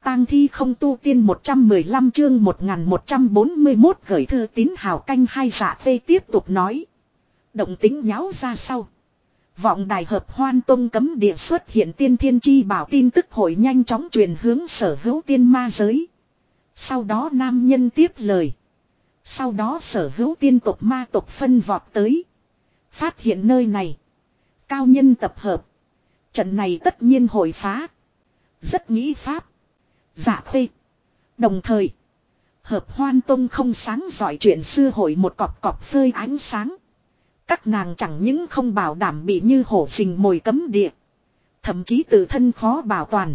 tang thi không tu tiên 115 chương 1141 gửi thư tín hào canh hai. Dạ Phê tiếp tục nói. Động tính nháo ra sau. Vọng đài hợp Hoan Tông cấm địa xuất hiện tiên thiên chi bảo tin tức hội nhanh chóng truyền hướng sở hữu tiên ma giới. Sau đó nam nhân tiếp lời. Sau đó sở hữu tiên tộc ma tộc phân vọt tới. Phát hiện nơi này. Cao nhân tập hợp. Trận này tất nhiên hội phá. Rất nghĩ pháp. Dạ Phê. Đồng thời. Hợp Hoan Tông không sáng giỏi chuyện xưa hội một cọp cọp phơi ánh sáng. Các nàng chẳng những không bảo đảm bị như hổ sình mồi cấm địa. Thậm chí tự thân khó bảo toàn.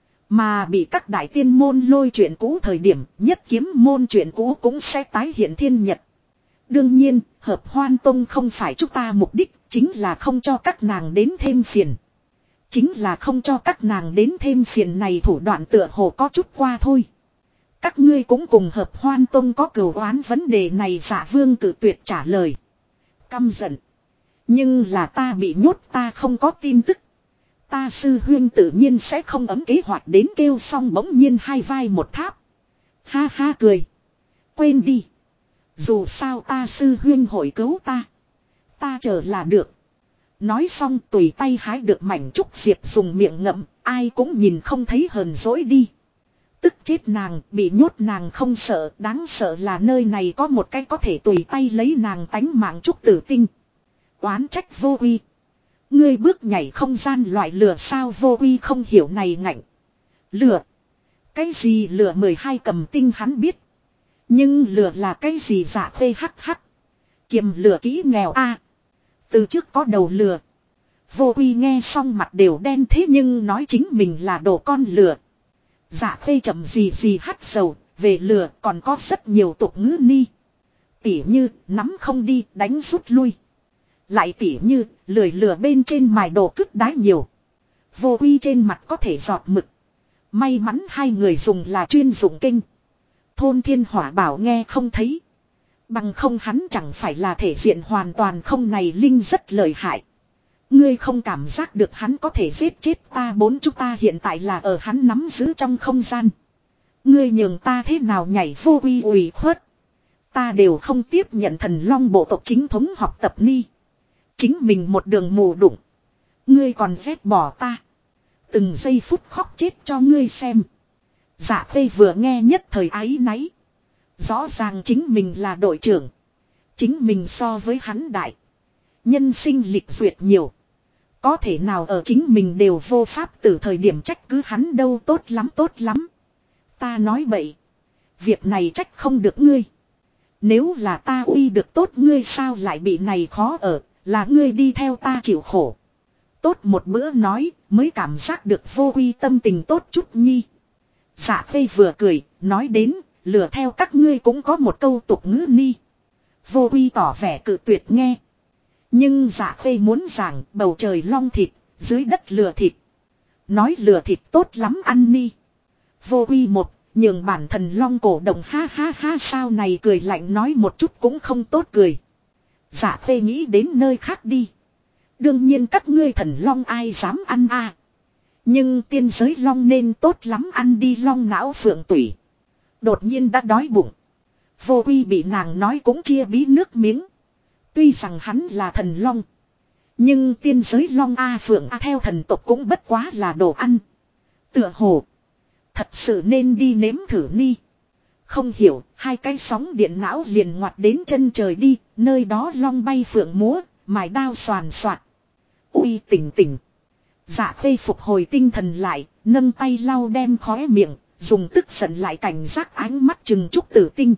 Mà bị các đại tiên môn lôi chuyện cũ thời điểm nhất kiếm môn chuyện cũ cũng sẽ tái hiện thiên nhật. Đương nhiên, Hợp Hoan Tông không phải chúng ta mục đích, chính là không cho các nàng đến thêm phiền. Chính là không cho các nàng đến thêm phiền này thủ đoạn tựa hồ có chút qua thôi. Các ngươi cũng cùng Hợp Hoan Tông có cửu oán vấn đề này. Dạ Vương cự tuyệt trả lời. Căm giận. Nhưng là ta bị nhốt, ta không có tin tức. Ta sư huyên tự nhiên sẽ không ấm kế hoạch đến. Kêu xong bỗng nhiên hai vai một tháp. Ha ha cười. Quên đi. Dù sao ta sư huyên hội cứu ta. Ta chờ là được. Nói xong tùy tay hái được mảnh trúc diệp dùng miệng ngậm. Ai cũng nhìn không thấy hờn dỗi đi. Tức chết nàng, bị nhốt nàng không sợ, đáng sợ là nơi này có một cái có thể tùy tay lấy nàng tánh mạng trúc tử tinh. Oán trách Vô Uy. Ngươi bước nhảy không gian loại lửa sao? Vô Uy không hiểu này ngạnh. Lửa? Cái gì lửa? 12 cầm tinh hắn biết. Nhưng lửa là cái gì? Dạ Phê hắc hắc. Kiềm lửa kỹ nghèo a. Từ trước có đầu lửa. Vô Uy nghe xong mặt đều đen thế nhưng nói chính mình là đồ con lửa. Dạ Phê chậm gì hắt dầu, về lửa còn có rất nhiều tục ngữ ni. Tỉ như, nắm không đi, đánh rút lui. Lại tỉ như, lười lửa bên trên mài đồ cứt đá nhiều. Vô Uy trên mặt có thể giọt mực. May mắn hai người dùng là chuyên dụng kinh. Thôn Thiên Hỏa bảo nghe không thấy. Bằng không hắn chẳng phải là thể diện hoàn toàn không này. Linh rất lợi hại. Ngươi không cảm giác được hắn có thể giết chết ta? Chúng ta hiện tại là ở hắn nắm giữ trong không gian. Ngươi nhường ta thế nào nhảy? Vô Uy ủy khuất. Ta đều không tiếp nhận thần long bộ tộc chính thống học tập ni. Chính mình một đường mù đụng. Ngươi còn ghét bỏ ta. Từng giây phút khóc chết cho ngươi xem. Dạ Phê vừa nghe nhất thời áy náy. Rõ ràng chính mình là đội trưởng. Chính mình so với hắn đại. Nhân sinh lịch duyệt nhiều. Có thể nào ở chính mình đều vô pháp từ thời điểm trách cứ hắn đâu? Tốt lắm. Ta nói bậy. Việc này trách không được ngươi. Nếu là ta uy được tốt ngươi sao lại bị này khó ở. Là ngươi đi theo ta chịu khổ. Tốt một bữa nói mới cảm giác được Vô Uy tâm tình tốt chút nhi. Dạ Phê vừa cười nói đến lừa theo các ngươi cũng có một câu tục ngữ ni. Vô Uy tỏ vẻ cự tuyệt nghe. Nhưng Dạ Phê muốn giảng bầu trời long thịt, dưới đất lừa thịt. Nói lừa thịt tốt lắm ăn ni. Vô Uy một, nhường bản thân long cổ động ha ha ha sao này cười lạnh nói một chút cũng không tốt cười. Dạ Phê nghĩ đến nơi khác đi. Đương nhiên các ngươi thần long ai dám ăn a? Nhưng tiên giới long nên tốt lắm ăn đi. Long não phượng tủy. Đột nhiên đã đói bụng. Vô Uy bị nàng nói cũng chia bí nước miếng. Tuy rằng hắn là thần long. Nhưng tiên giới long A phượng A theo thần tộc cũng bất quá là đồ ăn. Tựa hồ. Thật sự nên đi nếm thử ni. Không hiểu, hai cái sóng điện não liền ngoặt đến chân trời đi. Nơi đó long bay phượng múa, mài đao xoàn xoạt. Ui tỉnh. Dạ Phê phục hồi tinh thần lại, nâng tay lau đem khóe miệng, dùng tức giận lại cảnh giác ánh mắt chừng trúc tử tinh.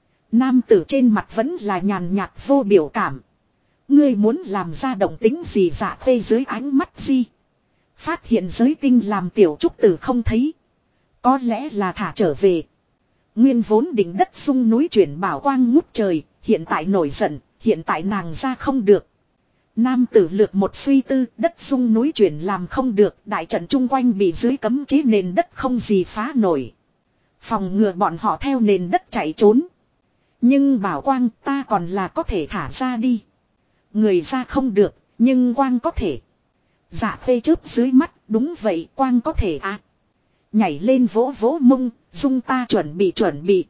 Nam tử trên mặt vẫn là nhàn nhạt vô biểu cảm. Ngươi muốn làm ra động tính gì? Dạ Phê dưới ánh mắt gì? Phát hiện giới tinh làm tiểu trúc tử không thấy. Có lẽ là thả trở về. Nguyên vốn đỉnh đất sung núi chuyển bảo quang ngút trời. Hiện tại nổi giận. Hiện tại nàng ra không được. Nam tử lược một suy tư. Đất sung núi chuyển làm không được. Đại trận chung quanh bị dưới cấm chế nền đất không gì phá nổi. Phòng ngừa bọn họ theo nền đất chạy trốn. Nhưng bảo quang ta còn là có thể thả ra đi. Người ra không được, nhưng quang có thể. Dạ Phê chớp dưới mắt, đúng vậy quang có thể à. Nhảy lên vỗ vỗ mông, dung ta chuẩn bị.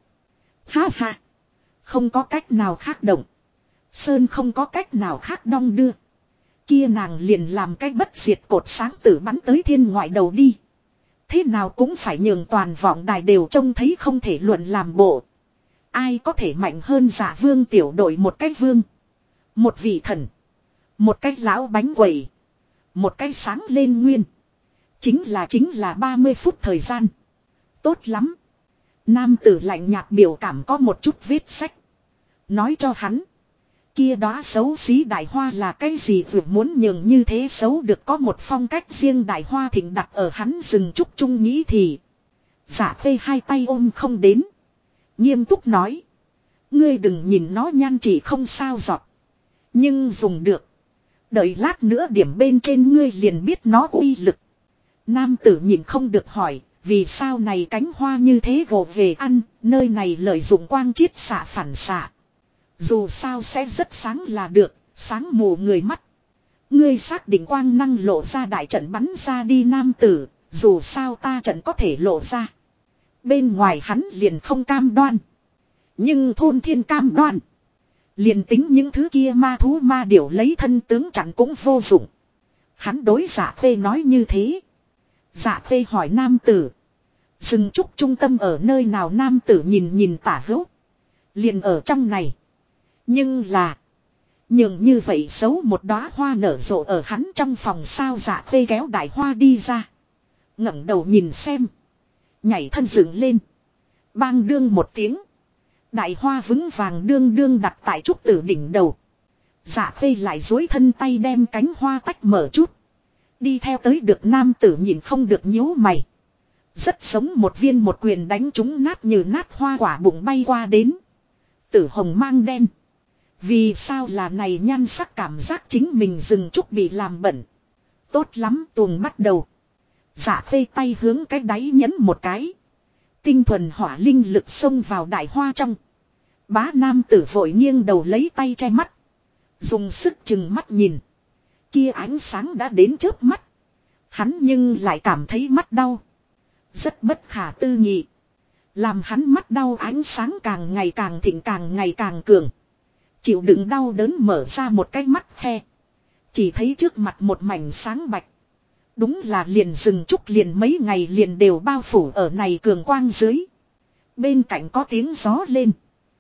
Ha ha. Không có cách nào khác động. Sơn không có cách nào khác đong đưa. Kia nàng liền làm cách bất diệt cột sáng tử bắn tới thiên ngoại đầu đi. Thế nào cũng phải nhường toàn vọng đài đều trông thấy không thể luận làm bộ. Ai có thể mạnh hơn Dạ Vương tiểu đội một cách vương. Một vị thần. Một cách lão bánh quẩy. Một cách sáng lên nguyên. Chính là 30 phút thời gian. Tốt lắm. Nam tử lạnh nhạt biểu cảm có một chút vết sách. Nói cho hắn. Kia đó xấu xí đại hoa là cái gì vừa muốn nhường như thế xấu được có một phong cách riêng đại hoa thịnh đặt ở hắn rừng trúc trung nghĩ thì. Giả phê hai tay ôm không đến. Nghiêm túc nói. Ngươi đừng nhìn nó nhan chỉ không sao giọt. Nhưng dùng được. Đợi lát nữa điểm bên trên ngươi liền biết nó uy lực. Nam tử nhìn không được hỏi. Vì sao này cánh hoa như thế gồ về ăn. Nơi này lợi dụng quang chiết xạ phản xạ. Dù sao sẽ rất sáng là được. Sáng mù người mắt. Ngươi xác định quang năng lộ ra đại trận bắn ra đi nam tử. Dù sao ta trận có thể lộ ra. Bên ngoài hắn liền không cam đoan. Nhưng thôn thiên cam đoan. Liền tính những thứ kia ma thú ma điểu lấy thân tướng chặn cũng vô dụng. Hắn đối Dạ Phê nói như thế. Dạ Phê hỏi nam tử. Rừng trúc trung tâm ở nơi nào nam tử nhìn tả hữu. Liền ở trong này. Nhưng là. Nhưng như vậy xấu một đóa hoa nở rộ ở hắn trong phòng sao Dạ Phê kéo đại hoa đi ra. ngẩng đầu nhìn xem. Nhảy thân dựng lên. Bang đương một tiếng. Đại hoa vững vàng đương đặt tại trúc tử đỉnh đầu. Dạ Phê lại dối thân tay đem cánh hoa tách mở chút. Đi theo tới được nam tử nhìn không được nhíu mày. Rất giống một viên một quyền đánh chúng nát như nát hoa quả bụng bay qua đến. Tử hồng mang đen. Vì sao là này nhan sắc cảm giác chính mình rừng trúc bị làm bẩn. Tốt lắm tuồng bắt đầu. Dạ Phê tay hướng cái đáy nhấn một cái. Tinh thuần hỏa linh lực xông vào đại hoa trong. Bá nam tử vội nghiêng đầu lấy tay che mắt. Dùng sức chừng mắt nhìn. Kia ánh sáng đã đến chớp mắt. Hắn nhưng lại cảm thấy mắt đau. Rất bất khả tư nghị. Làm hắn mắt đau ánh sáng càng ngày càng thịnh càng ngày càng cường. Chịu đựng đau đớn mở ra một cái mắt khe. Chỉ thấy trước mặt một mảnh sáng bạch. Đúng là liền rừng trúc liền mấy ngày liền đều bao phủ ở này cường quang dưới. Bên cạnh có tiếng gió lên.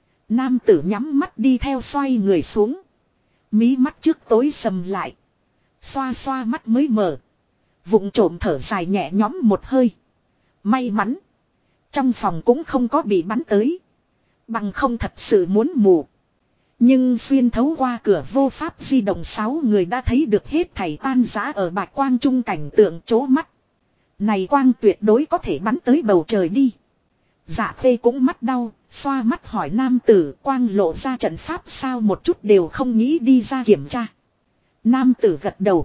Nam tử nhắm mắt đi theo xoay người xuống. Mí mắt trước tối sầm lại. Xoa xoa mắt mới mở. Vụng trộm thở dài nhẹ nhõm một hơi. May mắn. Trong phòng cũng không có bị bắn tới. Bằng không thật sự muốn mù. Nhưng xuyên thấu qua cửa vô pháp di động 6 người đã thấy được hết thảy tan rã ở bạch quang trung cảnh tượng chố mắt. Này quang tuyệt đối có thể bắn tới bầu trời đi. Dạ Phê cũng mắt đau, xoa mắt hỏi nam tử quang lộ ra trận pháp sao một chút đều không nghĩ đi ra kiểm tra. Nam tử gật đầu.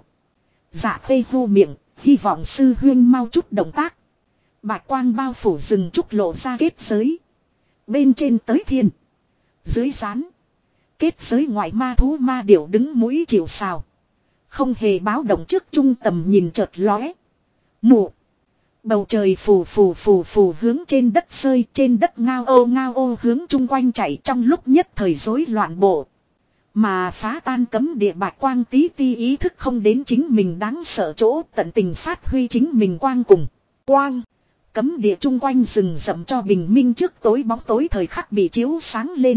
Dạ Phê hô miệng, hy vọng sư huyên mau chút động tác. Bạch quang bao phủ rừng trúc lộ ra kết giới. Bên trên tới thiên. Dưới sán. Kết giới ngoại ma thú ma điểu đứng mũi chịu sào. Không hề báo động trước trung tầm nhìn chợt lóe. Mù. Bầu trời phù phù hướng trên đất rơi, trên đất ngao ô hướng chung quanh chạy trong lúc nhất thời rối loạn bộ. Mà phá tan cấm địa bạch quang tí ti ý thức không đến chính mình đáng sợ chỗ tận tình phát huy chính mình quang cùng. Quang. Cấm địa chung quanh rừng rậm cho bình minh trước tối bóng tối thời khắc bị chiếu sáng lên.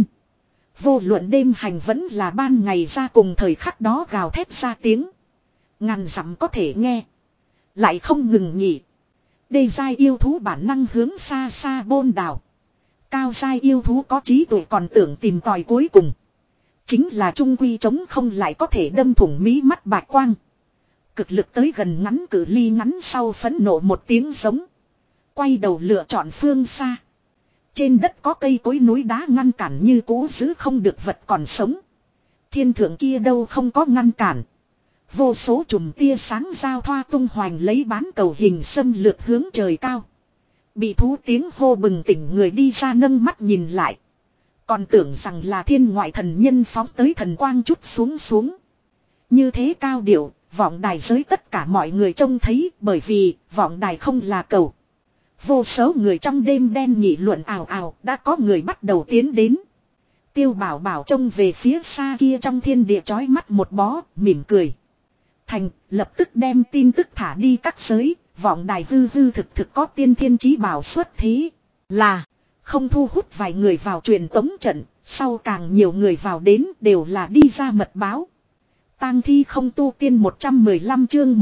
Vô luận đêm hành vẫn là ban ngày ra cùng thời khắc đó gào thét ra tiếng. Ngàn dặm có thể nghe. Lại không ngừng nghỉ. Đê giai yêu thú bản năng hướng xa xa bôn đảo. Cao giai yêu thú có trí tuệ còn tưởng tìm tòi cuối cùng. Chính là trung quy chống không lại có thể đâm thủng mí mắt bạch quang. Cực lực tới gần ngắn cự ly ngắn sau phẫn nộ một tiếng giống. Quay đầu lựa chọn phương xa. Trên đất có cây cối núi đá ngăn cản như cũ giữ không được vật còn sống. Thiên thượng kia đâu không có ngăn cản. Vô số chùm tia sáng giao thoa tung hoành lấy bán cầu hình xâm lược hướng trời cao. Bị thú tiếng hô bừng tỉnh người đi ra nâng mắt nhìn lại. Còn tưởng rằng là thiên ngoại thần nhân phóng tới thần quang chút xuống. Như thế cao điệu, vọng đài giới tất cả mọi người trông thấy bởi vì vọng đài không là cầu. Vô số người trong đêm đen nghị luận ào ào, đã có người bắt đầu tiến đến. Tiêu Bảo Bảo trông về phía xa kia trong thiên địa chói mắt một bó, mỉm cười. Thành, lập tức đem tin tức thả đi các giới, vọng đài hư hư thực thực có tiên thiên chí bảo xuất thế. Là, không thu hút vài người vào truyền tống trận, sau càng nhiều người vào đến đều là đi ra mật báo. Tang thi không tu tiên 115 chương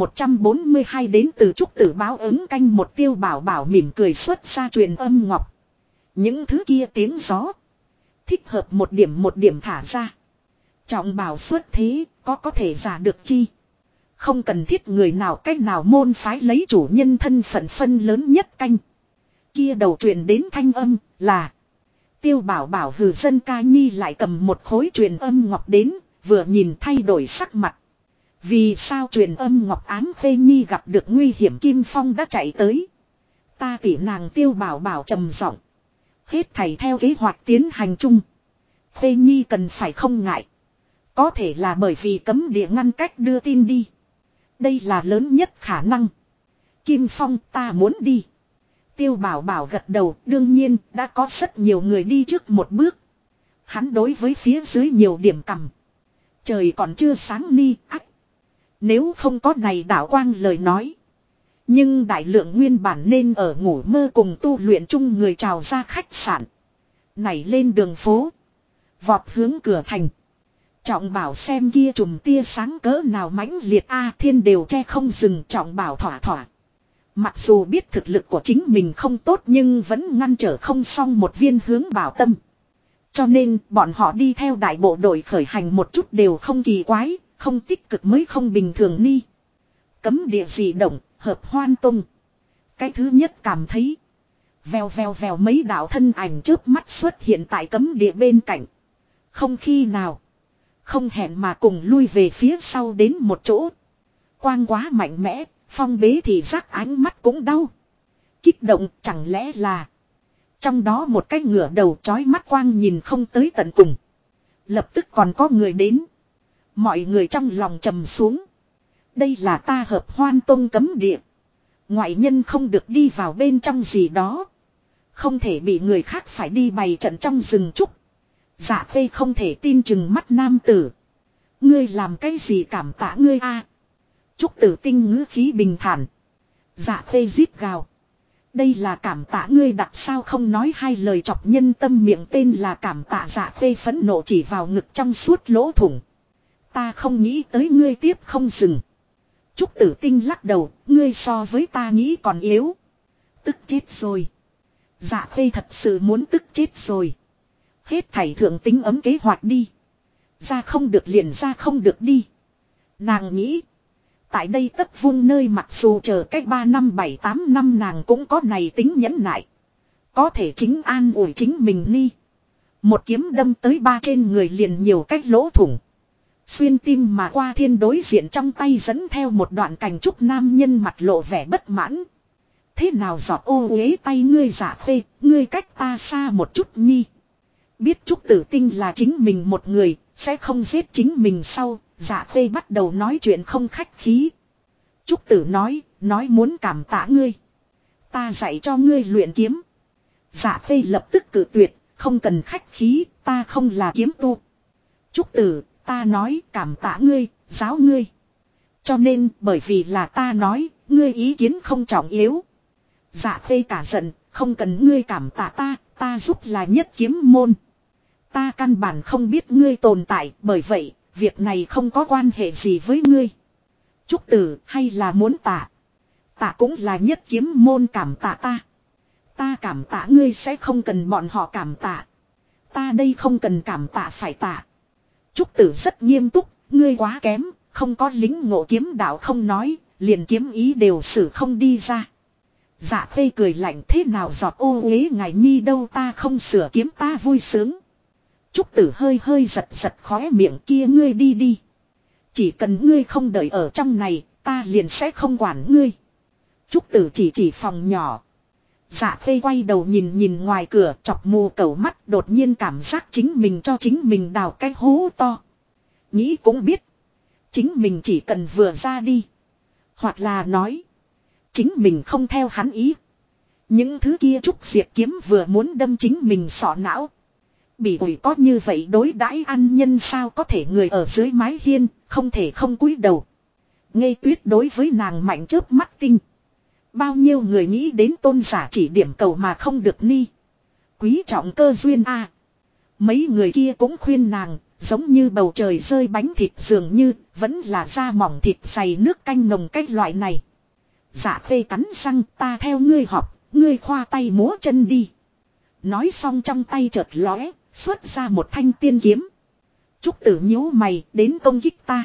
1142 đến từ Trúc Tử báo ứng canh một. Tiêu Bảo Bảo mỉm cười xuất ra truyền âm ngọc. Những thứ kia tiếng gió. Thích hợp một điểm thả ra. Trọng bảo xuất thế, có thể giả được chi. Không cần thiết người nào cách nào môn phái lấy chủ nhân thân phận phân lớn nhất canh. Kia đầu truyền đến thanh âm là. Tiêu Bảo Bảo hừ dân ca nhi lại cầm một khối truyền âm ngọc đến, vừa nhìn thay đổi sắc mặt. Vì sao truyền âm ngọc ám Khê Nhi gặp được nguy hiểm Kim Phong đã chạy tới. Ta tỉ nàng Tiêu Bảo Bảo trầm giọng. Hết thảy theo kế hoạch tiến hành chung. Khê Nhi cần phải không ngại. Có thể là bởi vì cấm địa ngăn cách đưa tin đi. Đây là lớn nhất khả năng. Kim Phong ta muốn đi. Tiêu Bảo Bảo gật đầu, đương nhiên đã có rất nhiều người đi trước một bước. Hắn đối với phía dưới nhiều điểm cầm. Trời còn chưa sáng ni ách. Nếu không có này đảo quang lời nói. Nhưng đại lượng nguyên bản nên ở ngủ mơ cùng tu luyện chung người trào ra khách sạn. Nảy lên đường phố. Vọt hướng cửa thành. Trọng Bảo xem kia chùm tia sáng cỡ nào mãnh liệt a thiên đều che không dừng. Trọng Bảo thỏa thỏa. Mặc dù biết thực lực của chính mình không tốt nhưng vẫn ngăn trở không xong một viên hướng bảo tâm. Cho nên bọn họ đi theo đại bộ đội khởi hành một chút đều không kỳ quái, không tích cực mới không bình thường ni. Cấm địa dị động, hợp hoan tung. Cái thứ nhất cảm thấy. Vèo vèo vèo mấy đạo thân ảnh trước mắt xuất hiện tại cấm địa bên cạnh. Không khi nào. Không hẹn mà cùng lui về phía sau đến một chỗ. Quang quá mạnh mẽ, phong bế thì giác ánh mắt cũng đau. Kích động chẳng lẽ là. Trong đó một cái ngửa đầu chói mắt quang nhìn không tới tận cùng. Lập tức còn có người đến. Mọi người trong lòng trầm xuống. Đây là ta hợp hoan tông cấm địa. Ngoại nhân không được đi vào bên trong gì đó. Không thể bị người khác phải đi bày trận trong rừng trúc. Dạ Khê không thể tin chừng mắt nam tử. Ngươi làm cái gì cảm tạ ngươi a? Trúc Tử Tinh ngữ khí bình thản. Dạ Khê rít gào. Đây là cảm tạ ngươi đặt sao không nói hai lời chọc nhân tâm miệng tên là cảm tạ. Dạ Khê phẫn nộ chỉ vào ngực trong suốt lỗ thủng. Ta không nghĩ tới ngươi tiếp không dừng. Trúc Tử Tinh lắc đầu, ngươi so với ta nghĩ còn yếu. Tức chết rồi. Dạ Khê thật sự muốn tức chết rồi. Hết thảy thượng tính ấm kế hoạch đi. Ra không được liền ra không được đi. Nàng nghĩ. Tại đây tất vung nơi mặc dù chờ cách 3 năm 7-8 năm nàng cũng có này tính nhẫn nại. Có thể chính an ủi chính mình đi. Một kiếm đâm tới 3 trên người liền nhiều cách lỗ thủng. Xuyên tim mà qua thiên đối diện trong tay dẫn theo một đoạn cành trúc nam nhân mặt lộ vẻ bất mãn. Thế nào giọt ô uế tay ngươi Dạ Khê, ngươi cách ta xa một chút nhi. Biết Trúc Tử Tinh là chính mình một người, sẽ không giết chính mình sau, Dạ Khê bắt đầu nói chuyện không khách khí. Trúc Tử nói muốn cảm tạ ngươi. Ta dạy cho ngươi luyện kiếm. Dạ Khê lập tức cự tuyệt, không cần khách khí, ta không là kiếm tu. Trúc Tử, ta nói cảm tạ ngươi, giáo ngươi. Cho nên bởi vì là ta nói, ngươi ý kiến không trọng yếu. Dạ Khê cả giận, không cần ngươi cảm tạ ta giúp là nhất kiếm môn. Ta căn bản không biết ngươi tồn tại, bởi vậy, việc này không có quan hệ gì với ngươi. Trúc Tử hay là muốn tạ. Tạ cũng là nhất kiếm môn cảm tạ ta. Ta cảm tạ ngươi sẽ không cần bọn họ cảm tạ. Ta đây không cần cảm tạ phải tạ. Trúc Tử rất nghiêm túc, ngươi quá kém, không có lính ngộ kiếm đạo không nói, liền kiếm ý đều xử không đi ra. Dạ Khê cười lạnh thế nào giọt ô uế ngài nhi đâu ta không sửa kiếm ta vui sướng. Trúc Tử hơi giật khóe miệng kia ngươi đi đi. Chỉ cần ngươi không đợi ở trong này, ta liền sẽ không quản ngươi. Trúc Tử chỉ phòng nhỏ. Dạ Khê quay đầu nhìn ngoài cửa chọc mù cẩu mắt đột nhiên cảm giác chính mình cho chính mình đào cái hố to. Nghĩ cũng biết. Chính mình chỉ cần vừa ra đi. Hoặc là nói. Chính mình không theo hắn ý. Những thứ kia trúc diệt kiếm vừa muốn đâm chính mình sọ não. Bị ủi có như vậy đối đãi ăn nhân sao có thể người ở dưới mái hiên, không thể không cúi đầu. Ngây Tuyết đối với nàng mạnh chớp mắt tinh. Bao nhiêu người nghĩ đến tôn giả chỉ điểm cầu mà không được ni. Quý trọng cơ duyên a. Mấy người kia cũng khuyên nàng, giống như bầu trời rơi bánh thịt dường như, vẫn là da mỏng thịt dày nước canh nồng cách loại này. Dạ Khê cắn răng, ta theo ngươi học, ngươi khoa tay múa chân đi. Nói xong trong tay chợt lóe, xuất ra một thanh tiên kiếm. Trúc Tử nhíu mày, đến công kích ta.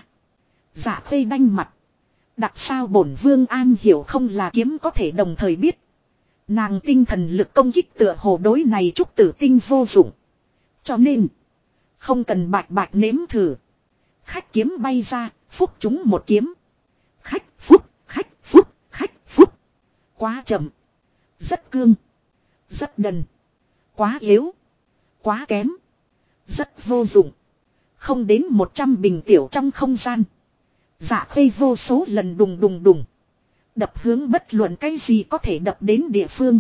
Dạ Khê đanh mặt. Đặc sao bổn vương an hiểu không là kiếm có thể đồng thời biết. Nàng tinh thần lực công kích tựa hồ đối này Trúc Tử tinh vô dụng. Cho nên, không cần bạch bạch nếm thử. Khách kiếm bay ra, phúc chúng một kiếm. Khách phúc, khách phúc, khách phúc. Quá chậm. Rất cương. Rất đần. Quá yếu. Quá kém. Rất vô dụng. Không đến 100 bình tiểu trong không gian. Dạ Khê vô số lần đùng đùng đùng. Đập hướng bất luận cái gì có thể đập đến địa phương.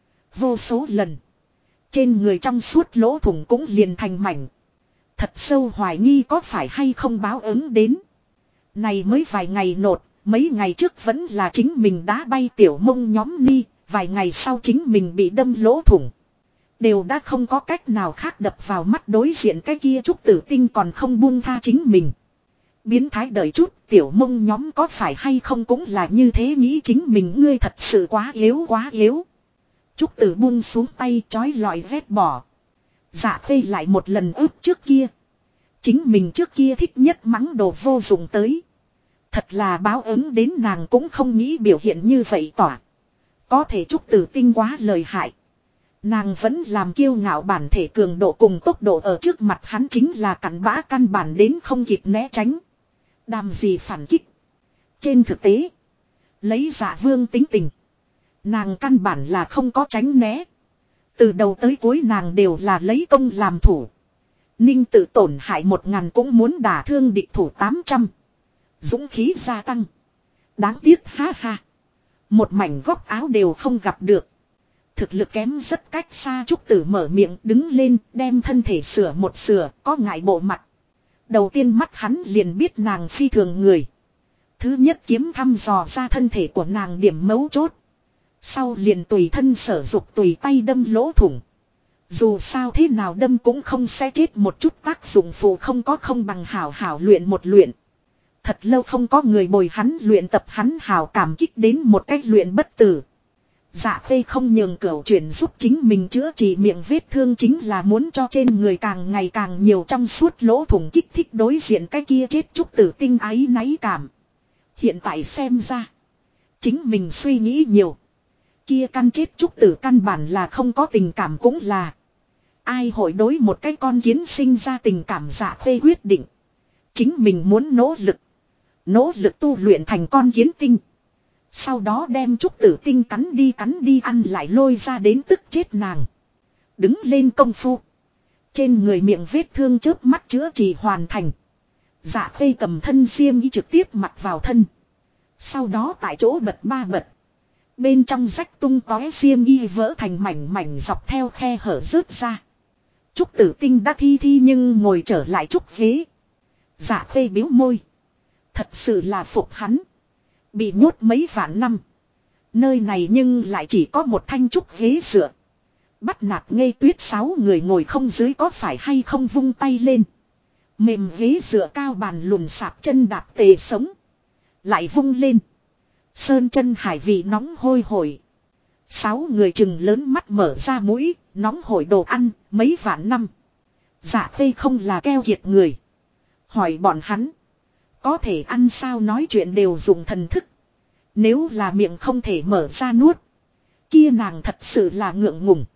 Vô số lần. Trên người trong suốt lỗ thủng cũng liền thành mảnh. Thật sâu hoài nghi có phải hay không báo ứng đến. Này mới vài ngày nột, mấy ngày trước vẫn là chính mình đá bay tiểu mông nhóm ni, vài ngày sau chính mình bị đâm lỗ thủng. Đều đã không có cách nào khác đập vào mắt đối diện cái kia Trúc Tử tinh còn không buông tha chính mình. Biến thái đợi chút, tiểu mông nhóm có phải hay không cũng là như thế nghĩ chính mình ngươi thật sự quá yếu quá yếu. Trúc Tử buông xuống tay trói lọi vét bỏ. Dạ Khê lại một lần ướp trước kia. Chính mình trước kia thích nhất mắng đồ vô dụng tới. Thật là báo ứng đến nàng cũng không nghĩ biểu hiện như vậy tỏa. Có thể Trúc Tử tinh quá lời hại. Nàng vẫn làm kiêu ngạo bản thể cường độ cùng tốc độ ở trước mặt hắn chính là cặn bã căn bản đến không kịp né tránh. Đàm gì phản kích. Trên thực tế, lấy Dạ Vương tính tình. Nàng căn bản là không có tránh né. Từ đầu tới cuối nàng đều là lấy công làm thủ. Ninh tự tổn hại 1000 cũng muốn đả thương địch thủ 800. Dũng khí gia tăng. Đáng tiếc ha ha. Một mảnh góc áo đều không gặp được. Thực lực kém rất cách xa Trúc Tử mở miệng đứng lên đem thân thể sửa một sửa có ngại bộ mặt. Đầu tiên mắt hắn liền biết nàng phi thường người. Thứ nhất kiếm thăm dò ra thân thể của nàng điểm mấu chốt. Sau liền tùy thân sở dục tùy tay đâm lỗ thủng. Dù sao thế nào đâm cũng không sẽ chết một chút tác dụng phụ không có không bằng hảo hảo luyện một luyện. Thật lâu không có người bồi hắn luyện tập hắn hảo cảm kích đến một cách luyện bất tử. Dạ Khê không nhường cửu chuyển giúp chính mình chữa trị miệng vết thương chính là muốn cho trên người càng ngày càng nhiều trong suốt lỗ thủng kích thích đối diện cái kia chết Trúc Tử tinh áy náy cảm. Hiện tại xem ra. Chính mình suy nghĩ nhiều. Kia căn chết Trúc Tử căn bản là không có tình cảm cũng là. Ai hội đối một cái con kiến sinh ra tình cảm. Dạ Khê quyết định. Chính mình muốn nỗ lực. Nỗ lực tu luyện thành con kiến tinh. Sau đó đem Trúc Tử tinh cắn đi ăn lại lôi ra đến tức chết nàng. Đứng lên công phu. Trên người miệng vết thương chớp mắt chữa trị hoàn thành. Dạ Khê cầm thân xiêm y trực tiếp mặc vào thân. Sau đó tại chỗ bật ba bật. Bên trong rách tung tóe xiêm y vỡ thành mảnh mảnh dọc theo khe hở rớt ra. Trúc Tử tinh đã thi nhưng ngồi trở lại trúc ghế. Dạ Khê biếu môi. Thật sự là phục hắn. Bị nhốt mấy vạn năm. Nơi này nhưng lại chỉ có một thanh trúc ghế dựa. Bắt nạt Ngây Tuyết 6 người ngồi không dưới có phải hay không vung tay lên. Mềm ghế dựa cao bàn lùn sạp chân đạp tề sống. Lại vung lên. Sơn chân hải vị nóng hôi hổi. 6 người chừng lớn mắt mở ra mũi, nóng hổi đồ ăn, mấy vạn năm. Dạ Khê không là keo kiệt người. Hỏi bọn hắn. Có thể ăn sao nói chuyện đều dùng thần thức. Nếu là miệng không thể mở ra nuốt. Kia nàng thật sự là ngượng ngùng.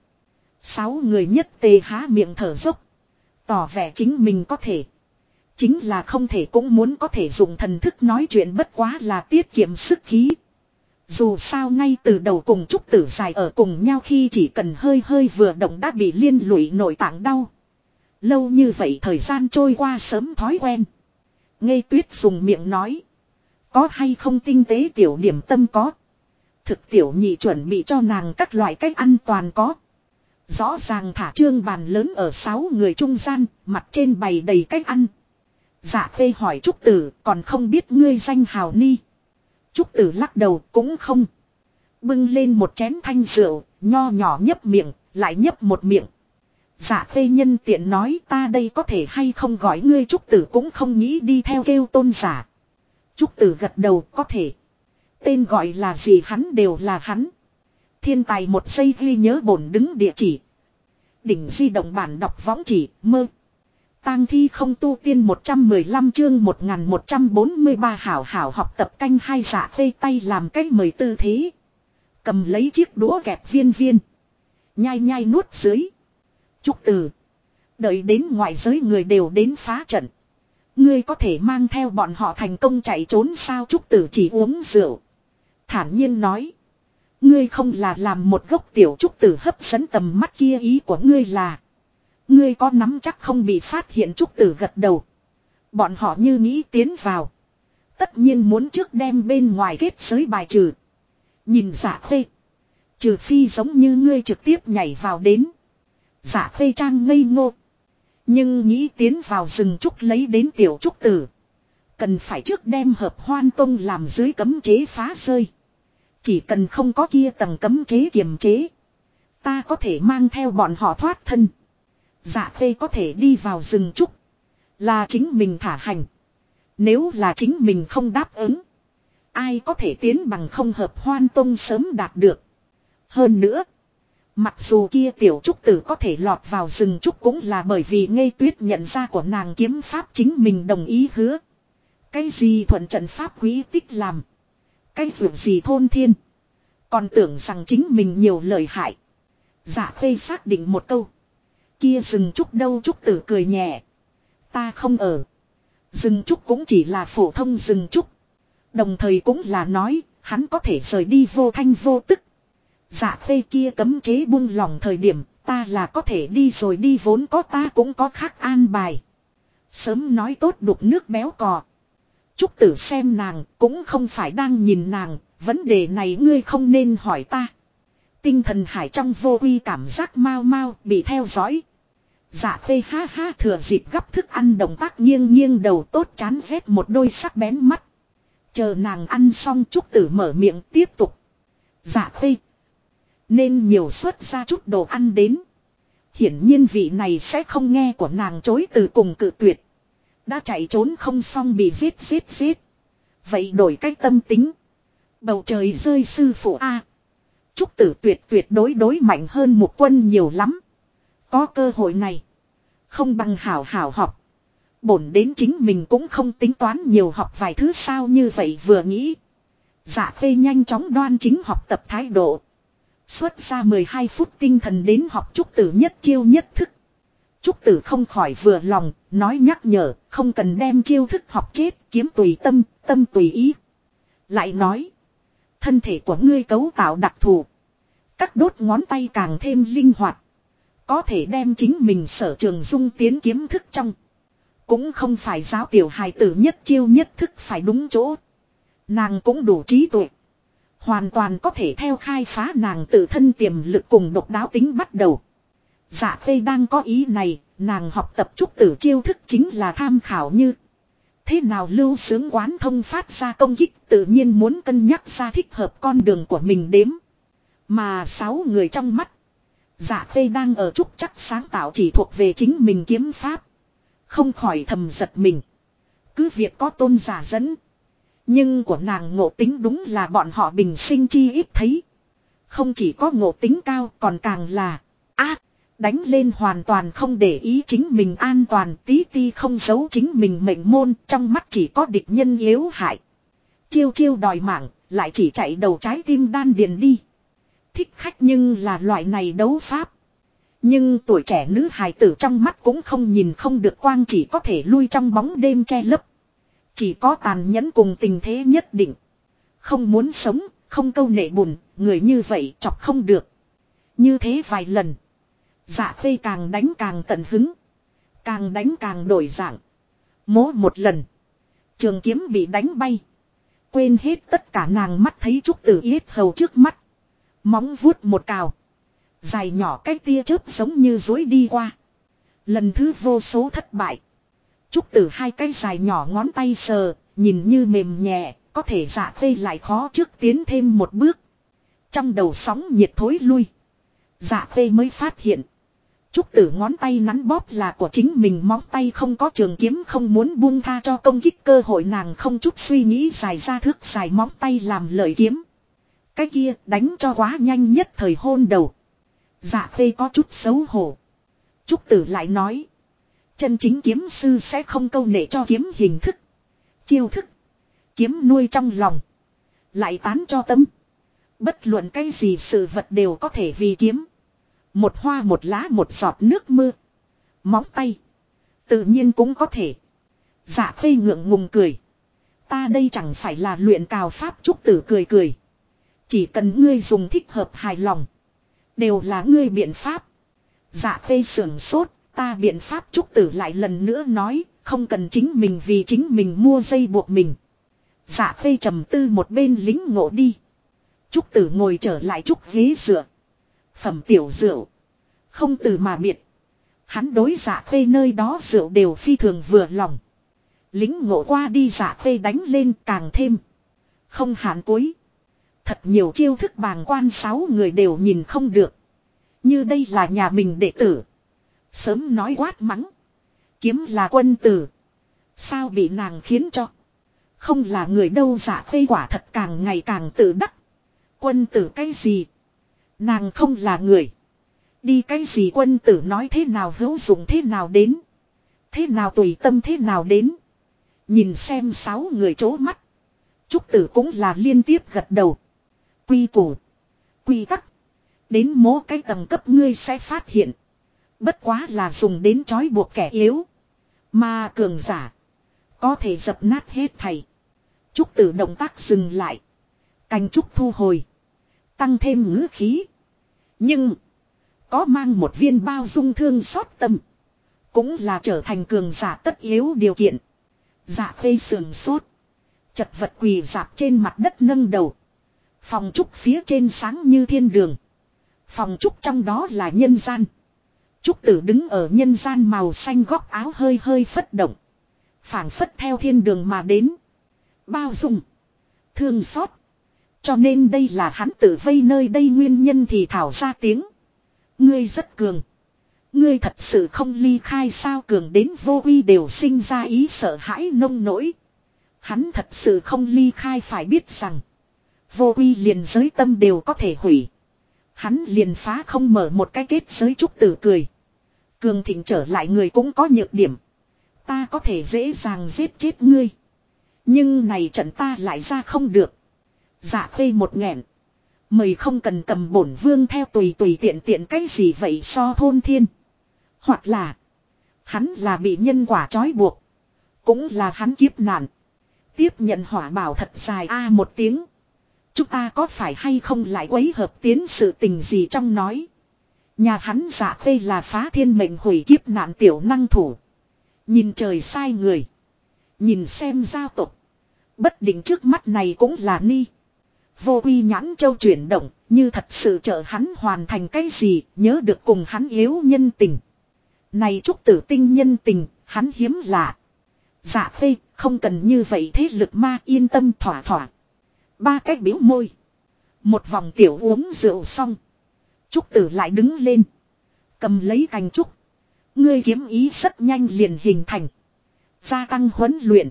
6 người nhất tề há miệng thở dốc. Tỏ vẻ chính mình có thể. Chính là không thể cũng muốn có thể dùng thần thức nói chuyện bất quá là tiết kiệm sức khí. Dù sao ngay từ đầu cùng Trúc Tử dài ở cùng nhau khi chỉ cần hơi hơi vừa động đã bị liên lụy nội tạng đau. Lâu như vậy thời gian trôi qua sớm thói quen. Ngây Tuyết dùng miệng nói. Có hay không tinh tế tiểu điểm tâm có. Thực tiểu nhị chuẩn bị cho nàng các loại cách ăn toàn có. Rõ ràng thả trương bàn lớn ở 6 người trung gian, mặt trên bày đầy cách ăn. Dạ Khê hỏi Trúc Tử, còn không biết ngươi danh hào ni. Trúc Tử lắc đầu, cũng không. Bưng lên một chén thanh rượu, nho nhỏ nhấp miệng, lại nhấp một miệng. Dạ Khê nhân tiện nói, ta đây có thể hay không gọi ngươi. Trúc Tử cũng không nghĩ đi theo kêu tôn giả. Trúc Tử gật đầu, có thể. Tên gọi là gì hắn đều là hắn. Thiên tài một giây ghi nhớ bổn đứng địa chỉ. Đỉnh di động bản đọc võng chỉ, mơ. Tang thi không tu tiên 115 chương 1143 hảo hảo học tập canh hai. Dạ Khê tay làm cách mời tư thế. Cầm lấy chiếc đũa kẹp viên viên. Nhai nhai nuốt dưới. Trúc Tử. Đợi đến ngoại giới người đều đến phá trận. Ngươi có thể mang theo bọn họ thành công chạy trốn sao? Trúc Tử chỉ uống rượu. Thản nhiên nói. Ngươi không là làm một gốc tiểu. Trúc Tử hấp dẫn tầm mắt kia, ý của ngươi là. Ngươi có nắm chắc không bị phát hiện? Trúc Tử gật đầu. Bọn họ như nghĩ tiến vào. Tất nhiên muốn trước đem bên ngoài kết giới bài trừ. Nhìn Dạ Khê. Trừ phi giống như ngươi trực tiếp nhảy vào đến. Dạ Khê trang ngây ngô. Nhưng nghĩ tiến vào rừng trúc lấy đến tiểu Trúc Tử. Cần phải trước đem Hợp Hoan Tông làm dưới cấm chế phá rơi. Chỉ cần không có kia tầng cấm chế kiềm chế. Ta có thể mang theo bọn họ thoát thân. Dạ Khê có thể đi vào rừng trúc. Là chính mình thả hành. Nếu là chính mình không đáp ứng. Ai có thể tiến bằng không? Hợp Hoan Tông sớm đạt được. Hơn nữa. Mặc dù kia tiểu Trúc Tử có thể lọt vào rừng trúc cũng là bởi vì Ngây Tuyết nhận ra của nàng kiếm pháp chính mình đồng ý hứa. Cái gì thuận trận pháp quý tích làm. Cái vượt gì thôn thiên. Còn tưởng rằng chính mình nhiều lợi hại. Dạ Khê xác định một câu. Kia rừng trúc đâu? Trúc Tử cười nhẹ. Ta không ở. Rừng trúc cũng chỉ là phổ thông rừng trúc. Đồng thời cũng là nói hắn có thể rời đi vô thanh vô tức. Dạ Khê kia cấm chế buông lỏng thời điểm ta là có thể đi rồi đi, vốn có ta cũng có khác an bài. Sớm nói tốt đục nước béo cò. Trúc Tử xem nàng cũng không phải đang nhìn nàng. Vấn đề này ngươi không nên hỏi ta. Tinh thần hải trong vô uy cảm giác mau mau bị theo dõi. Dạ Khê ha ha thừa dịp gắp thức ăn động tác nghiêng nghiêng đầu tốt chán ghét một đôi sắc bén mắt. Chờ nàng ăn xong Trúc Tử mở miệng tiếp tục. Dạ Khê. Nên nhiều xuất ra chút đồ ăn đến. Hiển nhiên vị này sẽ không nghe của nàng chối từ cùng cự tuyệt. Đã chạy trốn không xong bị giết. Vậy đổi cách tâm tính. Bầu trời rơi sư phụ A. Trúc Tử tuyệt đối mạnh hơn một quân nhiều lắm. Có cơ hội này. Không bằng hảo hảo học. Bổn đến chính mình cũng không tính toán nhiều học vài thứ sao như vậy vừa nghĩ. Dạ Khê nhanh chóng đoan chính học tập thái độ. Xuất ra 12 phút tinh thần đến học Trúc Tử nhất chiêu nhất thức. Trúc Tử không khỏi vừa lòng, nói nhắc nhở, không cần đem chiêu thức học chết, kiếm tùy tâm, tâm tùy ý. Lại nói, thân thể của ngươi cấu tạo đặc thù. Các đốt ngón tay càng thêm linh hoạt. Có thể đem chính mình sở trường dung tiến kiếm thức trong. Cũng không phải giáo tiểu hài tử nhất chiêu nhất thức phải đúng chỗ. Nàng cũng đủ trí tuệ. Hoàn toàn có thể theo khai phá nàng tự thân tiềm lực cùng độc đáo tính bắt đầu. Dạ Khê đang có ý này, nàng học tập Trúc Tử chiêu thức chính là tham khảo như. Thế nào lưu sướng quán thông phát ra công kích, tự nhiên muốn cân nhắc ra thích hợp con đường của mình đếm. Mà 6 người trong mắt. Dạ Khê đang ở trúc chắc sáng tạo chỉ thuộc về chính mình kiếm pháp. Không khỏi thầm giật mình. Cứ việc có tôn giả dẫn. Nhưng của nàng ngộ tính đúng là bọn họ bình sinh chi ít thấy. Không chỉ có ngộ tính cao còn càng là đánh lên hoàn toàn không để ý chính mình an toàn, tí ti không giấu chính mình mệnh môn, trong mắt chỉ có địch nhân yếu hại. Chiêu đòi mạng, lại chỉ chạy đầu trái tim đan điền đi. Thích khách nhưng là loại này đấu pháp. Nhưng tuổi trẻ nữ hài tử trong mắt cũng không nhìn không được quang, chỉ có thể lui trong bóng đêm che lấp. Chỉ có tàn nhẫn cùng tình thế nhất định. Không muốn sống, không câu nệ bùn, người như vậy chọc không được. Như thế vài lần. Dạ Khê càng đánh càng tận hứng. Càng đánh càng đổi dạng. Mố một lần. Trường kiếm bị đánh bay. Quên hết tất cả nàng mắt thấy Trúc Tử yết hầu trước mắt. Móng vuốt một cào. Dài nhỏ cái tia chớp giống như dối đi qua. Lần thứ vô số thất bại. Trúc Tử hai cái dài nhỏ ngón tay sờ, nhìn như mềm nhẹ, có thể Dạ Khê lại khó trước tiến thêm một bước. Trong đầu sóng nhiệt thối lui. Dạ Khê mới phát hiện. Trúc Tử ngón tay nắn bóp là của chính mình, móng tay không có trường kiếm, không muốn buông tha cho công kích cơ hội, nàng không chút suy nghĩ dài ra thước dài móng tay làm lợi kiếm. Cái kia đánh cho quá nhanh, nhất thời hôn đầu. Dạ Khê có chút xấu hổ. Trúc Tử lại nói. Chân chính kiếm sư sẽ không câu nệ cho kiếm hình thức, chiêu thức, kiếm nuôi trong lòng, lại tán cho tâm. Bất luận cái gì sự vật đều có thể vì kiếm. Một hoa một lá một giọt nước mưa. Móng tay. Tự nhiên cũng có thể. Dạ Khê ngượng ngùng cười. Ta đây chẳng phải là luyện cào pháp. Trúc Tử cười cười. Chỉ cần ngươi dùng thích hợp hài lòng. Đều là ngươi biện pháp. Dạ Khê sưởng sốt. Ta biện pháp. Trúc Tử lại lần nữa nói. Không cần chính mình vì chính mình mua dây buộc mình. Dạ Khê trầm tư một bên lính ngộ đi. Trúc Tử ngồi trở lại trúc ghế dựa. Phẩm tiểu rượu. Không từ mà biệt. Hắn đối Dạ Khê nơi đó rượu đều phi thường vừa lòng. Lính ngộ qua đi Dạ Khê đánh lên càng thêm. Không hạn cuối. Thật nhiều chiêu thức bàng quan 6 người đều nhìn không được. Như đây là nhà mình đệ tử. Sớm nói quát mắng. Kiếm là quân tử. Sao bị nàng khiến cho. Không là người đâu. Dạ Khê quả thật càng ngày càng tự đắc. Quân tử cái gì? Nàng không là người. Đi cái gì quân tử nói thế nào hữu dụng thế nào đến. Thế nào tùy tâm thế nào đến. Nhìn xem 6 người chố mắt. Trúc Tử cũng là liên tiếp gật đầu. Quy củ. Quy tắc. Đến mố cái tầng cấp ngươi sẽ phát hiện. Bất quá là dùng đến trói buộc kẻ yếu. Mà cường giả. Có thể dập nát hết thảy. Trúc Tử động tác dừng lại. Cành trúc thu hồi. Tăng thêm ngữ khí. Nhưng. Có mang một viên bao dung thương xót tâm. Cũng là trở thành cường giả tất yếu điều kiện. Dạ Khê sườn sốt. Chật vật quỳ dạp trên mặt đất nâng đầu. Phòng trúc phía trên sáng như thiên đường. Phòng trúc trong đó là nhân gian. Trúc Tử đứng ở nhân gian màu xanh, góc áo hơi hơi phất động. Phảng phất theo thiên đường mà đến. Bao dung. Thương xót. Cho nên đây là hắn tự vây nơi đây nguyên nhân thì thảo ra tiếng. Ngươi rất cường. Ngươi thật sự không ly khai sao? Cường đến vô uy đều sinh ra ý sợ hãi nông nỗi. Hắn thật sự không ly khai, phải biết rằng. Vô uy liền giới tâm đều có thể hủy. Hắn liền phá không mở một cái kết giới. Trúc Tử cười. Cường thịnh trở lại người cũng có nhược điểm. Ta có thể dễ dàng giết chết ngươi. Nhưng này trận ta lại ra không được. Dạ Khê một nghẹn. Mời không cần cầm bổn vương theo tùy tiện tiện cái gì vậy so thôn thiên. Hoặc là. Hắn là bị nhân quả trói buộc. Cũng là hắn kiếp nạn. Tiếp nhận hỏa bảo thật dài một tiếng. Chúng ta có phải hay không lại quấy hợp tiến sự tình gì trong nói. Nhà hắn Dạ Khê là phá thiên mệnh hủy kiếp nạn tiểu năng thủ. Nhìn trời sai người. Nhìn xem giao tục. Bất định trước mắt này cũng là ni. Vô uy nhãn châu chuyển động, như thật sự trợ hắn hoàn thành cái gì, nhớ được cùng hắn yếu nhân tình. Này Trúc Tử tinh nhân tình, hắn hiếm lạ. Dạ Khê, không cần như vậy thế lực ma, yên tâm thỏa thỏa. 3 cách biểu môi. Một vòng tiểu uống rượu xong. Trúc Tử lại đứng lên. Cầm lấy cành trúc. Ngươi kiếm ý rất nhanh liền hình thành. Gia tăng huấn luyện.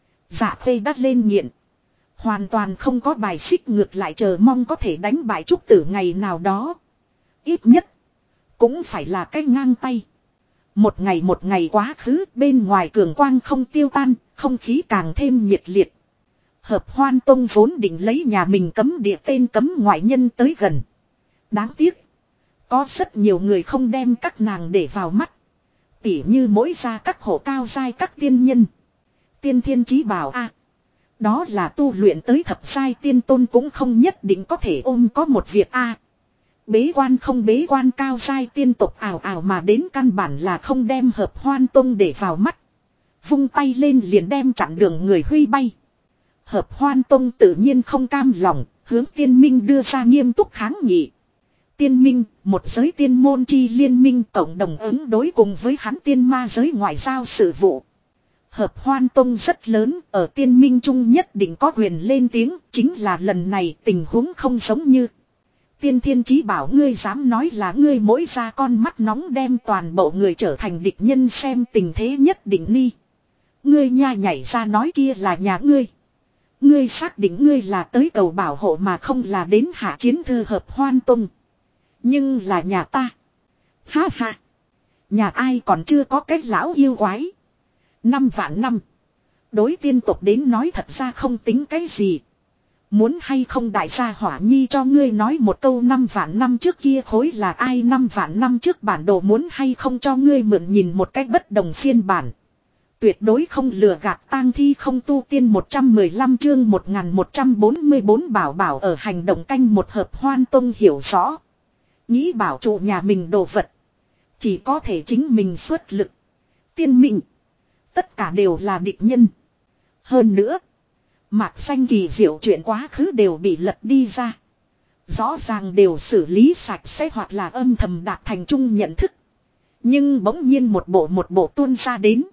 Dạ Khê đắt lên nghiện. Hoàn toàn không có bài xích, ngược lại chờ mong có thể đánh bại Trúc Tử ngày nào đó. Ít nhất. Cũng phải là cái ngang tay. Một ngày quá khứ, bên ngoài cường quang không tiêu tan, không khí càng thêm nhiệt liệt. Hợp Hoan Tông vốn định lấy nhà mình cấm địa tên cấm ngoại nhân tới gần. Đáng tiếc. Có rất nhiều người không đem các nàng để vào mắt. Tỉ như mỗi gia các hộ cao giai các tiên nhân. Tiên thiên chí bảo đó là tu luyện tới thập giai tiên tôn cũng không nhất định có thể ôm có một việc bế quan không bế quan cao giai tiên tộc ảo ảo mà đến, căn bản là không đem Hợp Hoan Tông để vào mắt. Vung tay lên liền đem chặn đường người huy bay. Hợp Hoan Tông tự nhiên không cam lòng, hướng Tiên Minh đưa ra nghiêm túc kháng nghị. Tiên Minh, một giới tiên môn chi liên minh cộng đồng ứng đối cùng với hắn tiên ma giới ngoại giao sự vụ. Hợp Hoan Tông rất lớn, ở Tiên Minh Trung nhất định có quyền lên tiếng, chính là lần này tình huống không giống như. Tiên Thiên Chí bảo ngươi dám nói là ngươi mỗi ra con mắt nóng đem toàn bộ người trở thành địch nhân xem tình thế nhất định ni. Ngươi nha nhảy ra nói kia là nhà ngươi. Ngươi xác định ngươi là tới cầu bảo hộ mà không là đến hạ chiến thư Hợp Hoan Tông. Nhưng là nhà ta. Ha ha. Nhà ai còn chưa có cái lão yêu quái. 5 vạn năm. Đối tiên tộc đến nói thật ra không tính cái gì. Muốn hay không đại gia hỏa nhi cho ngươi nói một câu 5 vạn năm trước kia khối là ai 5 vạn năm trước bản đồ muốn hay không cho ngươi mượn nhìn một cách bất đồng phiên bản. Tuyệt đối không lừa gạt tang thi không tu tiên 115 chương 1144 bảo bảo ở hành động canh một Hợp Hoan Tông hiểu rõ. Nghĩ bảo trụ nhà mình đồ vật. Chỉ có thể chính mình xuất lực. Tiên minh. Tất cả đều là địch nhân. Hơn nữa. Mạc xanh kỳ diệu chuyện quá khứ đều bị lật đi ra. Rõ ràng đều xử lý sạch sẽ hoặc là âm thầm đạt thành chung nhận thức. Nhưng bỗng nhiên một bộ tuôn ra đến.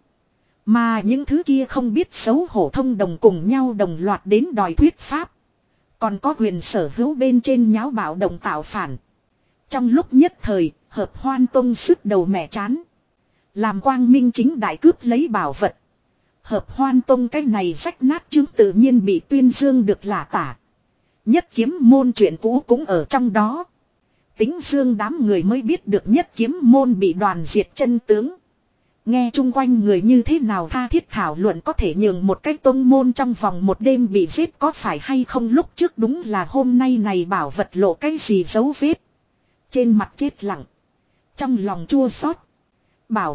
Mà những thứ kia không biết xấu hổ thông đồng cùng nhau đồng loạt đến đòi thuyết pháp. Còn có quyền sở hữu bên trên nháo bạo động tạo phản. Trong lúc nhất thời, Hợp Hoan Tông sức đầu mẹ chán. Làm quang minh chính đại cướp lấy bảo vật. Hợp Hoan Tông cái này rách nát chứng tự nhiên bị tuyên dương được lả tả. Nhất kiếm môn chuyện cũ cũng ở trong đó. Tính dương đám người mới biết được nhất kiếm môn bị đoàn diệt chân tướng. Nghe chung quanh người như thế nào tha thiết thảo luận có thể nhường một cái tông môn trong vòng một đêm bị giết có phải hay không lúc trước đúng là hôm nay này bảo vật lộ cái gì dấu vết. Trên mặt chết lặng. Trong lòng chua xót. Bảo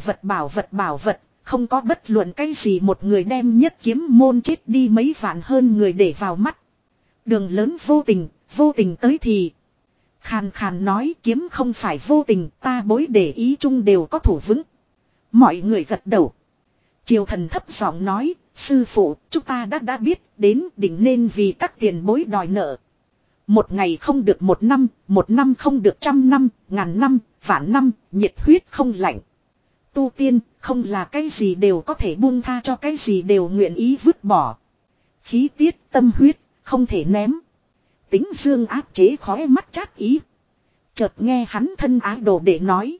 vật, không có bất luận cái gì một người đem nhất kiếm môn chết đi mấy vạn hơn người để vào mắt. Đường lớn vô tình tới thì. Khàn khàn nói kiếm không phải vô tình ta bối để ý chung đều có thủ vững. Mọi người gật đầu. Triều thần thấp giọng nói, sư phụ, chúng ta đã biết đến đỉnh nên vì các tiền bối đòi nợ. Một ngày không được một năm không được 100 năm, 1000 năm, vạn năm, nhiệt huyết không lạnh. Tu tiên, không là cái gì đều có thể buông tha cho cái gì đều nguyện ý vứt bỏ. Khí tiết, tâm huyết, không thể ném. Tính dương áp chế khóe mắt chát ý. Chợt nghe hắn thân ái đồ để nói.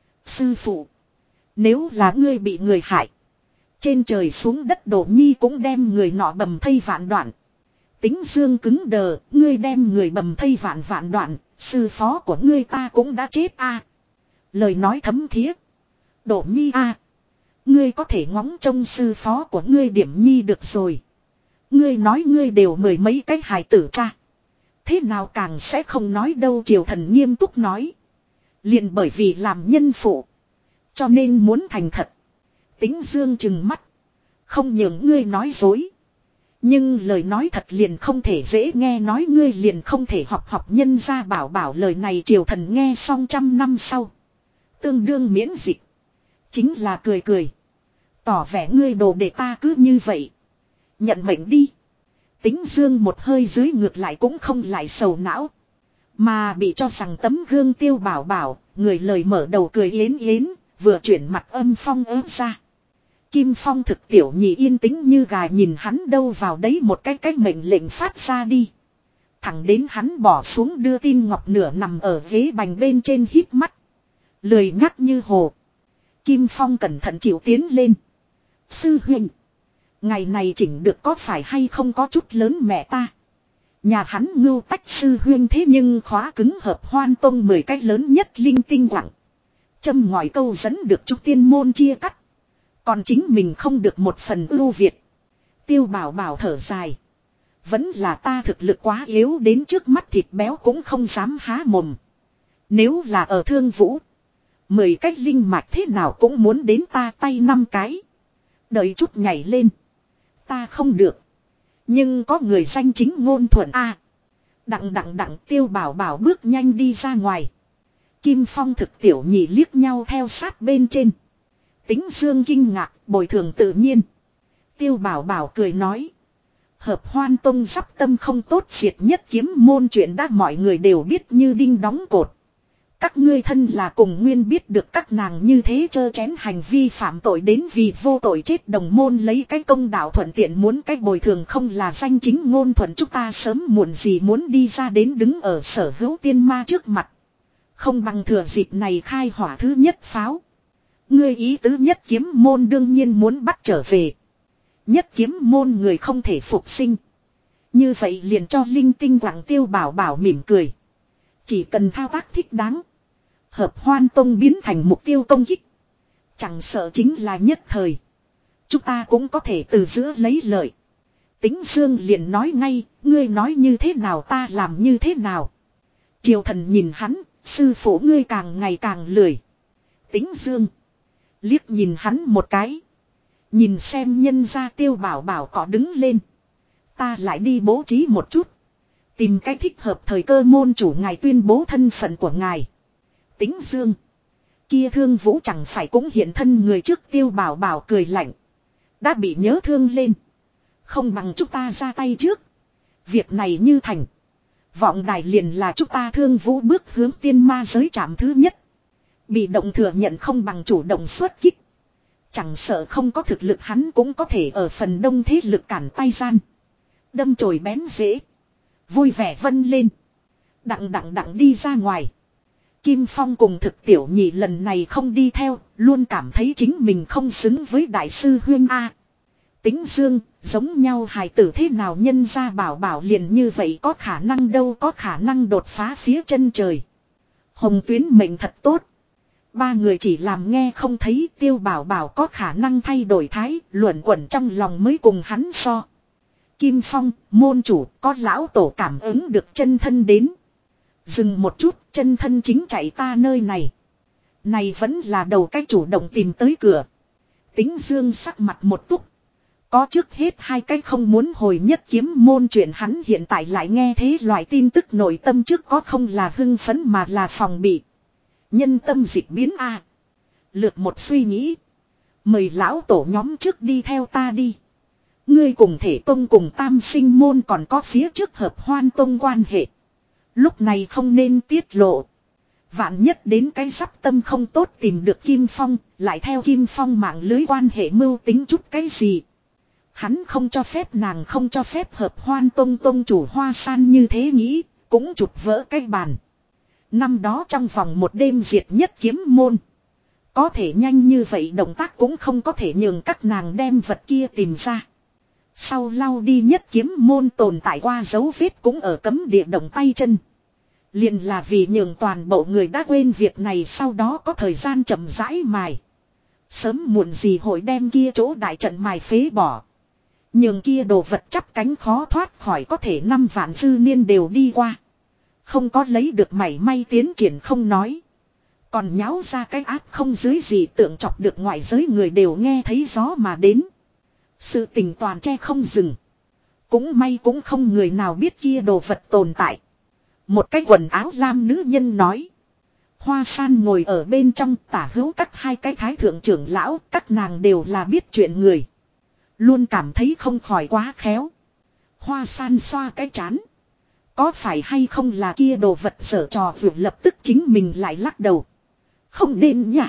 Sư phụ, nếu là ngươi bị người hại. Trên trời xuống đất đổ nhi cũng đem người nọ bầm thây vạn đoạn. Tính dương cứng đờ, ngươi đem người bầm thây vạn đoạn, sư phó của ngươi ta cũng đã chết a. Lời nói thấm thía. Đổ nhi a, ngươi có thể ngóng trông sư phó của ngươi điểm nhi được rồi. Ngươi nói ngươi đều mười mấy cái hài tử cha. Thế nào càng sẽ không nói đâu triều thần nghiêm túc nói. Liền bởi vì làm nhân phụ. Cho nên muốn thành thật. Tính dương trừng mắt. Không nhường ngươi nói dối. Nhưng lời nói thật liền không thể dễ nghe nói ngươi liền không thể học nhân ra bảo lời này triều thần nghe xong 100 năm sau. Tương đương miễn dịch. Chính là cười. Tỏ vẻ ngươi đồ để ta cứ như vậy. Nhận mệnh đi. Tính dương một hơi dưới ngược lại cũng không lại sầu não. Mà bị cho rằng tấm gương tiêu bảo, người lời mở đầu cười yến, vừa chuyển mặt âm phong ớt ra. Kim Phong thực tiểu nhị yên tĩnh như gà nhìn hắn đâu vào đấy một cái mệnh lệnh phát ra đi. Thẳng đến hắn bỏ xuống đưa tin ngọc nửa nằm ở ghế bành bên trên híp mắt. Lười nhắc như hồ. Kim Phong cẩn thận chịu tiến lên. Sư huynh. Ngày này chỉnh được có phải hay không có chút lớn mẹ ta. Nhà hắn ngưu tách sư huynh thế nhưng khóa cứng Hợp Hoan Tông 10 cái lớn nhất linh tinh quặng. Châm ngòi câu dẫn được chúc tiên môn chia cắt. Còn chính mình không được một phần ưu việt. Tiêu bảo thở dài. Vẫn là ta thực lực quá yếu đến trước mắt thịt béo cũng không dám há mồm. Nếu là ở Thương Vũ. 10 cách linh mạch thế nào cũng muốn đến ta tay 5 cái. Đợi chút nhảy lên. Ta không được. Nhưng có người danh chính ngôn thuận a. Đặng Tiêu bảo bước nhanh đi ra ngoài. Kim Phong thực tiểu nhị liếc nhau theo sát bên trên. Tính dương kinh ngạc, bồi thường tự nhiên. Tiêu bảo cười nói. Hợp Hoan Tông sắp tâm không tốt diệt nhất kiếm môn chuyện đã mọi người đều biết như đinh đóng cột. Các ngươi thân là cùng nguyên biết được các nàng như thế chơ chén hành vi phạm tội đến vì vô tội chết đồng môn lấy cái công đạo thuận tiện muốn cái bồi thường không là danh chính ngôn thuận chúng ta sớm muộn gì muốn đi ra đến đứng ở sở hữu tiên ma trước mặt. Không bằng thừa dịp này khai hỏa thứ nhất pháo. Ngươi ý tứ nhất kiếm môn đương nhiên muốn bắt trở về. Nhất kiếm môn người không thể phục sinh. Như vậy liền cho linh tinh Quảng Tiêu Bảo Bảo mỉm cười. Chỉ cần thao tác thích đáng. Hợp Hoan Tông biến thành mục tiêu công kích. Chẳng sợ chính là nhất thời. Chúng ta cũng có thể từ giữa lấy lợi. Tính Dương liền nói ngay, ngươi nói như thế nào ta làm như thế nào. Triều Thần nhìn hắn, sư phụ ngươi càng ngày càng lười. Tính Dương liếc nhìn hắn một cái. Nhìn xem nhân gia Tiêu Bảo Bảo có đứng lên. Ta lại đi bố trí một chút. Tìm cách thích hợp thời cơ môn chủ ngài tuyên bố thân phận của ngài. Tính Dương. Kia Thương Vũ chẳng phải cũng hiện thân người trước Tiêu Bảo Bảo cười lạnh. Đã bị nhớ thương lên. Không bằng chúng ta ra tay trước. Việc này như thành. Vọng đài liền là chúng ta Thương Vũ bước hướng tiên ma giới trạm thứ nhất. Bị động thừa nhận không bằng chủ động xuất kích. Chẳng sợ không có thực lực hắn cũng có thể ở phần đông thế lực cản tay gian. Đâm chồi bén dễ. Vui vẻ vân lên. Đặng đi ra ngoài. Kim Phong cùng Thực Tiểu Nhị lần này không đi theo. Luôn cảm thấy chính mình không xứng với đại sư Huyên A. Tính Dương giống nhau hài tử thế nào nhân ra Bảo Bảo liền như vậy có khả năng đâu có khả năng đột phá phía chân trời. Hồng Tuyến mệnh thật tốt. Ba người chỉ làm nghe không thấy Tiêu Bảo Bảo có khả năng thay đổi thái, luẩn quẩn trong lòng mới cùng hắn so. Kim Phong, môn chủ, có lão tổ cảm ứng được chân thân đến. Dừng một chút, chân thân chính chạy ta nơi này. Này vẫn là đầu cách chủ động tìm tới cửa. Tính Dương sắc mặt một túc. Có trước hết hai cách không muốn hồi nhất kiếm môn chuyện hắn hiện tại lại nghe thế loại tin tức nội tâm trước có không là hưng phấn mà là phòng bị. Nhân tâm dịch biến a. Lượt một suy nghĩ. Mời lão tổ nhóm trước đi theo ta đi. Ngươi cùng thể tông cùng tam sinh môn còn có phía trước Hợp Hoan Tông quan hệ. Lúc này không nên tiết lộ. Vạn nhất đến cái sắp tâm không tốt tìm được Kim Phong. Lại theo Kim Phong mạng lưới quan hệ mưu tính chút cái gì. Hắn không cho phép nàng không cho phép Hợp Hoan Tông tông chủ Hoa San như thế nghĩ. Cũng chụp vỡ cái bàn. Năm đó trong vòng một đêm diệt nhất kiếm môn. Có thể nhanh như vậy động tác cũng không có thể nhường các nàng đem vật kia tìm ra. Sau lau đi nhất kiếm môn tồn tại qua dấu vết cũng ở cấm địa động tay chân. Liền là vì nhường toàn bộ người đã quên việc này sau đó có thời gian chậm rãi mài. Sớm muộn gì hội đem kia chỗ đại trận mài phế bỏ. Nhường kia đồ vật chắp cánh khó thoát khỏi có thể 5 vạn dư niên đều đi qua. Không có lấy được mảy may tiến triển không nói. Còn nháo ra cái ác không dưới gì tưởng chọc được ngoại giới người đều nghe thấy gió mà đến. Sự tình toàn che không dừng. Cũng may cũng không người nào biết kia đồ vật tồn tại. Một cái quần áo lam nữ nhân nói. Hoa San ngồi ở bên trong tả hữu các hai cái thái thượng trưởng lão. Các nàng đều là biết chuyện người. Luôn cảm thấy không khỏi quá khéo. Hoa San xoa cái chán. Có phải hay không là kia đồ vật sở trò vượt lập tức chính mình lại lắc đầu. Không nên nhỉ.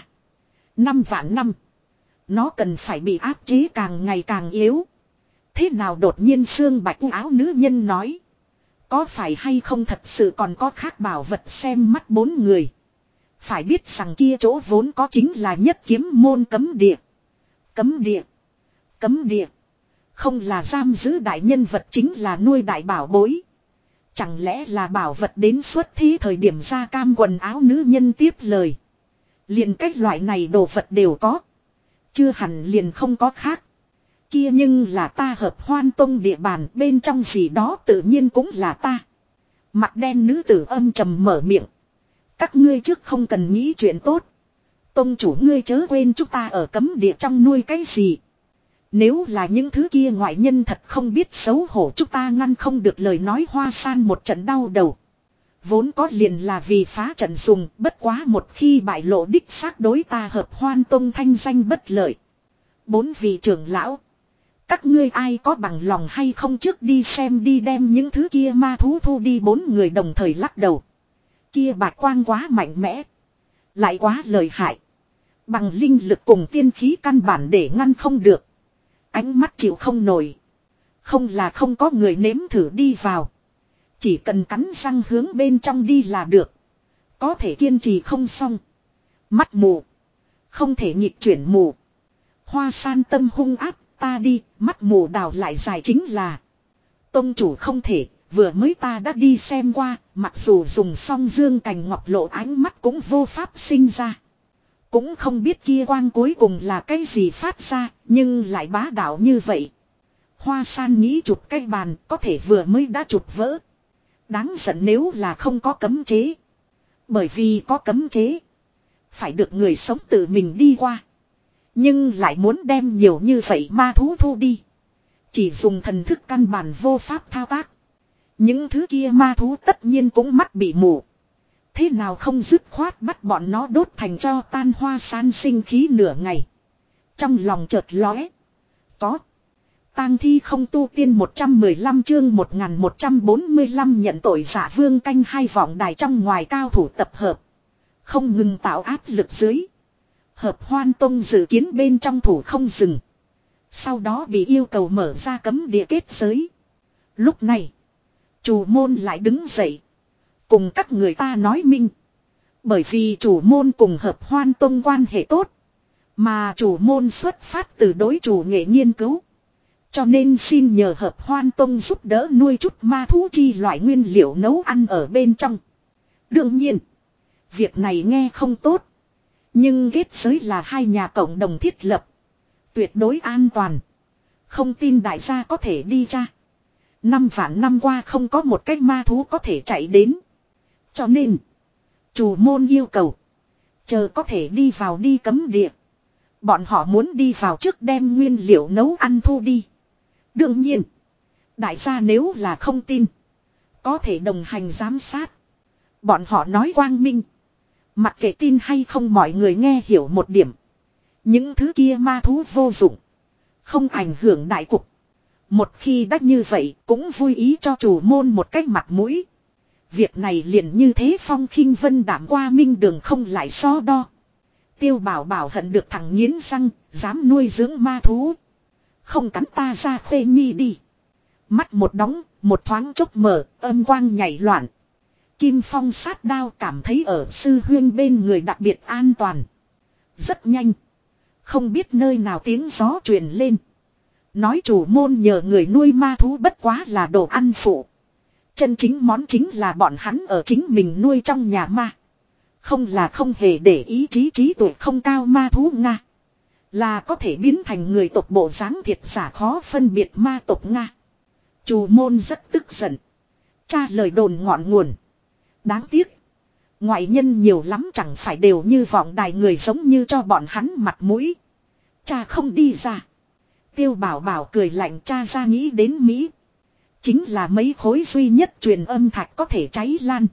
5 vạn năm. Nó cần phải bị áp chế càng ngày càng yếu. Thế nào đột nhiên xương bạch áo nữ nhân nói. Có phải hay không thật sự còn có khác bảo vật xem mắt 4 người. Phải biết rằng kia chỗ vốn có chính là nhất kiếm môn cấm địa. Cấm địa. Cấm địa. Không là giam giữ đại nhân vật chính là nuôi đại bảo bối. Chẳng lẽ là bảo vật đến xuất thí thời điểm ra cam quần áo nữ nhân tiếp lời. Liền cách loại này đồ vật đều có. Chưa hẳn liền không có khác. Kia nhưng là ta Hợp Hoan Tông địa bàn bên trong gì đó tự nhiên cũng là ta. Mặt đen nữ tử âm trầm mở miệng. Các ngươi trước không cần nghĩ chuyện tốt. Tông chủ ngươi chớ quên chúng ta ở cấm địa trong nuôi cái gì. Nếu là những thứ kia ngoại nhân thật không biết xấu hổ chúng ta ngăn không được lời nói. Hoa San một trận đau đầu. Vốn có liền là vì phá trận dùng, bất quá một khi bại lộ đích xác đối ta Hợp Hoan Tông thanh danh bất lợi. 4 vị trưởng lão. Các ngươi ai có bằng lòng hay không trước đi xem đi đem những thứ kia ma thú thu đi. 4 người đồng thời lắc đầu. Kia bạch quang quá mạnh mẽ. Lại quá lợi hại. Bằng linh lực cùng tiên khí căn bản để ngăn không được. Ánh mắt chịu không nổi. Không là không có người nếm thử đi vào. Chỉ cần cắn răng hướng bên trong đi là được. Có thể kiên trì không xong. Mắt mù. Không thể nhịp chuyển mù. Hoa San tâm hung áp. Ta đi, mắt mù đào lại dài chính là. Tông chủ không thể, vừa mới ta đã đi xem qua, mặc dù dùng song dương cành ngọc lộ ánh mắt cũng vô pháp sinh ra. Cũng không biết kia quang cuối cùng là cái gì phát ra, nhưng lại bá đạo như vậy. Hoa San nghĩ chụp cái bàn, có thể vừa mới đã chụp vỡ. Đáng giận nếu là không có cấm chế. Bởi vì có cấm chế. Phải được người sống tự mình đi qua. Nhưng lại muốn đem nhiều như vậy ma thú thu đi. Chỉ dùng thần thức căn bản vô pháp thao tác. Những thứ kia ma thú tất nhiên cũng mắt bị mù. Thế nào không dứt khoát bắt bọn nó đốt thành cho tan. Hoa San sinh khí nửa ngày. Trong lòng chợt lóe. Có. Tang thi không tu tiên 115 chương 1145 nhận tội giả vương canh hai vọng đài trong ngoài cao thủ tập hợp. Không ngừng tạo áp lực dưới. Hợp Hoan Tông dự kiến bên trong thủ không dừng. Sau đó bị yêu cầu mở ra cấm địa kết giới. Lúc này, chủ môn lại đứng dậy. Cùng các người ta nói minh. Bởi vì chủ môn cùng Hợp Hoan Tông quan hệ tốt. Mà chủ môn xuất phát từ đối chủ nghệ nghiên cứu. Cho nên xin nhờ Hợp Hoan Tông giúp đỡ nuôi chút ma thú chi loại nguyên liệu nấu ăn ở bên trong. Đương nhiên, việc này nghe không tốt. Nhưng kết giới là hai nhà cộng đồng thiết lập. Tuyệt đối an toàn. Không tin đại gia có thể đi ra. 5 vạn năm qua không có một cái ma thú có thể chạy đến. Cho nên, chủ môn yêu cầu. Chờ có thể đi vào đi cấm địa. Bọn họ muốn đi vào trước đem nguyên liệu nấu ăn thu đi. Đương nhiên, đại gia nếu là không tin, có thể đồng hành giám sát. Bọn họ nói quang minh. Mặc kệ tin hay không mọi người nghe hiểu một điểm. Những thứ kia ma thú vô dụng. Không ảnh hưởng đại cục. Một khi đã như vậy cũng vui ý cho chủ môn một cách mặt mũi. Việc này liền như thế Phong Khinh Vân đảm qua minh đường không lại so đo. Tiêu Bảo Bảo hận được thằng nghiến răng, dám nuôi dưỡng ma thú. Không cắn ta ra Khê Nhi đi. Mắt một đóng, một thoáng chốc mở, âm quang nhảy loạn. Kim Phong sát đao cảm thấy ở sư huyên bên người đặc biệt an toàn. Rất nhanh. Không biết nơi nào tiếng gió truyền lên. Nói chủ môn nhờ người nuôi ma thú bất quá là đồ ăn phụ. Chân chính món chính là bọn hắn ở chính mình nuôi trong nhà ma. Không là không hề để ý trí tuệ không cao ma thú Nga. Là có thể biến thành người tộc bộ dáng thiệt giả khó phân biệt ma tộc Nga. Chủ môn rất tức giận. Tra lời đồn ngọn nguồn. Đáng tiếc. Ngoại nhân nhiều lắm chẳng phải đều như vọng đài người giống như cho bọn hắn mặt mũi. Cha không đi ra. Tiêu Bảo Bảo cười lạnh cha ra nghĩ đến Mỹ. Chính là mấy khối duy nhất truyền âm thạch có thể cháy lan.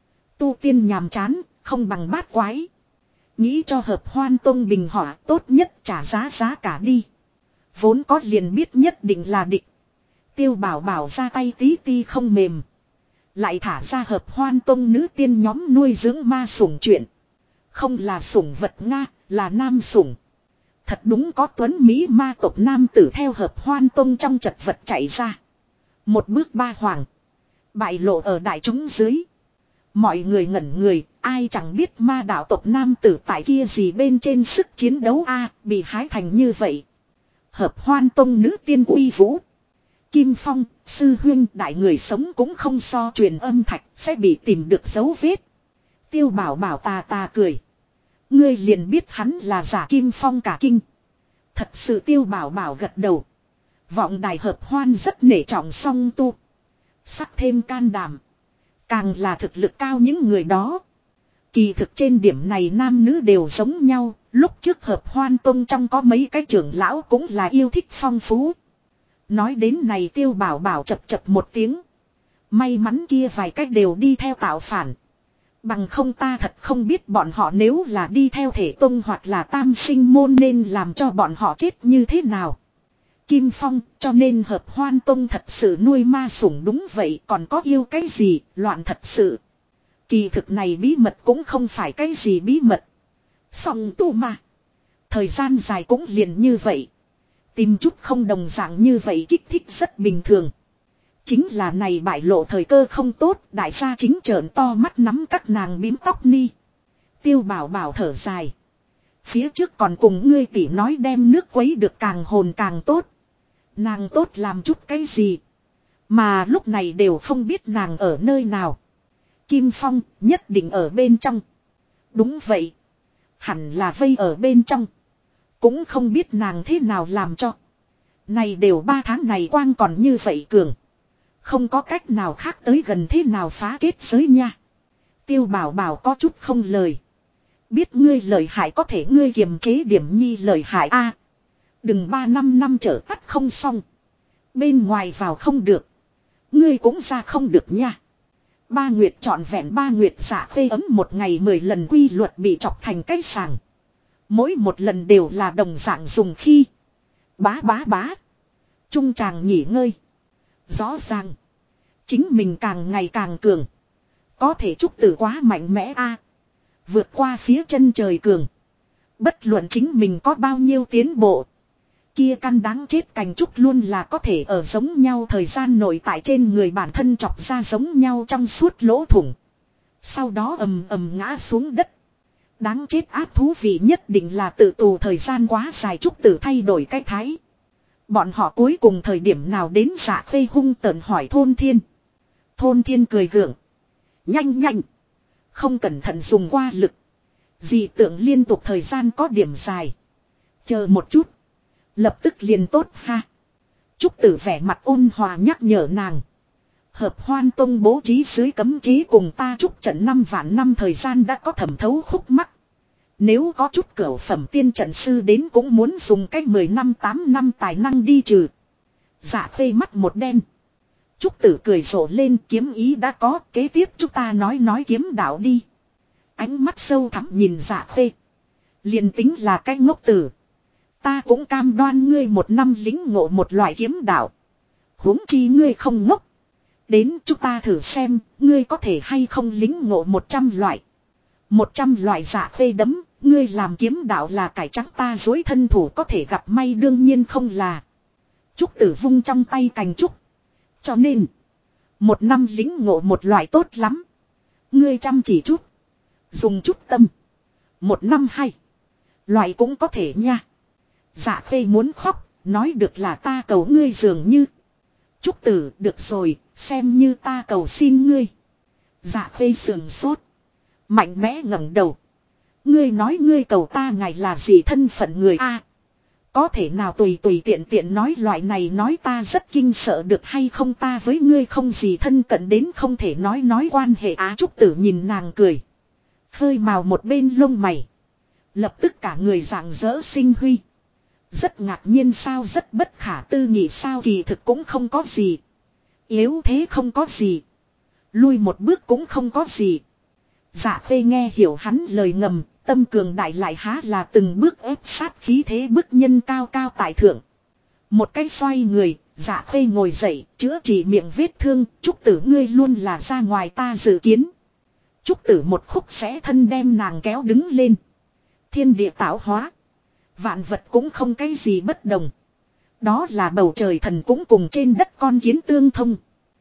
Tu tiên nhàm chán, không bằng bát quái. Nghĩ cho Hợp Hoan Tông bình họa tốt nhất trả giá cả đi. Vốn có liền biết nhất định là địch. Tiêu Bảo Bảo ra tay tí ti không mềm. Lại thả ra Hợp Hoan Tông nữ tiên nhóm nuôi dưỡng ma sủng chuyện. Không là sủng vật Nga, là nam sủng. Thật đúng có tuấn Mỹ ma tộc nam tử theo Hợp Hoan Tông trong chật vật chạy ra. Một bước ba hoàng. Bại lộ ở đại chúng dưới. Mọi người ngẩn người, ai chẳng biết ma đạo tộc nam tử tại kia gì bên trên sức chiến đấu a bị hái thành như vậy. Hợp Hoan Tông nữ tiên uy vũ. Kim Phong, sư huyên đại người sống cũng không so truyền âm thạch sẽ bị tìm được dấu vết. Tiêu Bảo Bảo tà cười. Ngươi liền biết hắn là giả Kim Phong cả kinh. Thật sự Tiêu Bảo Bảo gật đầu. Vọng đài Hợp Hoan rất nể trọng song tu. Sắc thêm can đảm. Càng là thực lực cao những người đó. Kỳ thực trên điểm này nam nữ đều giống nhau. Lúc trước Hợp Hoan Tông trong có mấy cái trưởng lão cũng là yêu thích phong phú. Nói đến này Tiêu Bảo Bảo chập một tiếng. May mắn kia vài cách đều đi theo tạo phản. Bằng không ta thật không biết bọn họ nếu là đi theo thể tông hoặc là tam sinh môn nên làm cho bọn họ chết như thế nào. Kim Phong, cho nên Hợp Hoan Tông thật sự nuôi ma sủng đúng vậy, còn có yêu cái gì, loạn thật sự. Kỳ thực này bí mật cũng không phải cái gì bí mật. Song tu mà. Thời gian dài cũng liền như vậy. Tìm chút không đồng dạng như vậy kích thích rất bình thường. Chính là này bại lộ thời cơ không tốt, đại gia chính trợn to mắt nắm các nàng bím tóc ni. Tiêu Bảo Bảo thở dài. Phía trước còn cùng ngươi tỷ nói đem nước quấy được càng hồn càng tốt. Nàng tốt làm chút cái gì. Mà lúc này đều không biết nàng ở nơi nào. Kim Phong nhất định ở bên trong. Đúng vậy. Hẳn là vây ở bên trong. Cũng không biết nàng thế nào làm cho. Này đều 3 tháng này quang còn như vậy cường. Không có cách nào khác tới gần thế nào phá kết giới nha. Tiêu Bảo Bảo có chút không lời. Biết ngươi lợi hại có thể ngươi kiềm chế điểm nhi lợi hại a. Đừng 3-5 năm trở tắt không xong. Bên ngoài vào không được. Ngươi cũng ra không được nha. 3 nguyệt trọn vẹn 3 nguyệt giả phê ấm một ngày 10 lần quy luật bị chọc thành cái sàng. Mỗi một lần đều là đồng dạng dùng khi. Bá bá bá. Trung chàng nghỉ ngơi. Rõ ràng. Chính mình càng ngày càng cường. Có thể Trúc Tử quá mạnh mẽ a. Vượt qua phía chân trời cường. Bất luận chính mình có bao nhiêu tiến bộ. Kia căn đáng chết cành trúc luôn là có thể ở giống nhau thời gian nội tại trên người bản thân chọc ra giống nhau trong suốt lỗ thủng. Sau đó ầm ầm ngã xuống đất. Đáng chết ác thú vị nhất định là tự tù thời gian quá dài Trúc Tử thay đổi cái thái. Bọn họ cuối cùng thời điểm nào đến Dạ Khê hung tợn hỏi Thôn Thiên. Thôn Thiên cười gượng. Nhanh nhanh. Không cẩn thận dùng qua lực. Dị tượng liên tục thời gian có điểm dài. Chờ một chút. Lập tức liền tốt ha. Trúc Tử vẻ mặt ôn hòa nhắc nhở nàng. Hợp Hoan Tông bố trí dưới cấm chế cùng ta Trúc trận 5 vạn năm thời gian đã có thẩm thấu khúc mắc. Nếu có chút cửu phẩm tiên trận sư đến cũng muốn dùng cách 10 năm 8 năm tài năng đi trừ. Dạ Khê mắt một đen. Trúc Tử cười rộ lên kiếm ý đã có, kế tiếp chúng ta nói kiếm đạo đi. Ánh mắt sâu thẳm nhìn Dạ Khê. Liền tính là cái ngốc tử. Ta cũng cam đoan ngươi 1 năm lĩnh ngộ một loại kiếm đạo. Huống chi ngươi không ngốc. Đến chúng ta thử xem, ngươi có thể hay không lĩnh ngộ 100 loại. 100 loại. Dạ Khê đấm, ngươi làm kiếm đạo là cải trắng ta dối thân thủ có thể gặp may đương nhiên không là. Trúc Tử vung trong tay cành trúc. Cho nên, 1 năm lĩnh ngộ một loại tốt lắm. Ngươi chăm chỉ chút. Dùng chút tâm. 1 năm hay. Loại cũng có thể nha. Dạ Khê muốn khóc, nói được là ta cầu ngươi dường như. Trúc Tử, được rồi, xem như ta cầu xin ngươi. Dạ Khê sườn sốt. Mạnh mẽ ngẩng đầu. Ngươi nói ngươi cầu ta ngài là gì thân phận người a? Có thể nào tùy tiện tiện nói loại này nói ta rất kinh sợ được hay không ta với ngươi không gì thân cận đến không thể nói quan hệ á. Trúc Tử nhìn nàng cười. Phơi màu một bên lông mày. Lập tức cả người rạng rỡ sinh huy. Rất ngạc nhiên sao rất bất khả tư nghị sao kỳ thực cũng không có gì. Yếu thế không có gì. Lui một bước cũng không có gì. Dạ Khê nghe hiểu hắn lời ngầm, tâm cường đại lại há là từng bước ép sát khí thế bức nhân cao cao tại thượng. Một cái xoay người, Dạ Khê ngồi dậy, chữa trị miệng vết thương, Trúc Tử ngươi luôn là ra ngoài ta dự kiến. Trúc Tử một khúc xé thân đem nàng kéo đứng lên. Thiên địa tạo hóa. Vạn vật cũng không cái gì bất đồng. Đó là bầu trời thần cũng cùng trên đất con kiến tương thông.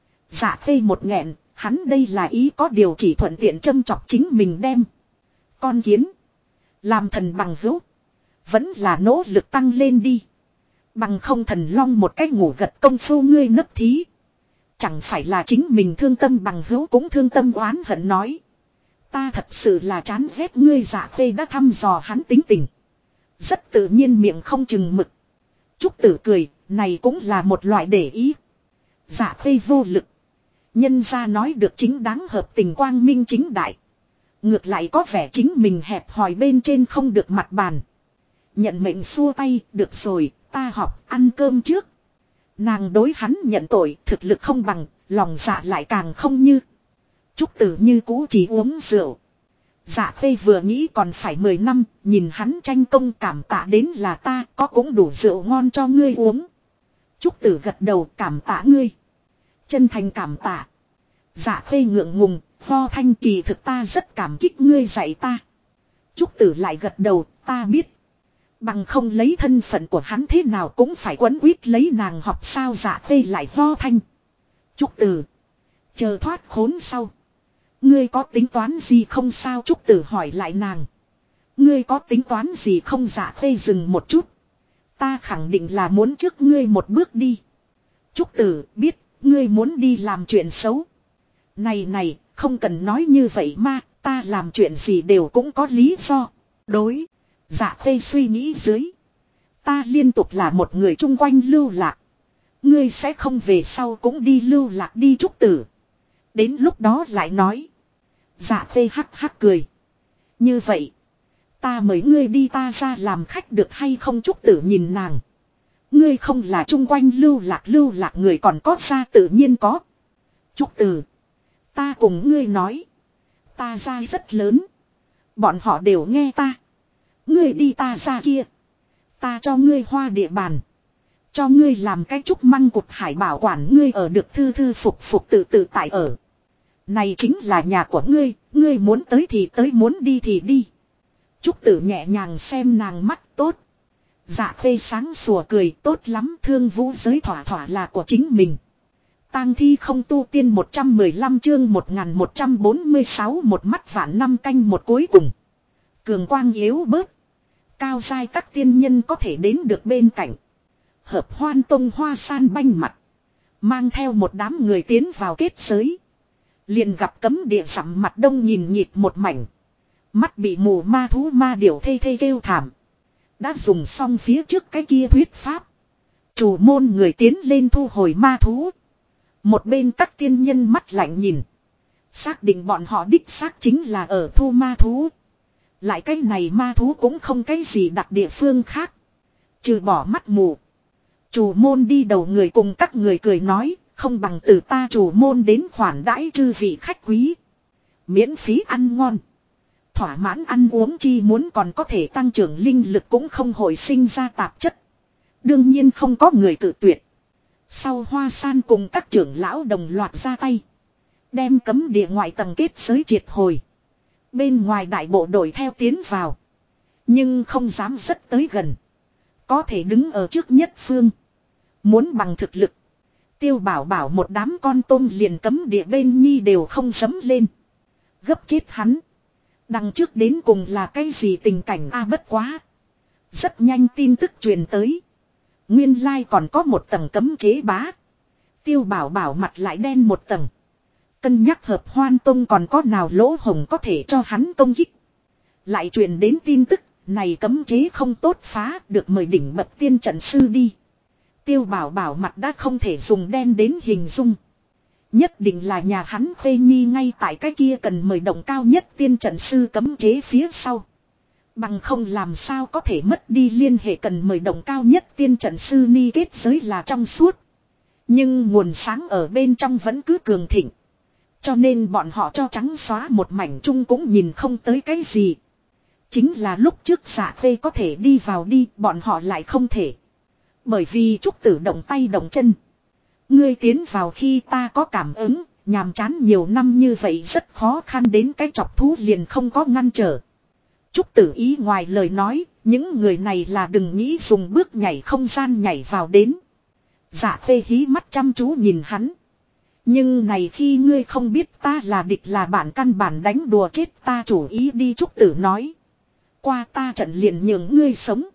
Dạ Khê một nghẹn, hắn đây là ý có điều chỉ thuận tiện châm chọc chính mình đem. Con kiến. Làm thần bằng hữu. Vẫn là nỗ lực tăng lên đi. Bằng không thần long một cách ngủ gật công phu ngươi nấp thí. Chẳng phải là chính mình thương tâm bằng hữu cũng thương tâm oán hận nói. Ta thật sự là chán ghét ngươi. Dạ Khê đã thăm dò hắn tính tình. Rất tự nhiên miệng không chừng mực. Trúc Tử cười, này cũng là một loại để ý. Dạ Khê vô lực. Nhân ra nói được chính đáng hợp tình quang minh chính đại. Ngược lại có vẻ chính mình hẹp hòi bên trên không được mặt bàn. Nhận mệnh xua tay, được rồi, ta học, ăn cơm trước. Nàng đối hắn nhận tội, thực lực không bằng, lòng dạ lại càng không như. Trúc Tử như cũ chỉ uống rượu. Dạ Khê vừa nghĩ còn phải 10 năm, nhìn hắn tranh công cảm tạ đến là ta có cũng đủ rượu ngon cho ngươi uống. Trúc Tử gật đầu, cảm tạ ngươi. Chân thành cảm tạ. Dạ Khê ngượng ngùng, ho thanh, kỳ thực ta rất cảm kích ngươi dạy ta. Trúc Tử lại gật đầu, ta biết. Bằng không lấy thân phận của hắn thế nào cũng phải quấn quýt lấy nàng học sao. Dạ Khê lại ho thanh. Trúc Tử, chờ thoát khốn sau, ngươi có tính toán gì không sao? Trúc Tử hỏi lại nàng. Ngươi có tính toán gì không? Dạ Khê dừng một chút. Ta khẳng định là muốn trước ngươi một bước đi. Trúc Tử biết, ngươi muốn đi làm chuyện xấu. Này, không cần nói như vậy mà, ta làm chuyện gì đều cũng có lý do. Đối. Dạ Khê suy nghĩ dưới. Ta liên tục là một người chung quanh lưu lạc. Ngươi sẽ không về sau cũng đi lưu lạc đi Trúc Tử. Đến lúc đó lại nói. Dạ Khê hắc hắc cười. Như vậy, ta mời ngươi đi ta ra làm khách được hay không? Trúc Tử nhìn nàng. Ngươi không là chung quanh lưu lạc người còn có ra tự nhiên có. Trúc Tử, ta cùng ngươi nói. Ta ra rất lớn. Bọn họ đều nghe ta. Ngươi đi ta ra kia. Ta cho ngươi hoa địa bàn. Cho ngươi làm cái trúc măng cục hải bảo quản ngươi ở được thư thư phục tự tại ở. Này chính là nhà của ngươi. Ngươi muốn tới thì tới, muốn đi thì đi. Trúc Tử nhẹ nhàng xem nàng mắt. Tốt. Dạ Khê sáng sủa cười, tốt lắm, thương vũ giới thỏa thỏa là của chính mình. Tang thi không tu tiên 115 chương 1146, một mắt vạn năm canh một cuối cùng. Cường quang yếu bớt. Cao giai các tiên nhân có thể đến được bên cạnh. Hợp Hoan Tông Hoa San banh mặt. Mang theo một đám người tiến vào kết giới. Liền gặp cấm địa sắm mặt đông nhìn nhịp một mảnh. Mắt bị mù ma thú ma điểu thê thê kêu thảm. Đã dùng xong phía trước cái kia thuyết pháp. Chủ môn người tiến lên thu hồi ma thú. Một bên các tiên nhân mắt lạnh nhìn. Xác định bọn họ đích xác chính là ở thu ma thú. Lại cái này ma thú cũng không cái gì đặc địa phương khác. Trừ bỏ mắt mù. Chủ môn đi đầu người cùng các người cười nói. Không bằng từ ta chủ môn đến khoản đãi chư vị khách quý. Miễn phí ăn ngon. Thỏa mãn ăn uống chi muốn còn có thể tăng trưởng linh lực cũng không hồi sinh ra tạp chất. Đương nhiên không có người cự tuyệt. Sau Hoa San cùng các trưởng lão đồng loạt ra tay. Đem cấm địa ngoại tầng kết giới triệt hồi. Bên ngoài đại bộ đội theo tiến vào. Nhưng không dám rất tới gần. Có thể đứng ở trước nhất phương. Muốn bằng thực lực. Tiêu Bảo Bảo một đám con tôm liền cấm địa bên nhi đều không dấm lên. Gấp chết hắn. Đằng trước đến cùng là cái gì tình cảnh bất quá. Rất nhanh tin tức truyền tới. Nguyên lai còn có một tầng cấm chế bá. Tiêu Bảo Bảo mặt lại đen một tầng. Cân nhắc Hợp Hoan Tông còn có nào lỗ hổng có thể cho hắn công kích. Lại truyền đến tin tức, này cấm chế không tốt phá, được mời đỉnh bậc tiên trận sư đi. Tiêu Bảo Bảo mặt đã không thể dùng đen đến hình dung. Nhất định là nhà hắn Khuê Nhi ngay tại cái kia cần mời động cao nhất tiên trận sư cấm chế phía sau. Bằng không làm sao có thể mất đi liên hệ cần mời động cao nhất tiên trận sư ni kết giới là trong suốt. Nhưng nguồn sáng ở bên trong vẫn cứ cường thịnh. Cho nên bọn họ cho trắng xóa một mảnh chung cũng nhìn không tới cái gì. Chính là lúc trước Dạ Khê có thể đi vào đi, bọn họ lại không thể. Bởi vì Trúc Tử động tay động chân. Ngươi tiến vào khi ta có cảm ứng, nhàm chán nhiều năm như vậy rất khó khăn đến cái chọc thú liền không có ngăn trở. Trúc Tử ý ngoài lời nói, những người này là đừng nghĩ dùng bước nhảy không gian nhảy vào đến. Dạ Khê hí mắt chăm chú nhìn hắn. Nhưng này khi ngươi không biết ta là địch là bạn căn bản đánh đùa chết ta chủ ý đi Trúc Tử nói. Qua ta trận liền nhường ngươi sống.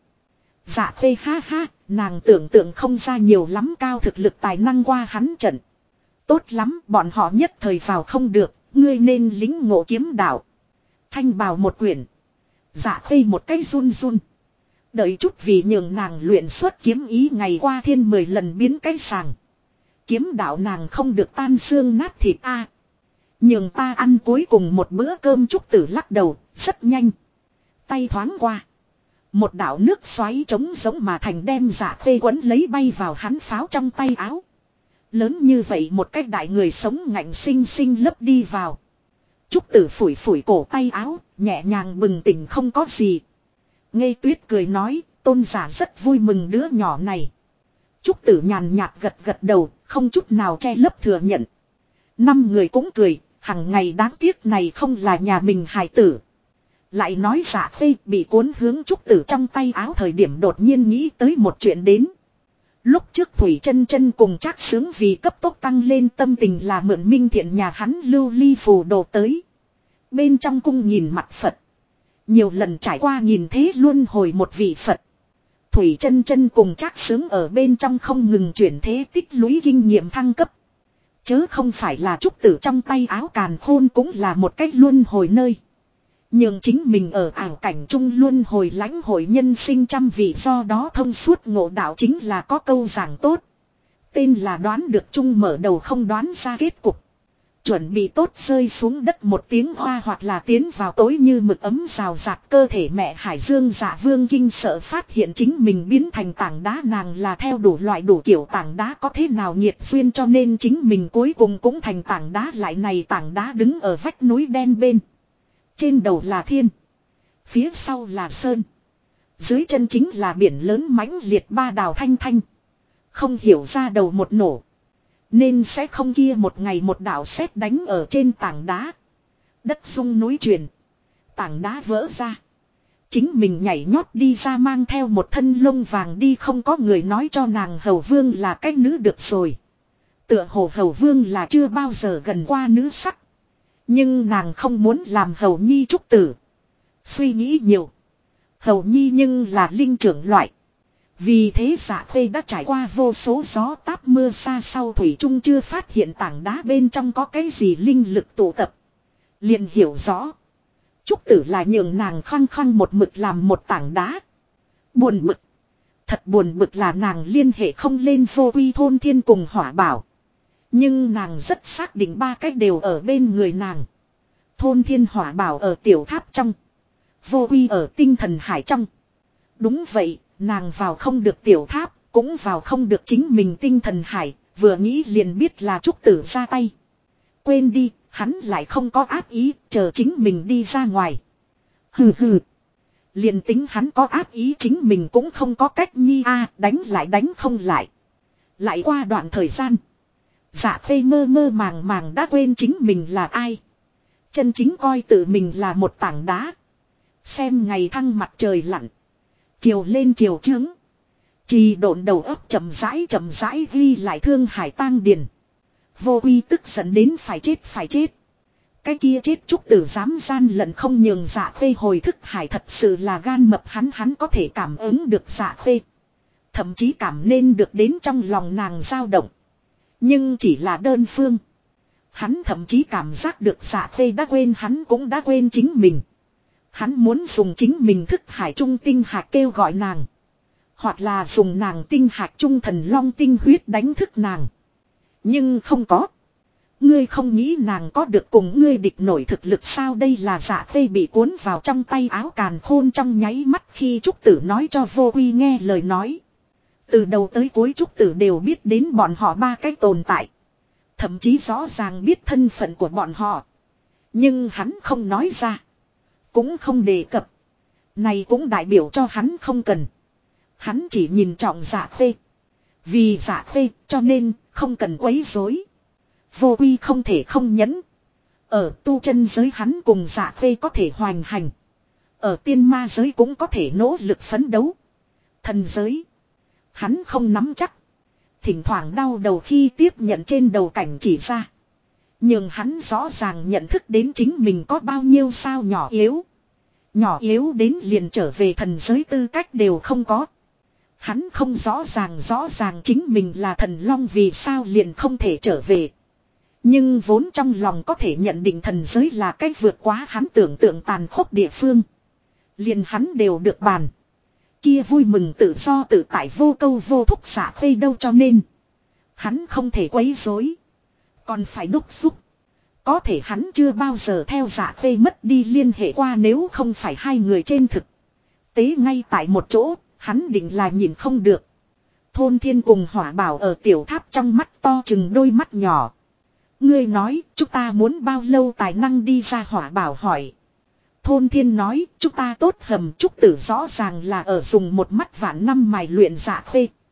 Dạ Khê ha ha, nàng tưởng tượng không ra nhiều lắm cao thực lực tài năng qua hắn trận. Tốt lắm, bọn họ nhất thời vào không được, ngươi nên lính ngộ kiếm đạo. Thanh bào một quyển. Dạ Khê một cái run run. Đợi chút vì nhường nàng luyện xuất kiếm ý ngày qua thiên 10 lần biến cái sàng. Kiếm đạo nàng không được tan xương nát thịt nhường ta ăn cuối cùng một bữa cơm. Trúc Tử lắc đầu, rất nhanh. Tay thoáng qua. Một đạo nước xoáy trống giống mà thành đem Dạ Khê quấn lấy bay vào hắn pháo trong tay áo. Lớn như vậy một cái đại người sống ngạnh sinh sinh lấp đi vào. Trúc Tử phủi phủi cổ tay áo, nhẹ nhàng bừng tỉnh không có gì. Ngây Tuyết cười nói, tôn giả rất vui mừng đứa nhỏ này. Trúc Tử nhàn nhạt gật gật đầu, không chút nào che lấp thừa nhận. 5 người cũng cười, hằng ngày đáng tiếc này không là nhà mình hài tử. Lại nói Dạ Khê bị cuốn hướng Trúc Tử trong tay áo thời điểm đột nhiên nghĩ tới một chuyện đến. Lúc trước Thủy Chân Chân cùng Trác Sướng vì cấp tốc tăng lên tâm tình là mượn Minh Thiện nhà hắn lưu ly phù đồ tới. Bên trong cung nhìn mặt Phật. Nhiều lần trải qua nhìn thế luôn hồi một vị Phật. Thủy Chân Chân cùng Trác Sướng ở bên trong không ngừng chuyển thế tích lũy kinh nghiệm thăng cấp. Chớ không phải là Trúc Tử trong tay áo càn khôn cũng là một cách luân hồi nơi. Nhưng chính mình ở ảo cảnh trung luân hồi lãnh hội nhân sinh trăm vị, do đó thông suốt ngộ đạo chính là có câu giảng tốt. Tên là đoán được chung mở đầu không đoán ra kết cục. Chuẩn bị tốt rơi xuống đất một tiếng hoa hoặc là tiến vào tối như mực ấm rào rạt cơ thể mẹ Hải Dương Dạ Vương kinh sợ phát hiện chính mình biến thành tảng đá, nàng là theo đủ loại đủ kiểu tảng đá có thế nào nhiệt duyên cho nên chính mình cuối cùng cũng thành tảng đá, lại này tảng đá đứng ở vách núi đen bên. Trên đầu là thiên. Phía sau là sơn. Dưới chân chính là biển lớn mãnh liệt ba đào thanh thanh. Không hiểu ra đầu một nổ. Nên sẽ không kia một ngày một đạo sét đánh ở trên tảng đá. Đất rung núi chuyển. Tảng đá vỡ ra. Chính mình nhảy nhót đi ra mang theo một thân lông vàng đi, không có người nói cho nàng Hầu Vương là cái nữ được rồi. Tựa hồ Hầu Vương là chưa bao giờ gần qua nữ sắc. Nhưng nàng không muốn làm Hầu Nhi Trúc Tử. Suy nghĩ nhiều. Hầu Nhi nhưng là linh trưởng loại. Vì thế Dạ Khê đã trải qua vô số gió táp mưa xa sau thủy chung chưa phát hiện tảng đá bên trong có cái gì linh lực tụ tập. Liền hiểu rõ. Trúc Tử là nhường nàng khăng khăng một mực làm một tảng đá. Buồn bực. Thật buồn bực là nàng liên hệ không lên Vô Uy Thôn Thiên cùng Hỏa Bảo. Nhưng nàng rất xác định ba cách đều ở bên người nàng. Thôn Thiên Hỏa Bảo ở tiểu tháp trong. Vô Uy ở tinh thần hải trong. Đúng vậy, nàng vào không được tiểu tháp, cũng vào không được chính mình tinh thần hải, vừa nghĩ liền biết là Trúc Tử ra tay. Quên đi, hắn lại không có ác ý, chờ chính mình đi ra ngoài. Hừ hừ. Liền tính hắn có ác ý chính mình cũng không có cách nhi đánh lại đánh không lại. Lại qua đoạn thời gian. Dạ Khê mơ mơ màng màng đã quên chính mình là ai. Chân chính coi tự mình là một tảng đá. Xem ngày thăng mặt trời lặn. Chiều lên chiều trướng. Trì độn đầu óc chậm rãi ghi lại Thương Hải tang điền. Vô Uy tức giận đến phải chết. Cái kia chết Trúc Tử dám gian lận không nhường Dạ Khê hồi thức hải, thật sự là gan mập, hắn có thể cảm ứng được Dạ Khê. Thậm chí cảm nên được đến trong lòng nàng dao động. Nhưng chỉ là đơn phương. Hắn thậm chí cảm giác được Dạ Khê đã quên hắn cũng đã quên chính mình. Hắn muốn dùng chính mình thức hải trung tinh hạt kêu gọi nàng. Hoặc là dùng nàng tinh hạt trung thần long tinh huyết đánh thức nàng. Nhưng không có. Ngươi không nghĩ nàng có được cùng ngươi địch nổi thực lực sao? Đây là Dạ Khê bị cuốn vào trong tay áo càn khôn trong nháy mắt khi Trúc Tử nói cho Vô Uy nghe lời nói. Từ đầu tới cuối Trúc Tử đều biết đến bọn họ ba cái tồn tại. Thậm chí rõ ràng biết thân phận của bọn họ. Nhưng hắn không nói ra. Cũng không đề cập. Này cũng đại biểu cho hắn không cần. Hắn chỉ nhìn trọng Dạ Khê. Vì Dạ Khê cho nên không cần quấy rối. Vô Uy không thể không nhẫn. Ở tu chân giới hắn cùng Dạ Khê có thể hoành hành. Ở tiên ma giới cũng có thể nỗ lực phấn đấu. Thần giới. Hắn không nắm chắc. Thỉnh thoảng đau đầu khi tiếp nhận trên đầu cảnh chỉ ra. Nhưng hắn rõ ràng nhận thức đến chính mình có bao nhiêu sao nhỏ yếu. Nhỏ yếu đến liền trở về thần giới tư cách đều không có. Hắn không rõ ràng chính mình là thần long vì sao liền không thể trở về. Nhưng vốn trong lòng có thể nhận định thần giới là cách vượt quá hắn tưởng tượng tàn khốc địa phương. Liền hắn đều được bàn. Kia vui mừng tự do tự tại vô câu vô thúc Dạ Khê đâu, cho nên hắn không thể quấy rối, còn phải đốc xúc. Có thể hắn chưa bao giờ theo Dạ Khê mất đi liên hệ qua, nếu không phải hai người trên thực tế ngay tại một chỗ, hắn định là nhìn không được. Thôn Thiên cùng Hỏa Bảo ở tiểu tháp trong mắt to chừng đôi mắt nhỏ. Ngươi nói chúng ta muốn bao lâu tài năng đi ra? Hỏa Bảo hỏi. Thôn Thiên nói chúng ta tốt hầm. Trúc Tử rõ ràng là ở dùng một mắt vạn năm mài luyện Dạ Khê.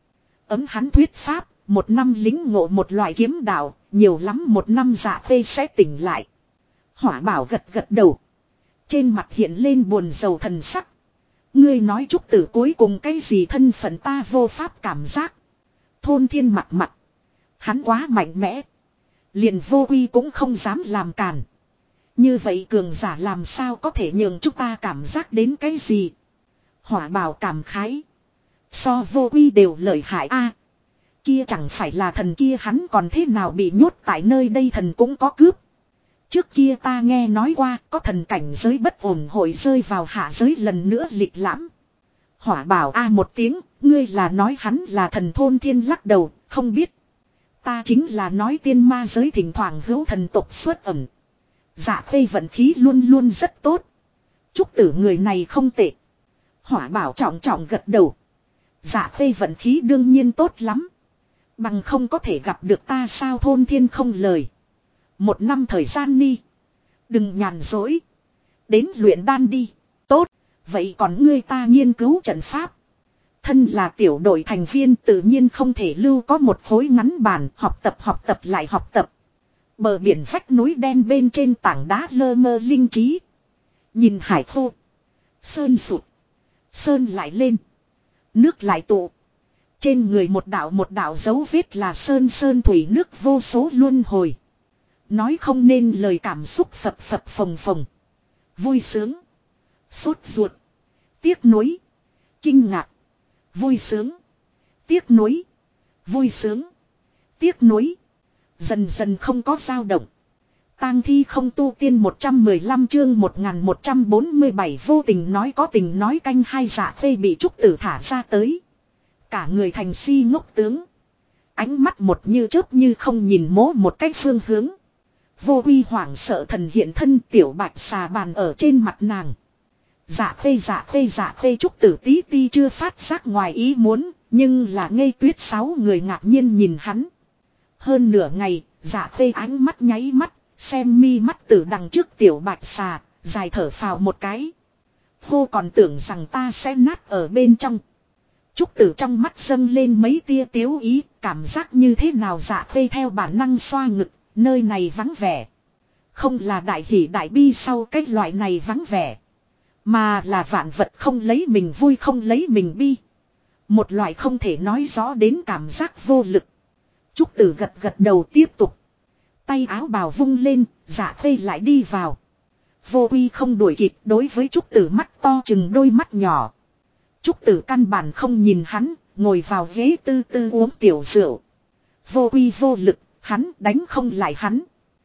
Ấm hắn thuyết pháp, 1 năm lính ngộ một loại kiếm đạo, nhiều lắm 1 năm Dạ Khê sẽ tỉnh lại. Hỏa Bảo gật gật đầu. Trên mặt hiện lên buồn rầu thần sắc. Ngươi nói Trúc Tử cuối cùng cái gì thân phận ta vô pháp cảm giác. Thôn Thiên mặt mặt. Hắn quá mạnh mẽ. Liền Vô Quy cũng không dám làm càn. Như vậy cường giả làm sao có thể nhường chúng ta cảm giác đến cái gì. Hỏa Bảo cảm khái. So Vô Quy đều lợi hại a. Kia chẳng phải là thần kia hắn còn thế nào bị nhốt tại nơi đây thần cũng có cướp. Trước kia ta nghe nói qua có thần cảnh giới bất ổn hội rơi vào hạ giới lần nữa lịch lãm. Hỏa Bảo a một tiếng, ngươi là nói hắn là thần. Thôn Thiên lắc đầu, không biết. Ta chính là nói tiên ma giới thỉnh thoảng hữu thần tộc xuất ẩn. Dạ Khê vận khí luôn luôn rất tốt. Trúc Tử người này không tệ. Hỏa Bảo trọng trọng gật đầu. Dạ Khê vận khí đương nhiên tốt lắm. Bằng không có thể gặp được ta sao. Thôn Thiên không lời. 1 năm thời gian đi. Đừng nhàn dối. Đến luyện đan đi. Tốt. Vậy còn ngươi ta nghiên cứu trận pháp. Thân là tiểu đội thành viên tự nhiên không thể lưu có một khối ngắn bàn. Học tập lại học tập. Bờ biển vách núi đen bên trên tảng đá lơ mơ linh trí. Nhìn hải khô. Sơn sụt. Sơn lại lên. Nước lại tụ. Trên người một đạo dấu vết là sơn thủy nước vô số luân hồi. Nói không nên lời cảm xúc phập phồng phồng. Vui sướng. Sốt ruột. Tiếc nuối. Kinh ngạc. Vui sướng. Tiếc nuối. Vui sướng. Tiếc nuối. Dần dần không có dao động. Tang thi không tu tiên 115 chương 1147 vô tình nói có tình nói canh hai. Dạ Khê bị Trúc Tử thả ra tới. Cả người thành si ngốc tướng. Ánh mắt một như chớp như không nhìn mố một cách phương hướng. Vô Quy hoảng sợ thần hiện thân. Tiểu bạch xà bàn ở trên mặt nàng. Dạ Khê Trúc Tử tí ti chưa phát giác ngoài ý muốn. Nhưng là ngây tuyết 6 người ngạc nhiên nhìn hắn. Hơn nửa ngày, Dạ Khê ánh mắt nháy mắt. Xem mi mắt từ đằng trước tiểu bạch xà. Dài thở phào một cái. Hô còn tưởng rằng ta sẽ nát ở bên trong. Trúc Tử trong mắt dâng lên mấy tia tiếu ý. Cảm giác như thế nào. Dạ Khê theo bản năng xoa ngực. Nơi này vắng vẻ. Không là đại hỷ đại bi sau cái loại này vắng vẻ. Mà là vạn vật không lấy mình vui không lấy mình bi. Một loại không thể nói rõ đến cảm giác vô lực. Trúc Tử gật đầu tiếp tục. Tay áo bào vung lên, Dạ Khê lại đi vào. Vô Quy không đuổi kịp đối với Trúc Tử mắt to chừng đôi mắt nhỏ. Trúc Tử căn bản không nhìn hắn, ngồi vào ghế tư tư uống tiểu rượu. Vô Quy vô lực, hắn đánh không lại hắn.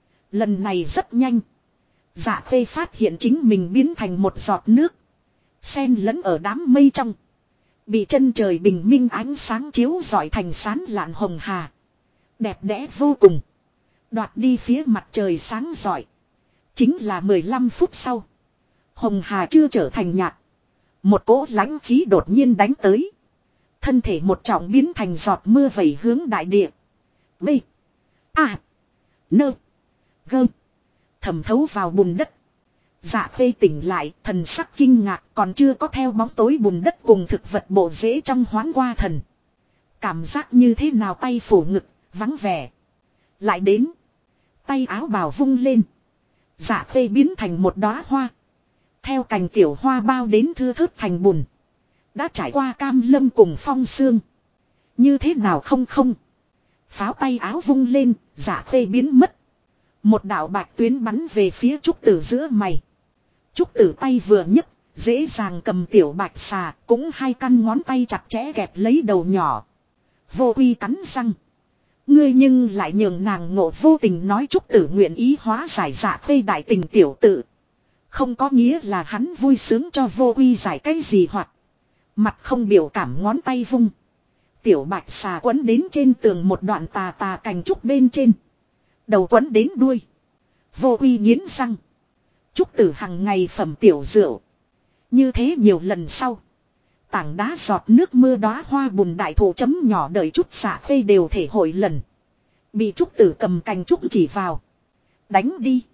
Lần này rất nhanh. Dạ Khê phát hiện chính mình biến thành một giọt nước. Xen lẫn ở đám mây trong. Bị chân trời bình minh ánh sáng chiếu rọi thành sán lạn hồng hà. Đẹp đẽ vô cùng. Đoạt đi phía mặt trời sáng rọi. Chính là 15 phút sau. Hồng hà chưa trở thành nhạt. Một cỗ lãnh khí đột nhiên đánh tới. Thân thể một trọng biến thành giọt mưa vẩy hướng đại địa. B. A. Nơ. Gơ. Thẩm thấu vào bùn đất. Dạ Khê tỉnh lại, thần sắc kinh ngạc, còn chưa có theo bóng tối bùn đất cùng thực vật bộ rễ trong hoán qua thần. Cảm giác như thế nào tay phủ ngực, vắng vẻ. Lại đến. Tay áo bào vung lên. Dạ Khê biến thành một đóa hoa. Theo cành tiểu hoa bao đến thưa thớt thành bùn. Đã trải qua cam lâm cùng phong sương. Như thế nào không. Pháo tay áo vung lên, Dạ Khê biến mất. Một đạo bạch tuyến bắn về phía Trúc Tử giữa mày. Trúc Tử tay vừa nhấc, dễ dàng cầm tiểu bạch xà, cũng 2 căn ngón tay chặt chẽ kẹp lấy đầu nhỏ. Vô Quy cắn răng. Ngươi nhưng lại nhường nàng ngộ vô tình nói Trúc Tử nguyện ý hóa giải Dạ Khê đại tình tiểu tự. Không có nghĩa là hắn vui sướng cho Vô Quy giải cái gì hoặc. Mặt không biểu cảm ngón tay vung. Tiểu bạch xà quấn đến trên tường một đoạn tà cành trúc bên trên. Đầu quấn đến đuôi. Vô Quy nghiến răng. Trúc Tử hằng ngày phẩm tiểu rượu. Như thế nhiều lần sau. Tảng đá giọt nước mưa đóa hoa bùn đại thụ chấm nhỏ đợi chút Dạ Khê đều thể hội lần. Bị Trúc Tử cầm cành trúc chỉ vào. Đánh đi.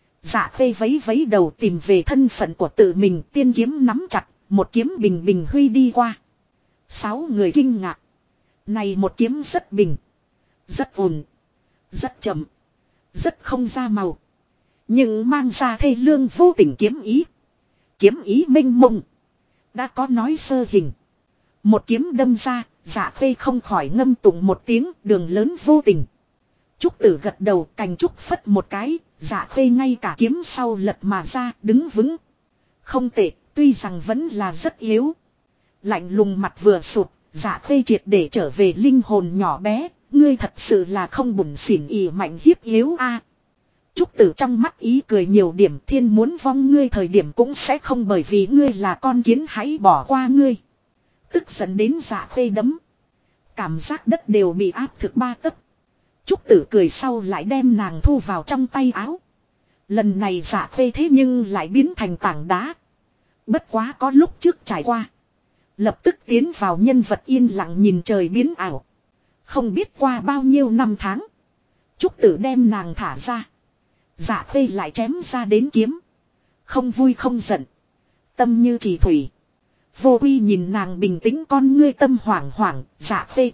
Dạ Khê vấy đầu tìm về thân phận của tự mình, tiên kiếm nắm chặt, một kiếm bình huy đi qua. 6 người kinh ngạc. Này một kiếm rất bình. Rất ổn. Rất chậm. Rất không ra màu. Nhưng mang ra thê lương vô tình kiếm ý. Kiếm ý mênh mông. Đã có nói sơ hình. Một kiếm đâm ra, Dạ Khê không khỏi ngâm tụng một tiếng, đường lớn vô tình. Trúc Tử gật đầu, cành trúc phất một cái, Dạ Khê ngay cả kiếm sau lật mà ra, đứng vững. Không tệ, tuy rằng vẫn là rất yếu. Lạnh lùng mặt vừa sụp, Dạ Khê triệt để trở về linh hồn nhỏ bé, ngươi thật sự là không bủn xỉn ỉ mạnh hiếp yếu a. Trúc Tử trong mắt ý cười nhiều điểm, thiên muốn vong ngươi thời điểm cũng sẽ không bởi vì ngươi là con kiến hãy bỏ qua ngươi. Tức giận đến Dạ Khê đấm. Cảm giác đất đều bị áp thực 3 tấc. Trúc Tử cười sau lại đem nàng thu vào trong tay áo. Lần này Dạ Khê thế nhưng lại biến thành tảng đá. Bất quá có lúc trước trải qua. Lập tức tiến vào nhân vật yên lặng nhìn trời biến ảo. Không biết qua bao nhiêu năm tháng. Trúc Tử đem nàng thả ra. Dạ Khê lại chém ra đến kiếm. Không vui không giận. Tâm như chỉ thủy. Vô Uy nhìn nàng bình tĩnh con ngươi tâm hoảng hoảng. Dạ Khê.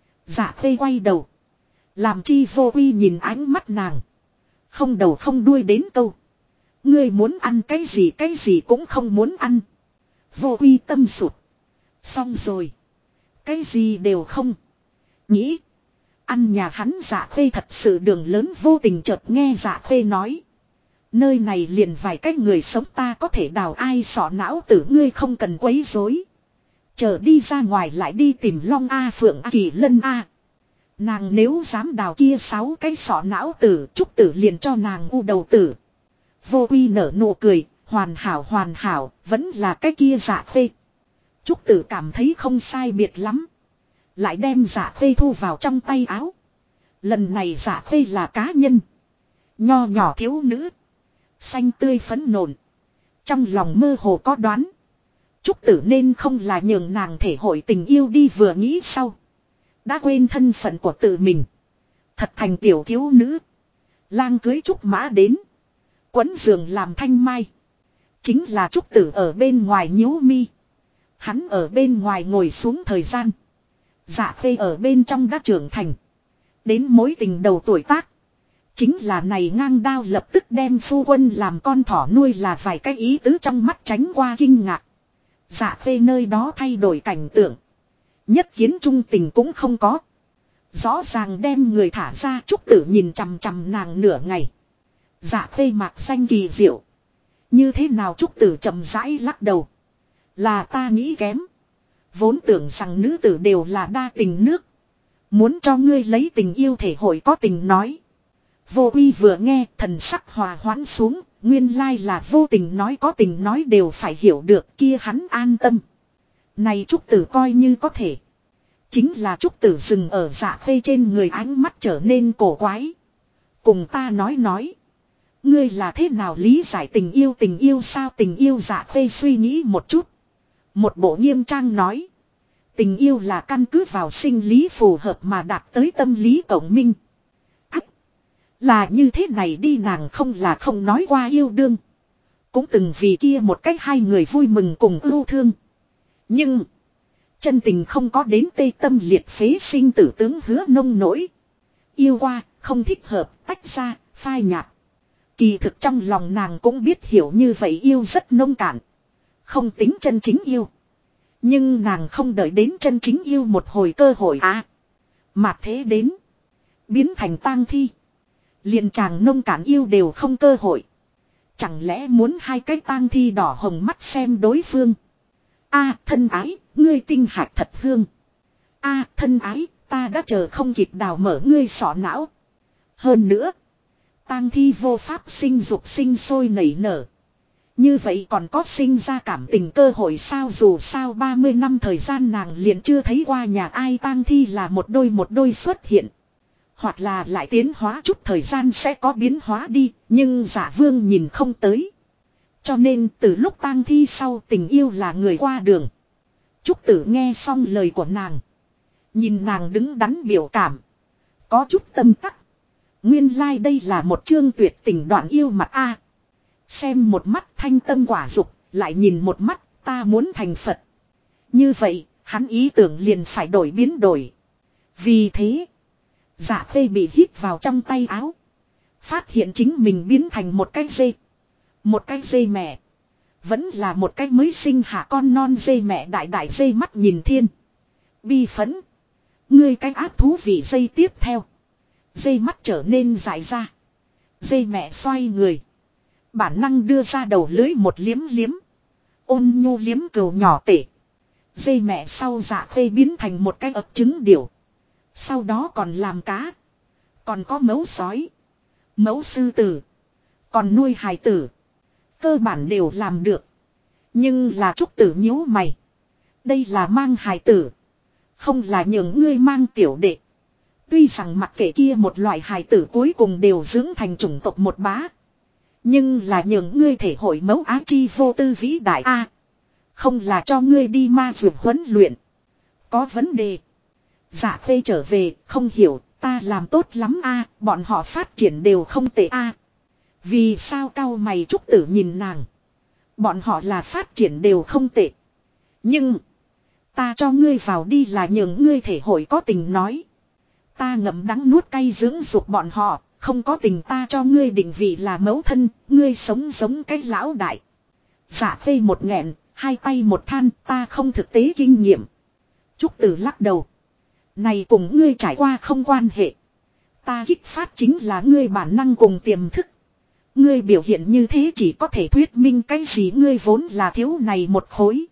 Dạ Khê quay đầu. Làm chi Vô Uy nhìn ánh mắt nàng. Không đầu không đuôi đến câu. Ngươi muốn ăn cái gì cũng không muốn ăn. Vô Uy tâm sụt. Xong rồi. Cái gì đều không. Nghĩ. Ăn nhà hắn Dạ Khê thật sự đường lớn vô tình chợt nghe Dạ Khê nói. Nơi này liền vài cách người sống ta có thể đào ai sọ não tử ngươi không cần quấy rối. Chờ đi ra ngoài lại đi tìm Long A Phượng A Kỳ Lân A. Nàng nếu dám đào kia 6 cái sọ não tử, Trúc Tử liền cho nàng u đầu tử. Vô Uy nở nụ cười, hoàn hảo, vẫn là cái kia Dạ Khê. Trúc Tử cảm thấy không sai biệt lắm. Lại đem Dạ Khê thu vào trong tay áo. Lần này Dạ Khê là cá nhân. Nho nhỏ thiếu nữ. Xanh tươi phấn nộn. Trong lòng mơ hồ có đoán. Trúc Tử nên không là nhường nàng thể hội tình yêu đi vừa nghĩ sau. Đã quên thân phận của tự mình. Thật thành tiểu thiếu nữ. Lang cưới Trúc Mã đến. Quấn giường làm thanh mai. Chính là Trúc Tử ở bên ngoài nhíu mi. Hắn ở bên ngoài ngồi xuống thời gian. Dạ Khê ở bên trong đã trưởng thành. Đến mối tình đầu tuổi tác. Chính là này ngang đao lập tức đem phu quân làm con thỏ nuôi là vài cái ý tứ trong mắt tránh qua kinh ngạc. Dạ Khê nơi đó thay đổi cảnh tượng. Nhất kiến trung tình cũng không có. Rõ ràng đem người thả ra Trúc Tử nhìn chằm chằm nàng nửa ngày. Dạ Khê mạc xanh kỳ diệu. Như thế nào Trúc Tử chậm rãi lắc đầu. Là ta nghĩ kém. Vốn tưởng rằng nữ tử đều là đa tình nước. Muốn cho ngươi lấy tình yêu thể hội có tình nói. Vô Uy vừa nghe thần sắc hòa hoãn xuống. Nguyên lai là vô tình nói có tình nói đều phải hiểu được kia hắn an tâm. Này Trúc Tử coi như có thể. Chính là Trúc Tử dừng ở Dạ Khê trên người ánh mắt trở nên cổ quái. Cùng ta nói. Ngươi là thế nào lý giải tình yêu sao tình yêu Dạ Khê suy nghĩ một chút. Một bộ nghiêm trang nói. Tình yêu là căn cứ vào sinh lý phù hợp mà đạt tới tâm lý cộng minh. Ách! Là như thế này đi nàng không là không nói qua yêu đương. Cũng từng vì kia một cách hai người vui mừng cùng ưu thương. Nhưng chân tình không có đến tê tâm liệt phế sinh tử tướng hứa nông nổi. Yêu qua, không thích hợp, tách ra, phai nhạt. Kỳ thực trong lòng nàng cũng biết hiểu như vậy yêu rất nông cạn. Không tính chân chính yêu. Nhưng nàng không đợi đến chân chính yêu một hồi cơ hội mà thế đến. Biến thành tang thi. Liền chàng nông cạn yêu đều không cơ hội. Chẳng lẽ muốn hai cái tang thi đỏ hồng mắt xem đối phương. Thân ái, ngươi tinh hạt thật hương. Thân ái, ta đã chờ không kịp đào mở ngươi sọ não. Hơn nữa. Tang thi vô pháp sinh dục sinh sôi nảy nở. Như vậy còn có sinh ra cảm tình cơ hội sao dù sao 30 năm thời gian nàng liền chưa thấy qua nhà ai tang thi là một đôi xuất hiện. Hoặc là lại tiến hóa chút thời gian sẽ có biến hóa đi, nhưng Dạ Vương nhìn không tới. Cho nên từ lúc tang thi sau tình yêu là người qua đường. Trúc Tử nghe xong lời của nàng. Nhìn nàng đứng đắn biểu cảm. Có chút tâm tắc. Nguyên lai đây là một chương tuyệt tình đoạn yêu mặt Xem một mắt thanh tâm quả dục, lại nhìn một mắt ta muốn thành Phật. Như vậy, hắn ý tưởng liền phải đổi biến đổi. Vì thế, Dạ Khê bị hít vào trong tay áo. Phát hiện chính mình biến thành một cái dê. Một cái dê mẹ. Vẫn là một cái mới sinh hạ con non dê mẹ, đại đại dê mắt nhìn thiên. Bi phấn. Ngươi cái ác thú vị dây tiếp theo. Dây mắt trở nên dài ra. Dây mẹ xoay người. Bản năng đưa ra đầu lưới một liếm liếm. Ôn nhu liếm cừu nhỏ tể. Dây mẹ sau Dạ Khê biến thành một cái ấp trứng điểu. Sau đó còn làm cá. Còn có mấu sói. Mấu sư tử. Còn nuôi hài tử. Cơ bản đều làm được. Nhưng là Trúc Tử nhíu mày. Đây là mang hài tử. Không là những ngươi mang tiểu đệ. Tuy rằng mặc kệ kia một loại hài tử cuối cùng đều dưỡng thành chủng tộc một bá. Nhưng là những ngươi thể hội mẫu á chi vô tư vĩ đại A. Không là cho ngươi đi ma dược huấn luyện. Có vấn đề. Dạ Khê trở về, không hiểu, ta làm tốt lắm A, bọn họ phát triển đều không tệ A. Vì sao cau mày Trúc Tử nhìn nàng. Bọn họ là phát triển đều không tệ. Nhưng, ta cho ngươi vào đi là những ngươi thể hội có tình nói. Ta ngậm đắng nuốt cay dưỡng dục bọn họ, không có tình ta cho ngươi định vị là mẫu thân, ngươi sống giống cái lão đại. Dạ Khê một nghẹn, hai tay một than, ta không thực tế kinh nghiệm. Trúc Tử lắc đầu. Này cùng ngươi trải qua không quan hệ. Ta kích phát chính là ngươi bản năng cùng tiềm thức. Ngươi biểu hiện như thế chỉ có thể thuyết minh cái gì ngươi vốn là thiếu này một khối.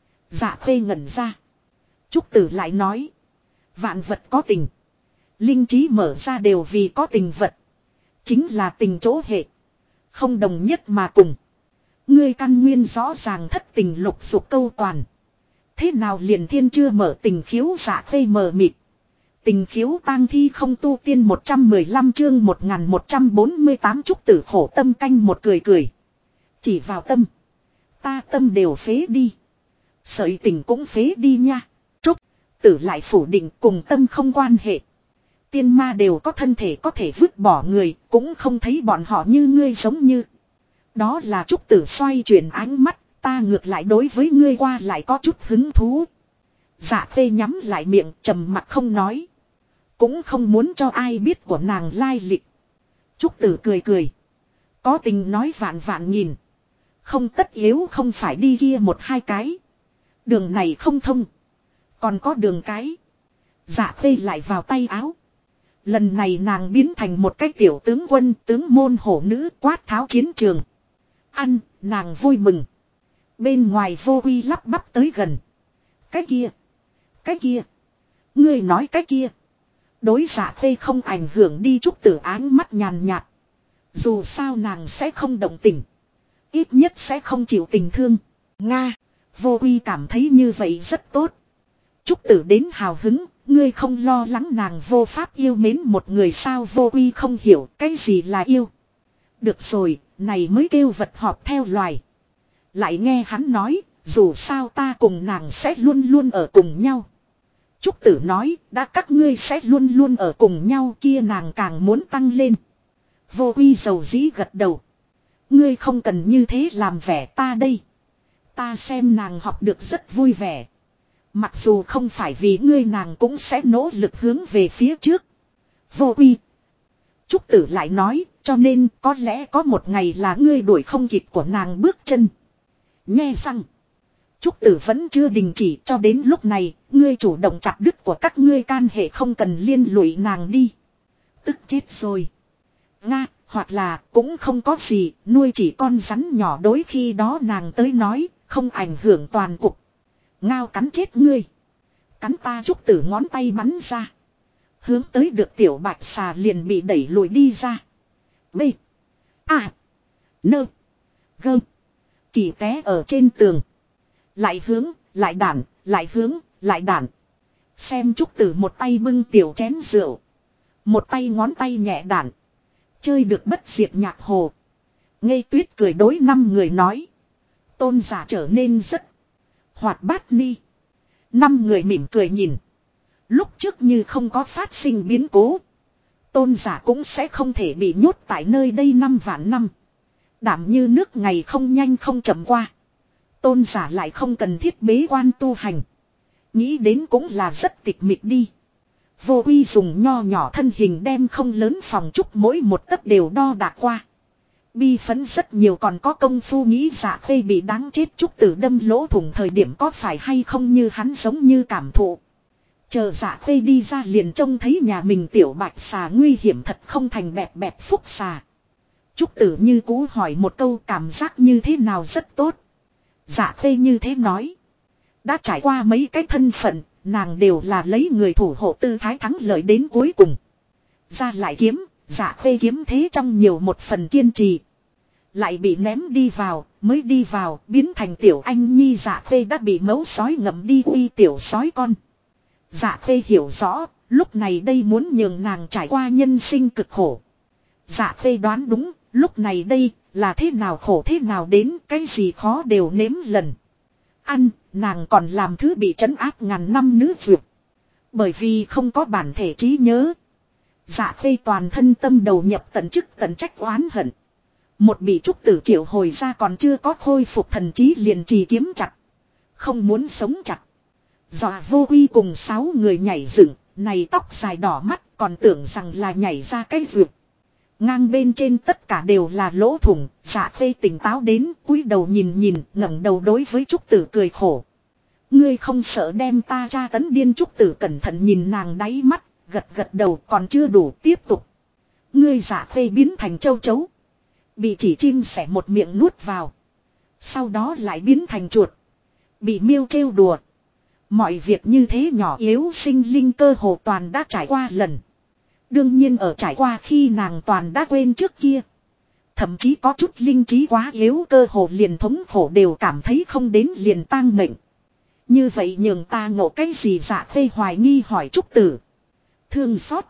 Dạ Khê ngẩn ra. Trúc Tử lại nói. Vạn vật có tình. Linh trí mở ra đều vì có tình vật. Chính là tình chỗ hệ. Không đồng nhất mà cùng. Ngươi căn nguyên rõ ràng thất tình lục dục câu toàn. Thế nào liền thiên chưa mở tình khiếu Dạ Khê mờ mịt. Tình khiếu tang thi không tu tiên 115 chương 1148 Trúc Tử khổ tâm canh một cười cười. Chỉ vào tâm. Ta tâm đều phế đi. Sợi tình cũng phế đi nha. Trúc Tử lại phủ định cùng tâm không quan hệ. Tiên ma đều có thân thể có thể vứt bỏ người, cũng không thấy bọn họ như ngươi giống như. Đó là Trúc Tử xoay chuyển ánh mắt, ta ngược lại đối với ngươi qua lại có chút hứng thú. Dạ Khê nhắm lại miệng trầm mặc không nói. Cũng không muốn cho ai biết của nàng lai lịch. Trúc Tử cười cười. Có tình nói vạn vạn nhìn. Không tất yếu không phải đi kia một hai cái. Đường này không thông. Còn có đường cái. Dạ Khê lại vào tay áo. Lần này nàng biến thành một cái tiểu tướng quân, tướng môn hổ nữ quát tháo chiến trường. Ăn, nàng vui mừng. Bên ngoài Vô Uy lắp bắp tới gần. Cái kia. Cái kia. Ngươi nói cái kia. Đối Dạ Khê không ảnh hưởng đi Trúc Tử áng mắt nhàn nhạt. Dù sao nàng sẽ không động tình. Ít nhất sẽ không chịu tình thương. Nga. Vô Uy cảm thấy như vậy rất tốt. Trúc Tử đến hào hứng. Ngươi không lo lắng nàng vô pháp yêu mến một người sao? Vô Uy không hiểu cái gì là yêu. Được rồi, này mới kêu vật họp theo loài. Lại nghe hắn nói, dù sao ta cùng nàng sẽ luôn luôn ở cùng nhau. Trúc Tử nói, đã các ngươi sẽ luôn luôn ở cùng nhau kia nàng càng muốn tăng lên. Vô Uy dầu dĩ gật đầu. Ngươi không cần như thế làm vẻ ta đây. Ta xem nàng học được rất vui vẻ. Mặc dù không phải vì ngươi nàng cũng sẽ nỗ lực hướng về phía trước. Vô Uy. Trúc Tử lại nói, cho nên có lẽ có một ngày là ngươi đuổi không kịp của nàng bước chân. Nghe rằng. Trúc Tử vẫn chưa đình chỉ cho đến lúc này, ngươi chủ động chặt đứt của các ngươi can hệ không cần liên lụy nàng đi. Tức chết rồi. Nga, hoặc là cũng không có gì, nuôi chỉ con rắn nhỏ đối khi đó nàng tới nói, không ảnh hưởng toàn cục. Ngao cắn chết ngươi. Cắn ta Trúc Tử ngón tay bắn ra. Hướng tới được tiểu bạch xà liền bị đẩy lùi đi ra. B. A. Nơ. Gơ. Kỳ té ở trên tường. Lại hướng, lại đản, lại hướng, lại đản. Xem Trúc Tử một tay bưng tiểu chén rượu. Một tay ngón tay nhẹ đản. Chơi được bất diệt nhạc hồ. Ngây Tuyết cười đối 5 người nói. Tôn giả trở nên rất hoạt bát ni. 5 người mỉm cười nhìn. Lúc trước như không có phát sinh biến cố. Tôn giả cũng sẽ không thể bị nhốt tại nơi đây 5 vạn năm. Đảm như nước ngày không nhanh không chậm qua. Tôn giả lại không cần thiết bế quan tu hành. Nghĩ đến cũng là rất tịch mịch đi. Vô Uy dùng nho nhỏ thân hình đem không lớn phòng trúc mỗi một tấc đều đo đạc qua. Bi phấn rất nhiều, còn có công phu nghĩ Dạ Khê bị đáng chết trúc tử đâm lỗ thủng thời điểm có phải hay không như hắn giống như cảm thụ. Chờ Dạ Khê đi ra liền trông thấy nhà mình tiểu bạch xà nguy hiểm thật không thành bẹp bẹp phúc xà. Trúc tử như cũ hỏi một câu cảm giác như thế nào rất tốt. Dạ Khê như thế nói. Đã trải qua mấy cái thân phận, nàng đều là lấy người thủ hộ tư thái thắng lợi đến cuối cùng. Ra lại kiếm, Dạ Khê kiếm thế trong nhiều một phần kiên trì. Lại bị ném đi vào, mới đi vào, biến thành tiểu anh nhi. Dạ Khê đã bị mấu sói ngậm đi uy tiểu sói con. Dạ Khê hiểu rõ, lúc này đây muốn nhường nàng trải qua nhân sinh cực khổ. Dạ Khê đoán đúng, lúc này đây là thế nào khổ thế nào đến, cái gì khó đều nếm lần. Ăn, nàng còn làm thứ bị trấn áp ngàn năm nữ dược. Bởi vì không có bản thể trí nhớ. Dạ Khê toàn thân tâm đầu nhập tận chức tận trách oán hận. Một bị trúc tử triệu hồi ra còn chưa có khôi phục thần trí liền trì kiếm chặt. Không muốn sống chặt. Dọa Vô Uy cùng 6 người nhảy dựng, này tóc dài đỏ mắt còn tưởng rằng là nhảy ra cái vượt. Ngang bên trên tất cả đều là lỗ thủng. Dạ Khê tỉnh táo đến, cúi đầu nhìn ngẩng đầu đối với trúc tử cười khổ. Ngươi không sợ đem ta tra tấn điên? Trúc tử cẩn thận nhìn nàng đáy mắt, gật đầu, còn chưa đủ, tiếp tục. Ngươi Dạ Khê biến thành châu chấu, bị chỉ chim sẻ một miệng nuốt vào. Sau đó lại biến thành chuột, bị miêu trêu đùa. Mọi việc như thế nhỏ yếu sinh linh cơ hồ toàn đã trải qua lần. Đương nhiên ở trải qua khi nàng toàn đã quên trước kia. Thậm chí có chút linh trí quá yếu cơ hồ liền thống khổ đều cảm thấy không đến liền tang mệnh. Như vậy nhường ta ngộ cái gì? Dạ Khê hoài nghi hỏi trúc tử. Thương xót.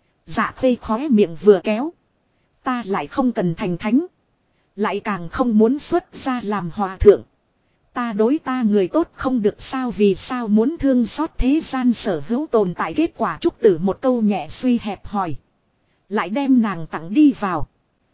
Dạ Khê khóe miệng vừa kéo. Ta lại không cần thành thánh. Lại càng không muốn xuất gia làm hòa thượng. Ta đối ta người tốt không được sao? Vì sao muốn thương xót thế gian sở hữu tồn tại? Kết quả trúc tử một câu nhẹ suy hẹp hỏi. Lại đem nàng tặng đi vào.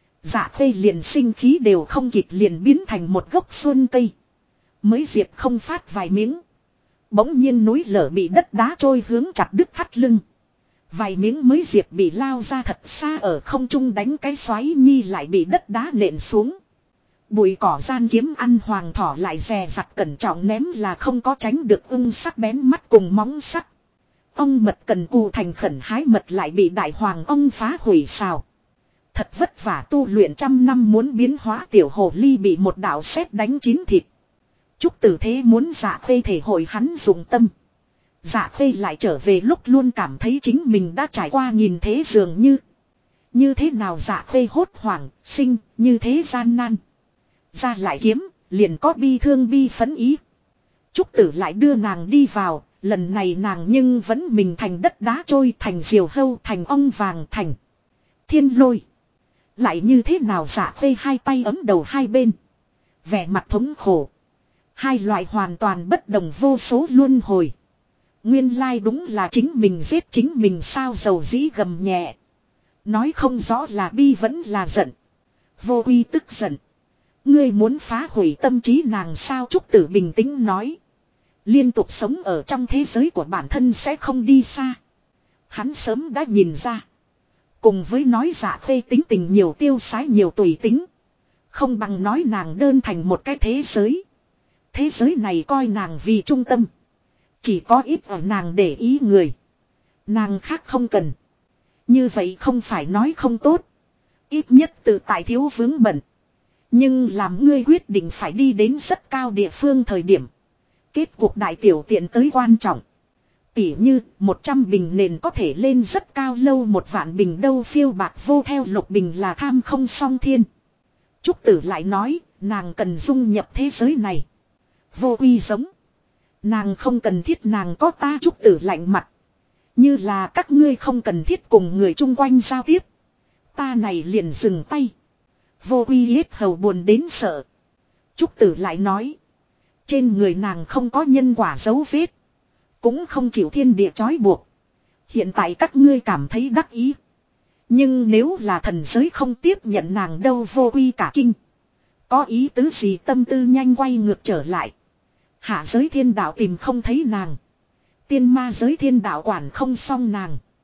Dạ Khê liền sinh khí đều không kịp liền biến thành một gốc xuân cây. Mới diệp không phát vài miếng. Bỗng nhiên núi lở bị đất đá trôi hướng chặt đứt thắt lưng. Vài miếng mới diệp bị lao ra thật xa, ở không trung đánh cái xoáy nhi lại bị đất đá nện xuống. Bụi cỏ gian kiếm ăn hoàng thỏ lại dè dặt cẩn trọng ném là không có tránh được ưng sắc bén mắt cùng móng sắc. Ong mật cần cù thành khẩn hái mật lại bị đại hoàng ong phá hủy xào. Thật vất vả tu luyện trăm năm muốn biến hóa tiểu hồ ly bị một đạo sét đánh chín thịt. Trúc tử thế muốn Dạ Khê thể hội hắn dùng tâm. Dạ Khê lại trở về lúc luôn cảm thấy chính mình đã trải qua nghìn thế dường như. Như thế nào Dạ Khê hốt hoảng, sinh, như thế gian nan. Ra lại kiếm, liền có bi thương bi phấn ý. Trúc tử lại đưa nàng đi vào, lần này nàng nhưng vẫn mình thành đất đá trôi, thành diều hâu, thành ong vàng, thành thiên lôi. Lại như thế nào Dạ Khê hai tay ấm đầu hai bên. Vẻ mặt thống khổ. Hai loại hoàn toàn bất đồng vô số luân hồi. Nguyên lai đúng là chính mình giết chính mình sao? Dầu dĩ gầm nhẹ. Nói không rõ là bi vẫn là giận. Vô Uy tức giận. Ngươi muốn phá hủy tâm trí nàng sao? Trúc tử bình tĩnh nói. Liên tục sống ở trong thế giới của bản thân sẽ không đi xa. Hắn sớm đã nhìn ra. Cùng với nói Dạ Khê tính tình nhiều tiêu sái nhiều tùy tính. Không bằng nói nàng đơn thành một cái thế giới. Thế giới này coi nàng vì trung tâm. Chỉ có ít ở nàng để ý người. Nàng khác không cần. Như vậy không phải nói không tốt. Ít nhất tự tại thiếu vướng bận. Nhưng làm ngươi quyết định phải đi đến rất cao địa phương thời điểm. Kết cuộc đại tiểu tiện tới quan trọng. Tỉ như 100 bình nền có thể lên rất cao lâu, 1.000 bình đâu phiêu bạc vô theo lục bình là tham không song thiên. Trúc tử lại nói, nàng cần dung nhập thế giới này. Vô Uy giống. Nàng không cần thiết nàng có ta. Trúc tử lạnh mặt. Như là các ngươi không cần thiết cùng người chung quanh giao tiếp. Ta này liền dừng tay. Vô Uy hết hầu buồn đến sợ. Trúc tử lại nói. Trên người nàng không có nhân quả dấu vết. Cũng không chịu thiên địa trói buộc. Hiện tại các ngươi cảm thấy đắc ý. Nhưng nếu là thần giới không tiếp nhận nàng đâu? Vô Uy cả kinh. Có ý tứ gì? Tâm tư nhanh quay ngược trở lại. Hạ giới thiên đạo tìm không thấy nàng. Tiên ma giới thiên đạo quản không xong nàng.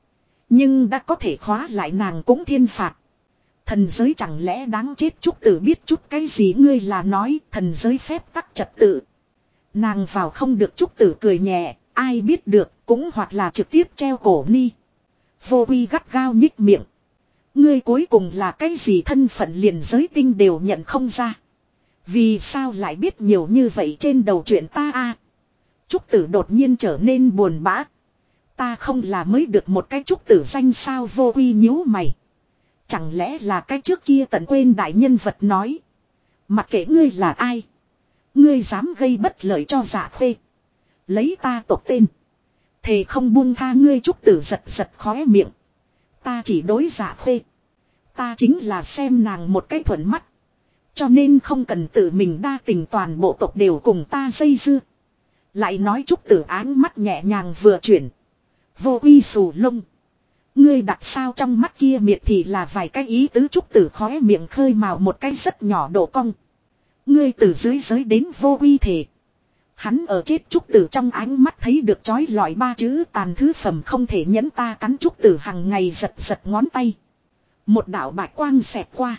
Nhưng đã có thể khóa lại nàng cũng thiên phạt. Thần giới chẳng lẽ đáng chết Trúc Tử biết chút cái gì ngươi là nói thần giới phép tắc trật tự. Nàng vào không được Trúc Tử cười nhẹ, ai biết được cũng hoặc là trực tiếp treo cổ ni. Vô Uy gắt gao nhích miệng. Ngươi cuối cùng là cái gì thân phận liền giới tinh đều nhận không ra. Vì sao lại biết nhiều như vậy trên đầu chuyện ta a? Trúc Tử đột nhiên trở nên buồn bã. Ta không là mới được một cái Trúc Tử danh sao? Vô Uy nhíu mày. Chẳng lẽ là cái trước kia tận quên đại nhân vật nói. Mặc kệ ngươi là ai. Ngươi dám gây bất lợi cho Dạ Khê. Lấy ta tộc tên. Thề không buông tha ngươi. Trúc Tử giật giật khóe miệng. Ta chỉ đối Dạ Khê. Ta chính là xem nàng một cái thuận mắt. Cho nên không cần tự mình đa tình, toàn bộ tộc đều cùng ta dây dưa. Lại nói Trúc Tử áng mắt nhẹ nhàng vừa chuyển. Vô Uy xù lông. Ngươi đặt sao trong mắt kia miệt thì là vài cái ý tứ. Trúc Tử khóe miệng khơi mào một cái rất nhỏ độ cong. Ngươi từ dưới giới đến Vô Uy thể. Hắn ở chết. Trúc Tử trong ánh mắt thấy được chói lọi ba chữ tàn thứ phẩm không thể nhẫn. Ta cắn. Trúc Tử hằng ngày giật giật ngón tay. Một đạo bạch quang xẹt qua.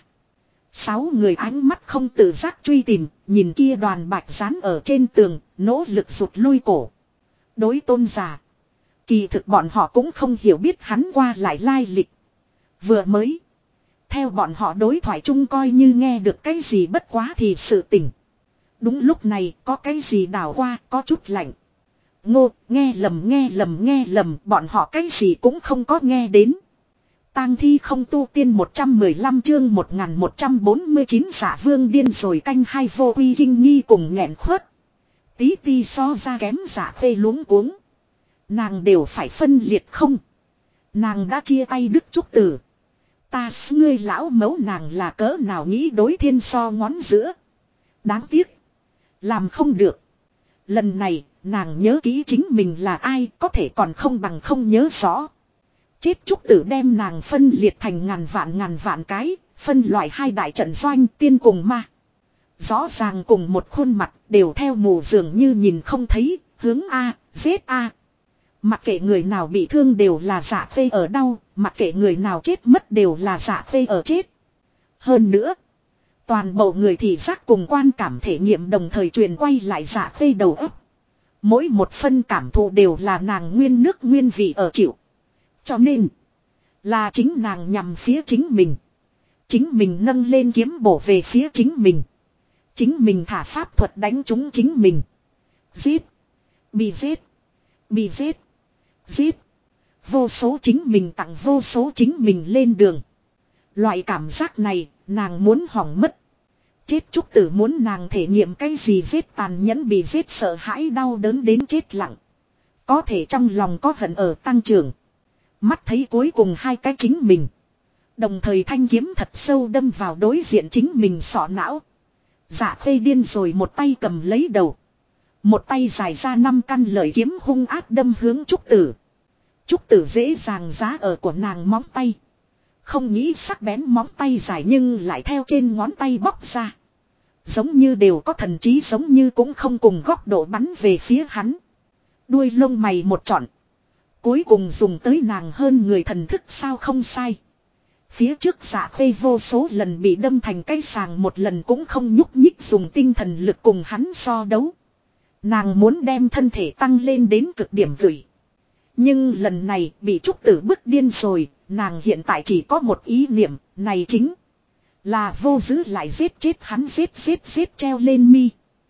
6 người ánh mắt không tự giác truy tìm. Nhìn kia đoàn bạch dán ở trên tường. Nỗ lực rụt lui cổ. Đối tôn giả. Kỳ thực bọn họ cũng không hiểu biết hắn qua lại lai lịch. Vừa mới. Theo bọn họ đối thoại chung coi như nghe được cái gì bất quá thì sự tình. Đúng lúc này có cái gì đảo qua có chút lạnh. Ngô nghe lầm bọn họ cái gì cũng không có nghe đến. Tang thi không tu tiên 115 chương 1149 Dạ Vương điên rồi canh hai. Vô Uy kinh nghi cùng nghẹn khuất. Tí ti so ra kém Dạ Khê luống cuống. Nàng đều phải phân liệt không. Nàng đã chia tay Đức Trúc Tử. Ta ngươi lão mấu nàng là cỡ nào nghĩ đối thiên so ngón giữa. Đáng tiếc. Làm không được. Lần này nàng nhớ kỹ chính mình là ai có thể còn không bằng không nhớ rõ. Chết Trúc Tử đem nàng phân liệt thành ngàn vạn cái. Phân loại hai đại trận doanh tiên cùng ma. Rõ ràng cùng một khuôn mặt đều theo mù dường như nhìn không thấy. Hướng A, giết A. Mặc kệ người nào bị thương đều là Dạ Khê ở đau, mặc kệ người nào chết mất đều là Dạ Khê ở chết. Hơn nữa, toàn bộ người thị giác cùng quan cảm thể nghiệm đồng thời truyền quay lại Dạ Khê đầu óc. Mỗi một phân cảm thụ đều là nàng nguyên nước nguyên vị ở chịu. Cho nên, là chính nàng nhằm phía chính mình. Chính mình nâng lên kiếm bổ về phía chính mình. Chính mình thả pháp thuật đánh trúng chính mình. Giết. Bị giết. Bị giết. Giết. Vô số chính mình tặng vô số chính mình lên đường. Loại cảm giác này nàng muốn hỏng mất. Chết Trúc Tử muốn nàng thể nghiệm cái gì giết tàn nhẫn bị giết sợ hãi đau đớn đến chết lặng. Có thể trong lòng có hận ở tăng trưởng. Mắt thấy cuối cùng hai cái chính mình. Đồng thời thanh kiếm thật sâu đâm vào đối diện chính mình sọ não. Dạ Khê điên rồi một tay cầm lấy đầu. Một tay dài ra 5 căn lợi kiếm hung ác đâm hướng Trúc Tử. Trúc Tử dễ dàng giá ở của nàng móng tay. Không nghĩ sắc bén móng tay dài nhưng lại theo trên ngón tay bóc ra. Giống như đều có thần trí giống như cũng không cùng góc độ bắn về phía hắn. Đuôi lông mày một trọn. Cuối cùng dùng tới nàng hơn người thần thức sao không sai. Phía trước Dạ Khê vô số lần bị đâm thành cái sàng một lần cũng không nhúc nhích dùng tinh thần lực cùng hắn so đấu. Nàng muốn đem thân thể tăng lên đến cực điểm gửi. Nhưng lần này bị Trúc Tử bức điên rồi, nàng hiện tại chỉ có một ý niệm, này chính là vô giữ lại giết chết hắn giết treo lên mi.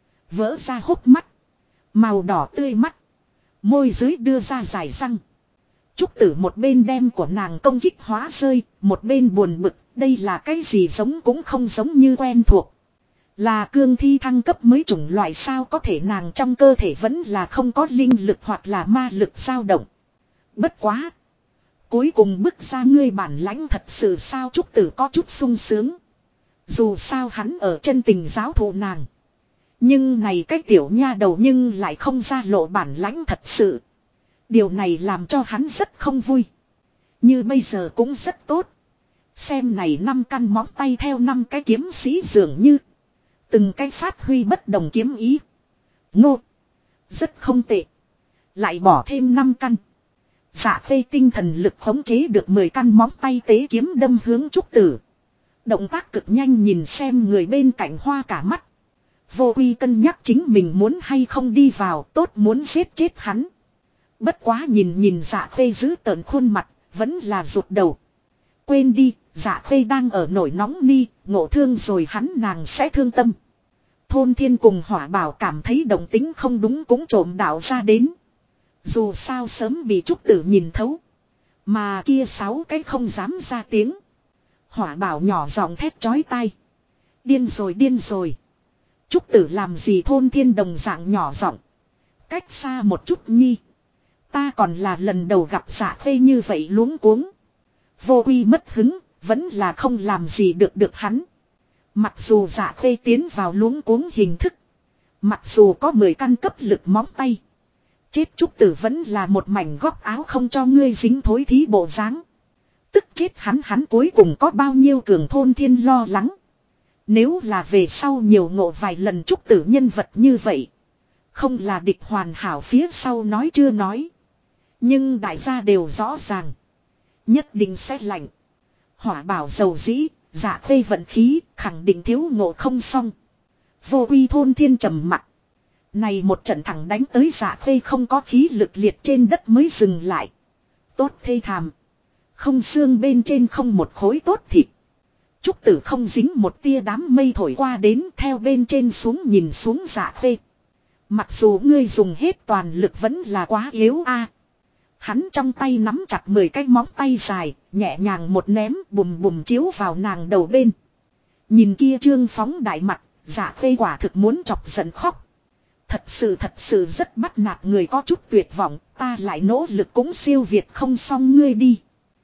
Vỡ ra hốc mắt, màu đỏ tươi mắt, môi dưới đưa ra dài răng. Trúc Tử một bên đem của nàng công kích hóa rơi, một bên buồn bực, đây là cái gì giống cũng không giống như quen thuộc. Là cương thi thăng cấp mới chủng loại sao có thể nàng trong cơ thể vẫn là không có linh lực hoặc là ma lực dao động. Bất quá. Cuối cùng bức ra ngươi bản lãnh thật sự sao Trúc Tử có chút sung sướng. Dù sao hắn ở chân tình giáo thụ nàng. Nhưng này cái tiểu nha đầu nhưng lại không ra lộ bản lãnh thật sự. Điều này làm cho hắn rất không vui. Như bây giờ cũng rất tốt. Xem này 5 căn móng tay theo 5 cái kiếm sĩ dường như. Từng cái phát huy bất đồng kiếm ý. Ngô. Rất không tệ. Lại bỏ thêm 5 căn. Dạ Khê tinh thần lực khống chế được 10 căn móng tay tế kiếm đâm hướng Trúc Tử. Động tác cực nhanh, nhìn xem người bên cạnh hoa cả mắt. Vô Quy cân nhắc chính mình muốn hay không đi vào, tốt muốn giết chết hắn. Bất quá nhìn Dạ Khê giữ tợn khuôn mặt, vẫn là rụt đầu. Quên đi, Dạ Khê đang ở nổi nóng ni, ngộ thương rồi hắn nàng sẽ thương tâm. Thôn Thiên cùng Hỏa Bảo cảm thấy động tính không đúng cũng trộm đạo ra đến. Dù sao sớm bị Trúc Tử nhìn thấu. Mà kia 6 cái không dám ra tiếng. Hỏa Bảo nhỏ giọng thét chói tai. Điên rồi điên rồi. Trúc Tử làm gì? Thôn Thiên đồng dạng nhỏ giọng. Cách xa một chút nhi. Ta còn là lần đầu gặp Dạ Khê như vậy luống cuống. Vô Quy mất hứng, vẫn là không làm gì được hắn. Mặc dù Dạ Khê tiến vào luống cuống hình thức. Mặc dù có 10 căn cấp lực móng tay. Chết Trúc Tử vẫn là một mảnh góc áo không cho ngươi dính thối thí bộ dáng. Tức chết hắn cuối cùng có bao nhiêu cường. Thôn Thiên lo lắng. Nếu là về sau nhiều ngộ vài lần Trúc Tử nhân vật như vậy. Không là địch hoàn hảo phía sau nói chưa nói. Nhưng đại gia đều rõ ràng. Nhất định sẽ lạnh. Hỏa Bảo dầu dĩ, Dạ Khê vận khí, khẳng định thiếu ngộ không xong. Vô Quy Thôn Thiên trầm mặc. Này một trận thẳng đánh tới Dạ Khê không có khí lực liệt trên đất mới dừng lại. Tốt thê thảm. Không xương bên trên không một khối tốt thịt. Trúc Tử không dính một tia đám mây thổi qua đến, theo bên trên xuống nhìn xuống Dạ Khê. Mặc dù ngươi dùng hết toàn lực vẫn là quá yếu a. Hắn trong tay nắm chặt 10 cái móng tay dài, nhẹ nhàng một ném, bùm bùm chiếu vào nàng đầu bên. Nhìn kia trương phóng đại mặt, Dạ Khê quả thực muốn chọc giận khóc. Thật sự rất bắt nạt người, có chút tuyệt vọng, ta lại nỗ lực cũng siêu việt không xong ngươi đi.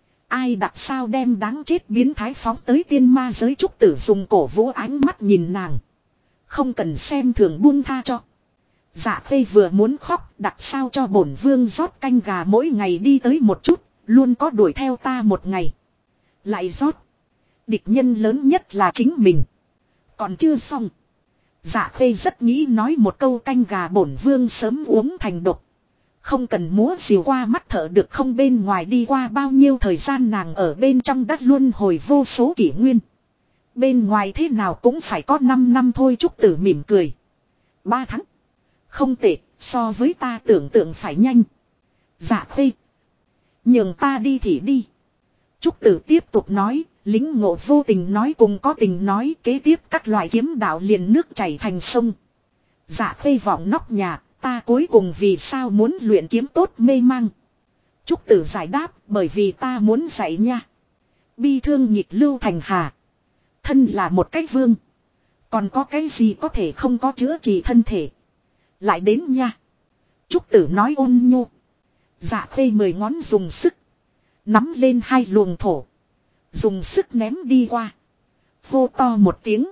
Ai đặt sao đem đáng chết biến thái phóng tới tiên ma giới. Trúc Tử dùng cổ vũ ánh mắt nhìn nàng. Không cần xem thường, buông tha cho. Dạ Khê vừa muốn khóc, đặt sao cho bổn vương rót canh gà mỗi ngày đi tới một chút, luôn có đuổi theo ta một ngày. Lại rót. Địch nhân lớn nhất là chính mình. Còn chưa xong. Dạ Khê rất nghĩ nói một câu canh gà bổn vương sớm uống thành độc. Không cần múa rìu qua mắt thở được không, bên ngoài đi qua bao nhiêu thời gian nàng ở bên trong đất luân hồi vô số kỷ nguyên. Bên ngoài thế nào cũng phải có 5 năm thôi. Trúc Tử mỉm cười. 3 tháng. Không tệ, so với ta tưởng tượng phải nhanh. Dạ Khê. Nhường ta đi thì đi. Trúc Tử tiếp tục nói, lính ngộ vô tình nói cùng có tình nói, kế tiếp các loại kiếm đạo liền nước chảy thành sông. Dạ Khê vọng nóc nhà, ta cuối cùng vì sao muốn luyện kiếm tốt mê mang. Trúc Tử giải đáp, bởi vì ta muốn dạy nha. Bi thương nhịp lưu thành hà. Thân là một cái vương. Còn có cái gì có thể không có chữa trị thân thể. Lại đến nha. Trúc Tử nói ôn nhu. Dạ Khê 10 ngón dùng sức. Nắm lên 2 luồng thổ. Dùng sức ném đi qua. Hô to một tiếng.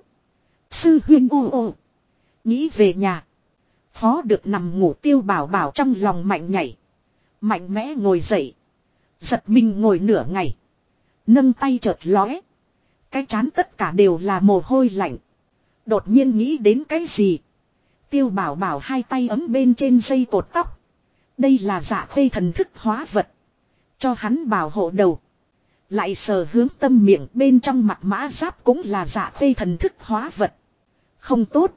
Sư huynh ô. Nghĩ về nhà. Phó được nằm ngủ Tiêu Bảo Bảo trong lòng mạnh nhảy. Mạnh mẽ ngồi dậy. Giật mình ngồi nửa ngày. Nâng tay chợt lóe. Cái trán tất cả đều là mồ hôi lạnh. Đột nhiên nghĩ đến cái gì. Tiêu Bảo Bảo 2 tay ấm bên trên dây cột tóc. Đây là Dạ Khê thần thức hóa vật. Cho hắn bảo hộ đầu. Lại sờ hướng tâm miệng, bên trong mặt mã giáp cũng là Dạ Khê thần thức hóa vật. Không tốt.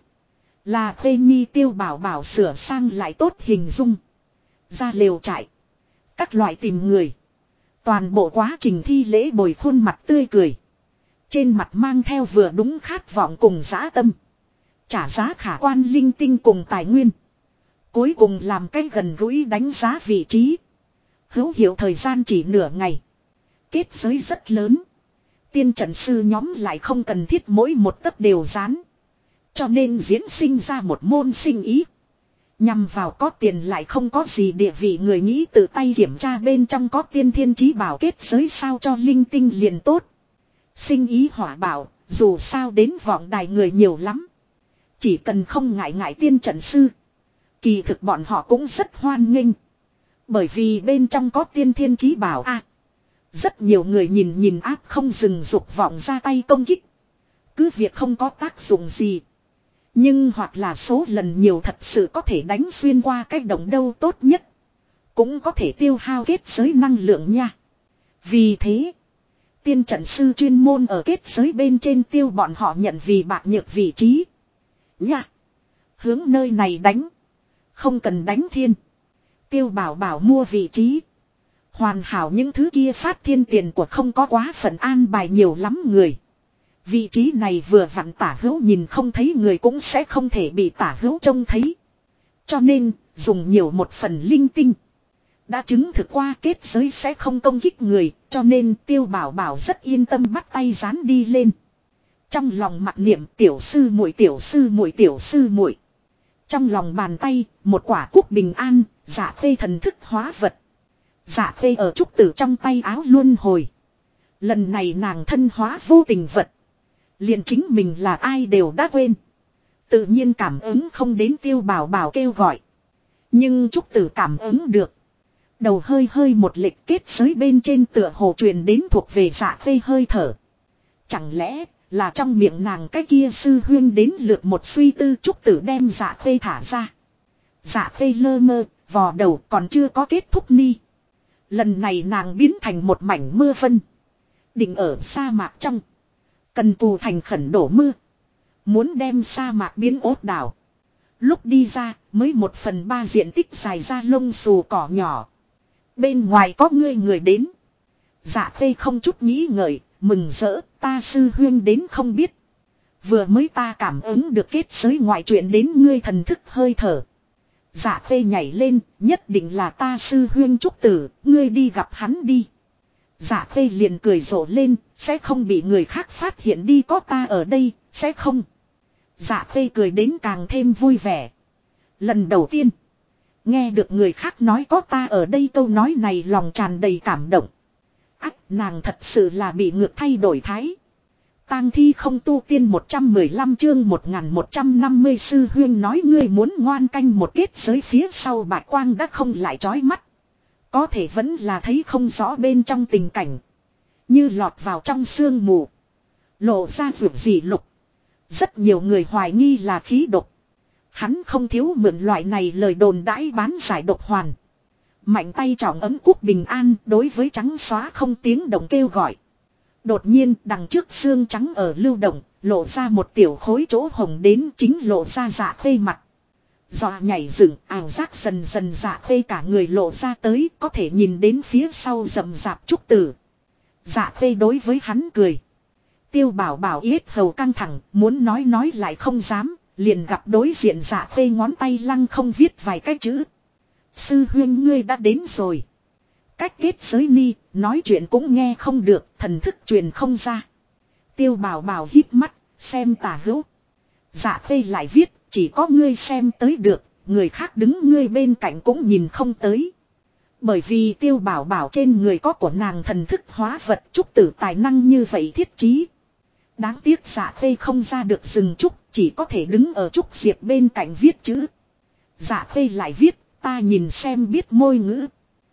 Là Khê Nhi. Tiêu Bảo Bảo sửa sang lại tốt hình dung. Ra lều trại. Các loại tìm người. Toàn bộ quá trình thi lễ bồi khuôn mặt tươi cười. Trên mặt mang theo vừa đúng khát vọng cùng dã tâm. Trả giá khả quan linh tinh cùng tài nguyên. Cuối cùng làm cái gần gũi đánh giá vị trí. Hữu hiệu thời gian chỉ nửa ngày. Kết giới rất lớn. Tiên trận sư nhóm lại không cần thiết mỗi một tấc đều dán. Cho nên diễn sinh ra một môn sinh ý. Nhằm vào có tiền lại không có gì địa vị người, nghĩ tự tay kiểm tra bên trong có tiên thiên chí bảo kết giới sao cho linh tinh liền tốt. Sinh ý hỏa bảo, dù sao đến vọng đài người nhiều lắm. Chỉ cần không ngại tiên trận sư. Kỳ thực bọn họ cũng rất hoan nghênh. Bởi vì bên trong có tiên thiên chí bảo a. Rất nhiều người nhìn áp không dừng dục vọng ra tay công kích. Cứ việc không có tác dụng gì. Nhưng hoặc là số lần nhiều thật sự có thể đánh xuyên qua cái động đâu. Tốt nhất cũng có thể tiêu hao kết giới năng lượng nha. Vì thế, tiên trận sư chuyên môn ở kết giới bên trên tiêu bọn họ nhận vì bạc nhược vị trí. Nha! Hướng nơi này đánh. Không cần đánh thiên. Tiêu bảo bảo mua vị trí. Hoàn hảo những thứ kia phát thiên tiền của không có quá phận an bài nhiều lắm người. Vị trí này vừa vặn tả hữu nhìn không thấy người cũng sẽ không thể bị tả hữu trông thấy. Cho nên, dùng nhiều một phần linh tinh. Đã chứng thực qua kết giới sẽ không công kích người, cho nên tiêu bảo bảo rất yên tâm bắt tay dán đi lên. Trong lòng mặc niệm tiểu sư muội tiểu sư muội tiểu sư muội. Trong lòng bàn tay, một quả cúc bình an, Dạ Khê thần thức hóa vật. Dạ Khê ở trúc tử trong tay áo luân hồi. Lần này nàng thân hóa vô tình vật. Liền chính mình là ai đều đã quên. Tự nhiên cảm ứng không đến tiêu bảo bảo kêu gọi. Nhưng trúc tử cảm ứng được. Đầu hơi hơi một lệch kết giới bên trên tựa hồ truyền đến thuộc về Dạ Khê hơi thở. Chẳng lẽ là trong miệng nàng cái kia sư huyên đến lượt một suy tư trúc tử đem Dạ Khê thả ra. Dạ Khê lơ mơ, vò đầu còn chưa có kết thúc ni. Lần này nàng biến thành một mảnh mưa vân. Định ở sa mạc trong. Cần cù thành khẩn đổ mưa. Muốn đem sa mạc biến ốt đảo. Lúc đi ra mới 1/3 diện tích dài ra lông xù cỏ nhỏ. Bên ngoài có người đến. Dạ Khê không chút nghĩ ngợi, mừng rỡ, ta sư huyên đến không biết. Vừa mới ta cảm ứng được kết giới ngoại chuyện đến ngươi thần thức hơi thở. Dạ Khê nhảy lên, nhất định là ta sư huyên trúc tử, ngươi đi gặp hắn đi. Dạ Khê liền cười rộ lên, sẽ không bị người khác phát hiện đi có ta ở đây, sẽ không. Dạ Khê cười đến càng thêm vui vẻ. Lần đầu tiên, nghe được người khác nói có ta ở đây câu nói này lòng tràn đầy cảm động. Ác nàng thật sự là bị ngược thay đổi thái. Tang thi không tu tiên 115 chương 1150 sư huyên nói ngươi muốn ngoan canh một kết giới phía sau bạch quang đã không lại chói mắt. Có thể vẫn là thấy không rõ bên trong tình cảnh. Như lọt vào trong sương mù. Lộ ra vượt gì lục. Rất nhiều người hoài nghi là khí độc. Hắn không thiếu mượn loại này lời đồn đãi bán giải độc hoàn. Mạnh tay trọng ấm quốc bình an đối với trắng xóa không tiếng động kêu gọi. Đột nhiên đằng trước xương trắng ở lưu động, lộ ra một tiểu khối chỗ hồng đến chính lộ ra Dạ Khê mặt. Dọa nhảy dựng ảo giác dần dần Dạ Khê cả người lộ ra tới có thể nhìn đến phía sau rậm rạp trúc tử. Dạ Khê đối với hắn cười. Tiêu bảo bảo yết hầu căng thẳng muốn nói lại không dám, liền gặp đối diện Dạ Khê ngón tay lăng không viết vài cái chữ. Sư huyên ngươi đã đến rồi. Cách kết giới ni, nói chuyện cũng nghe không được, thần thức truyền không ra. Tiêu bảo bảo hít mắt, xem tả hữu. Dạ Khê lại viết, chỉ có ngươi xem tới được, người khác đứng ngươi bên cạnh cũng nhìn không tới. Bởi vì tiêu bảo bảo trên người có của nàng thần thức hóa vật trúc tử tài năng như vậy thiết trí. Đáng tiếc Dạ Khê không ra được rừng trúc, chỉ có thể đứng ở trúc diệp bên cạnh viết chữ. Dạ Khê lại viết, ta nhìn xem biết môi ngữ.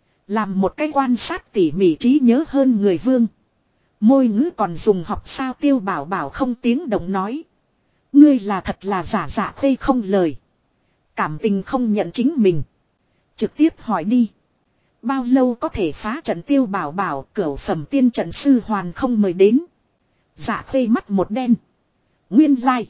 Làm một cái quan sát tỉ mỉ trí nhớ hơn người vương. Môi ngữ còn dùng học sao tiêu bảo bảo không tiếng động nói. Ngươi là thật là giả Dạ Khê không lời. Cảm tình không nhận chính mình. Trực tiếp hỏi đi. Bao lâu có thể phá trận tiêu bảo bảo cửu phẩm tiên trận sư hoàn không mời đến. Dạ Khê mắt một đen. Nguyên lai.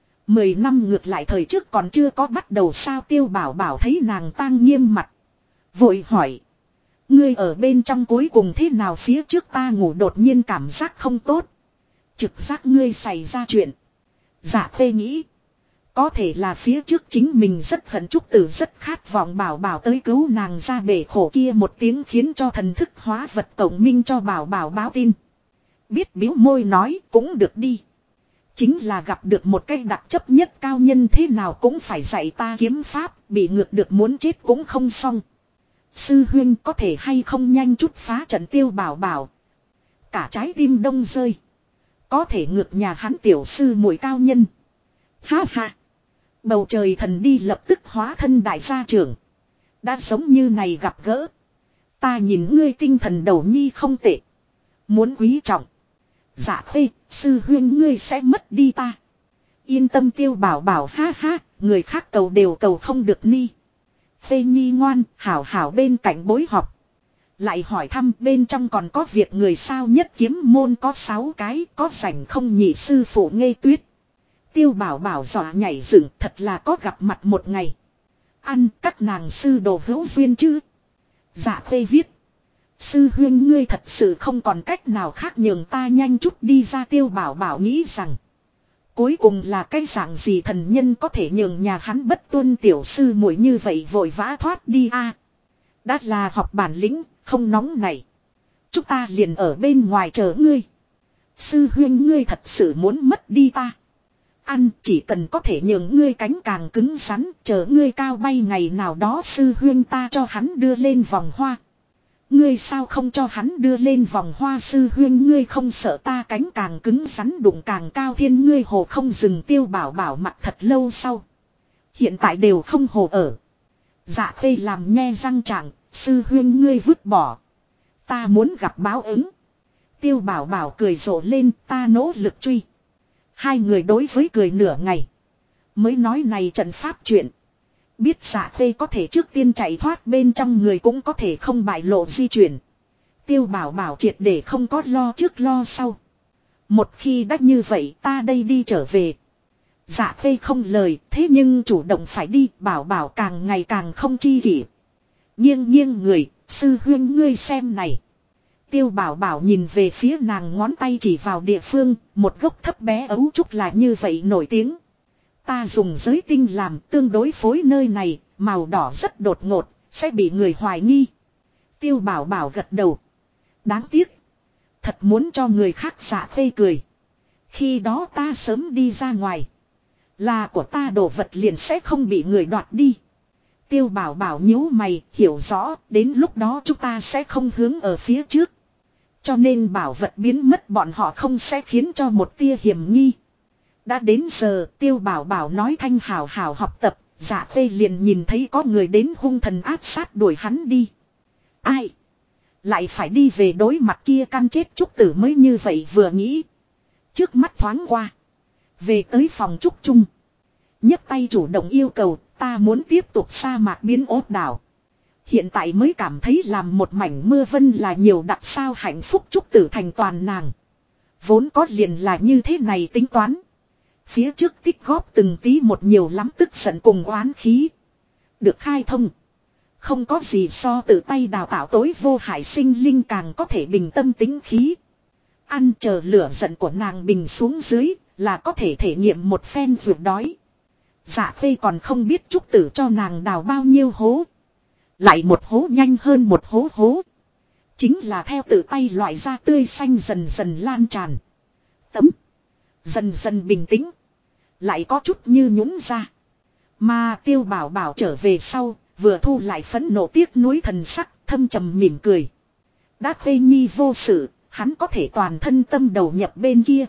10 năm ngược lại thời trước còn chưa có bắt đầu sao tiêu bảo bảo thấy nàng tang nghiêm mặt. Vội hỏi. Ngươi ở bên trong cuối cùng thế nào phía trước ta ngủ đột nhiên cảm giác không tốt. Trực giác ngươi xảy ra chuyện. Dạ Khê nghĩ. Có thể là phía trước chính mình rất hận trúc tử rất khát vọng bảo bảo tới cứu nàng ra bể khổ kia một tiếng khiến cho thần thức hóa vật cộng minh cho bảo bảo báo tin. Biết biếu môi nói cũng được đi. Chính là gặp được một cái đặc chấp nhất cao nhân thế nào cũng phải dạy ta kiếm pháp, bị ngược được muốn chết cũng không xong. Sư huynh có thể hay không nhanh chút phá trận tiêu bảo bảo. Cả trái tim đông rơi. Có thể ngược nhà hắn tiểu sư muội cao nhân. Ha ha. Bầu trời thần đi lập tức hóa thân đại gia trưởng. Đã giống như này gặp gỡ. Ta nhìn ngươi tinh thần đầu nhi không tệ. Muốn quý trọng. Dạ Khê, sư huyên ngươi sẽ mất đi ta. Yên tâm tiêu bảo bảo ha ha, người khác cầu đều cầu không được ni. Phê Nhi ngoan, hảo hảo bên cạnh bối học. Lại hỏi thăm bên trong còn có việc người sao nhất kiếm môn có 6 cái, có rảnh không nhị sư phụ Nghê Tuyết. Tiêu Bảo Bảo dọa nhảy dựng, thật là có gặp mặt một ngày. Ăn các nàng sư đồ hữu duyên chứ. Dạ Phê viết. Sư huynh ngươi thật sự không còn cách nào khác nhường ta nhanh chút đi ra. Tiêu Bảo Bảo nghĩ rằng. Cuối cùng là cái dạng gì thần nhân có thể nhường nhà hắn bất tuân tiểu sư muội như vậy vội vã thoát đi a. Đã là học bản lĩnh, không nóng này. Chúng ta liền ở bên ngoài chờ ngươi. Sư huynh ngươi thật sự muốn mất đi ta. Ăn chỉ cần có thể nhường ngươi cánh càng cứng rắn, chờ ngươi cao bay ngày nào đó sư huynh ta cho hắn đưa lên vòng hoa. Ngươi sao không cho hắn đưa lên vòng hoa sư huynh ngươi không sợ ta cánh càng cứng rắn đụng càng cao thiên ngươi hồ không dừng. Tiêu Bảo Bảo mặt thật lâu sau. Hiện tại đều không hồ ở. Dạ Phê làm nhe răng trạng, sư huynh ngươi vứt bỏ. Ta muốn gặp báo ứng. Tiêu Bảo Bảo cười rộ lên, ta nỗ lực truy. Hai người đối với cười nửa ngày. Mới nói này trận pháp chuyện. Biết Dạ Phê có thể trước tiên chạy thoát bên trong người cũng có thể không bại lộ di chuyển. Tiêu Bảo Bảo triệt để không có lo trước lo sau. Một khi đã như vậy ta đây đi trở về. Dạ Phê không lời thế nhưng chủ động phải đi. Bảo Bảo càng ngày càng không chi kỷ. Nghiêng nghiêng người, sư huynh ngươi xem này. Tiêu Bảo Bảo nhìn về phía nàng ngón tay chỉ vào địa phương, một gốc thấp bé ấu trúc là như vậy nổi tiếng. Ta dùng giới tinh làm tương đối phối nơi này, màu đỏ rất đột ngột, sẽ bị người hoài nghi. Tiêu Bảo Bảo gật đầu. Đáng tiếc. Thật muốn cho người khác Dạ Phê cười. Khi đó ta sớm đi ra ngoài. Là của ta đồ vật liền sẽ không bị người đoạt đi. Tiêu Bảo Bảo nhíu mày, hiểu rõ, đến lúc đó chúng ta sẽ không hướng ở phía trước. Cho nên bảo vật biến mất bọn họ không sẽ khiến cho một tia hiểm nghi. Đã đến giờ, Tiêu Bảo Bảo nói thanh hào hào học tập, Dạ Phê liền nhìn thấy có người đến hung thần áp sát đuổi hắn đi. Ai? Lại phải đi về đối mặt kia căn chết trúc tử mới như vậy vừa nghĩ. Trước mắt thoáng qua. Về tới phòng trúc chung. nhấc tay chủ động yêu cầu ta muốn tiếp tục sa mạc biến ốt đảo. Hiện tại mới cảm thấy làm một mảnh mưa vân là nhiều đặc sao hạnh phúc trúc tử thành toàn nàng. Vốn có liền là như thế này tính toán. Phía trước tích góp từng tí một nhiều lắm tức giận cùng oán khí. Được khai thông. Không có gì so tự tay đào tạo tối vô hại sinh linh càng có thể bình tâm tính khí. Ăn chờ lửa giận của nàng bình xuống dưới là có thể thể nghiệm một phen vượt đói. Dạ Phê còn không biết trúc tử cho nàng đào bao nhiêu hố. Lại một hố nhanh hơn một hố hố. Chính là theo tự tay loại ra tươi xanh dần dần lan tràn. Tấm. Dần dần bình tĩnh. Lại có chút như nhũn ra. Mà Tiêu Bảo Bảo trở về sau. Vừa thu lại phẫn nộ tiếc nuối thần sắc. Thâm trầm mỉm cười. Đã Phê Nhi vô sự. Hắn có thể toàn thân tâm đầu nhập bên kia.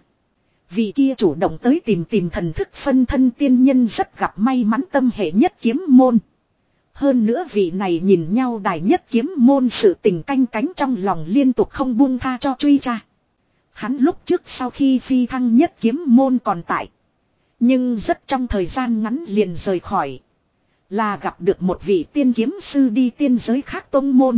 Vị kia chủ động tới tìm thần thức phân thân tiên nhân rất gặp may mắn tâm hệ nhất kiếm môn. Hơn nữa vị này nhìn nhau đài nhất kiếm môn sự tình canh cánh trong lòng liên tục không buông tha cho truy tra. Hắn lúc trước sau khi phi thăng nhất kiếm môn còn tại. Nhưng rất trong thời gian ngắn liền rời khỏi. Là gặp được một vị tiên kiếm sư đi tiên giới khác tông môn.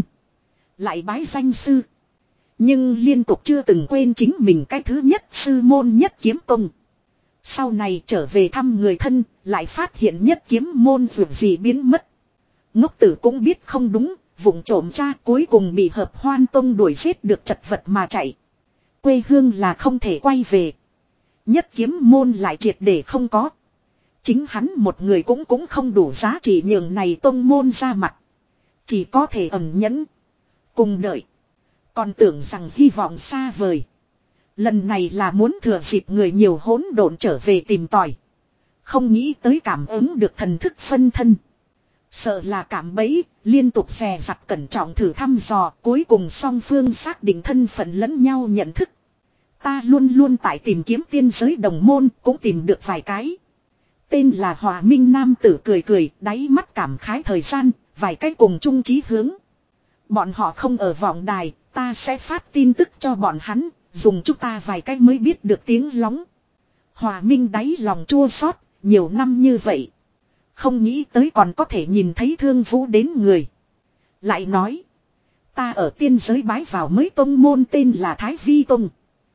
Lại bái danh sư. Nhưng liên tục chưa từng quên chính mình cái thứ nhất sư môn nhất kiếm tông. Sau này trở về thăm người thân, lại phát hiện nhất kiếm môn vượt gì biến mất. Ngốc tử cũng biết không đúng, vụng trộm cha cuối cùng bị hợp hoan tông đuổi giết được chật vật mà chạy. Quê hương là không thể quay về. Nhất kiếm môn lại triệt để không có. Chính hắn một người cũng không đủ giá trị nhường này tông môn ra mặt. Chỉ có thể ẩn nhẫn. Cùng đợi. Còn tưởng rằng hy vọng xa vời. Lần này là muốn thừa dịp người nhiều hỗn độn trở về tìm tòi. Không nghĩ tới cảm ứng được thần thức phân thân. Sợ là cảm bẫy, liên tục xè giặt cẩn trọng thử thăm dò, cuối cùng song phương xác định thân phận lẫn nhau nhận thức. Ta luôn luôn tại tìm kiếm tiên giới đồng môn, cũng tìm được vài cái. Tên là Hòa Minh nam tử cười cười, đáy mắt cảm khái thời gian, vài cái cùng chung chí hướng. Bọn họ không ở vọng đài, ta sẽ phát tin tức cho bọn hắn, dùng chúng ta vài cái mới biết được tiếng lóng. Hòa Minh đáy lòng chua xót, nhiều năm như vậy. Không nghĩ tới còn có thể nhìn thấy Thương Vũ đến người. Lại nói. Ta ở tiên giới bái vào mới tông môn tên là Thái Vi Tông.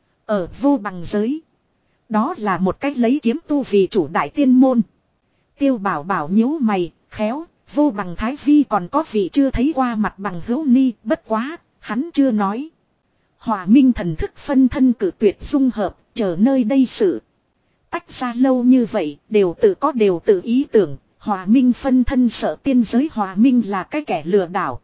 Ở vô bằng giới. Đó là một cách lấy kiếm tu vì chủ đại tiên môn. Tiêu Bảo Bảo nhíu mày, khéo, vô bằng Thái Vi còn có vị chưa thấy qua mặt bằng hữu ni, bất quá, hắn chưa nói. Hòa minh thần thức phân thân cử tuyệt dung hợp, chờ nơi đây sự. Tách ra lâu như vậy, đều tự ý tưởng, Hòa minh phân thân sợ tiên giới Hòa minh là cái kẻ lừa đảo.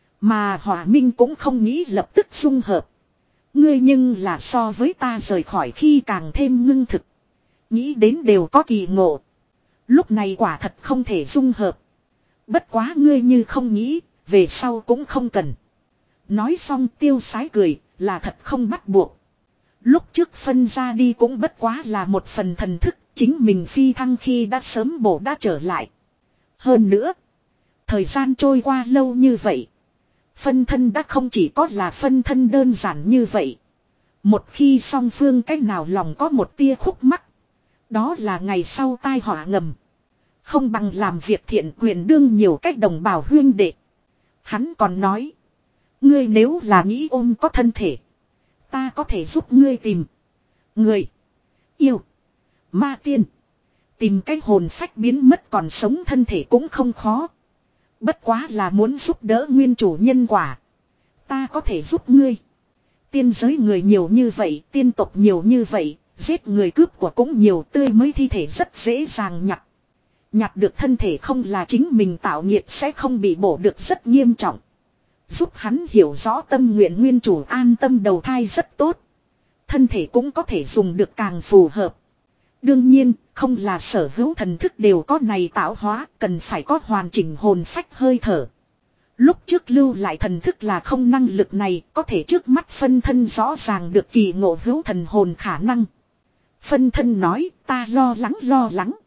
Mà Hòa minh cũng không nghĩ lập tức dung hợp. Ngươi nhưng là so với ta rời khỏi khi càng thêm ngưng thực. Nghĩ đến đều có kỳ ngộ. Lúc này quả thật không thể dung hợp. Bất quá ngươi như không nghĩ, về sau cũng không cần. Nói xong Tiêu Sái cười, là thật không bắt buộc. Lúc trước phân ra đi cũng bất quá là một phần thần thức, chính mình phi thăng khi đã sớm bổ đã trở lại. Hơn nữa, thời gian trôi qua lâu như vậy. Phân thân đã không chỉ có là phân thân đơn giản như vậy. Một khi song phương cách nào lòng có một tia khúc mắc. Đó là ngày sau tai họa ngầm. Không bằng làm việc thiện quyền đương nhiều cách đồng bào huyên đệ. Hắn còn nói. Ngươi nếu là nghĩ ôm có thân thể. Ta có thể giúp ngươi tìm. Người. Yêu. Ma tiên. Tìm cái hồn phách biến mất còn sống thân thể cũng không khó. Bất quá là muốn giúp đỡ nguyên chủ nhân quả. Ta có thể giúp ngươi. Tiên giới người nhiều như vậy, tiên tộc nhiều như vậy, giết người cướp của cũng nhiều, tươi mới thi thể rất dễ dàng nhặt. Nhặt được thân thể không là chính mình tạo nghiệp sẽ không bị bổ được rất nghiêm trọng. Giúp hắn hiểu rõ tâm nguyện nguyên chủ an tâm đầu thai rất tốt. Thân thể cũng có thể dùng được càng phù hợp. Đương nhiên, không là sở hữu thần thức đều có này tạo hóa, cần phải có hoàn chỉnh hồn phách hơi thở. Lúc trước lưu lại thần thức là không năng lực này, có thể trước mắt phân thân rõ ràng được kỳ ngộ hữu thần hồn khả năng. Phân thân nói, ta lo lắng.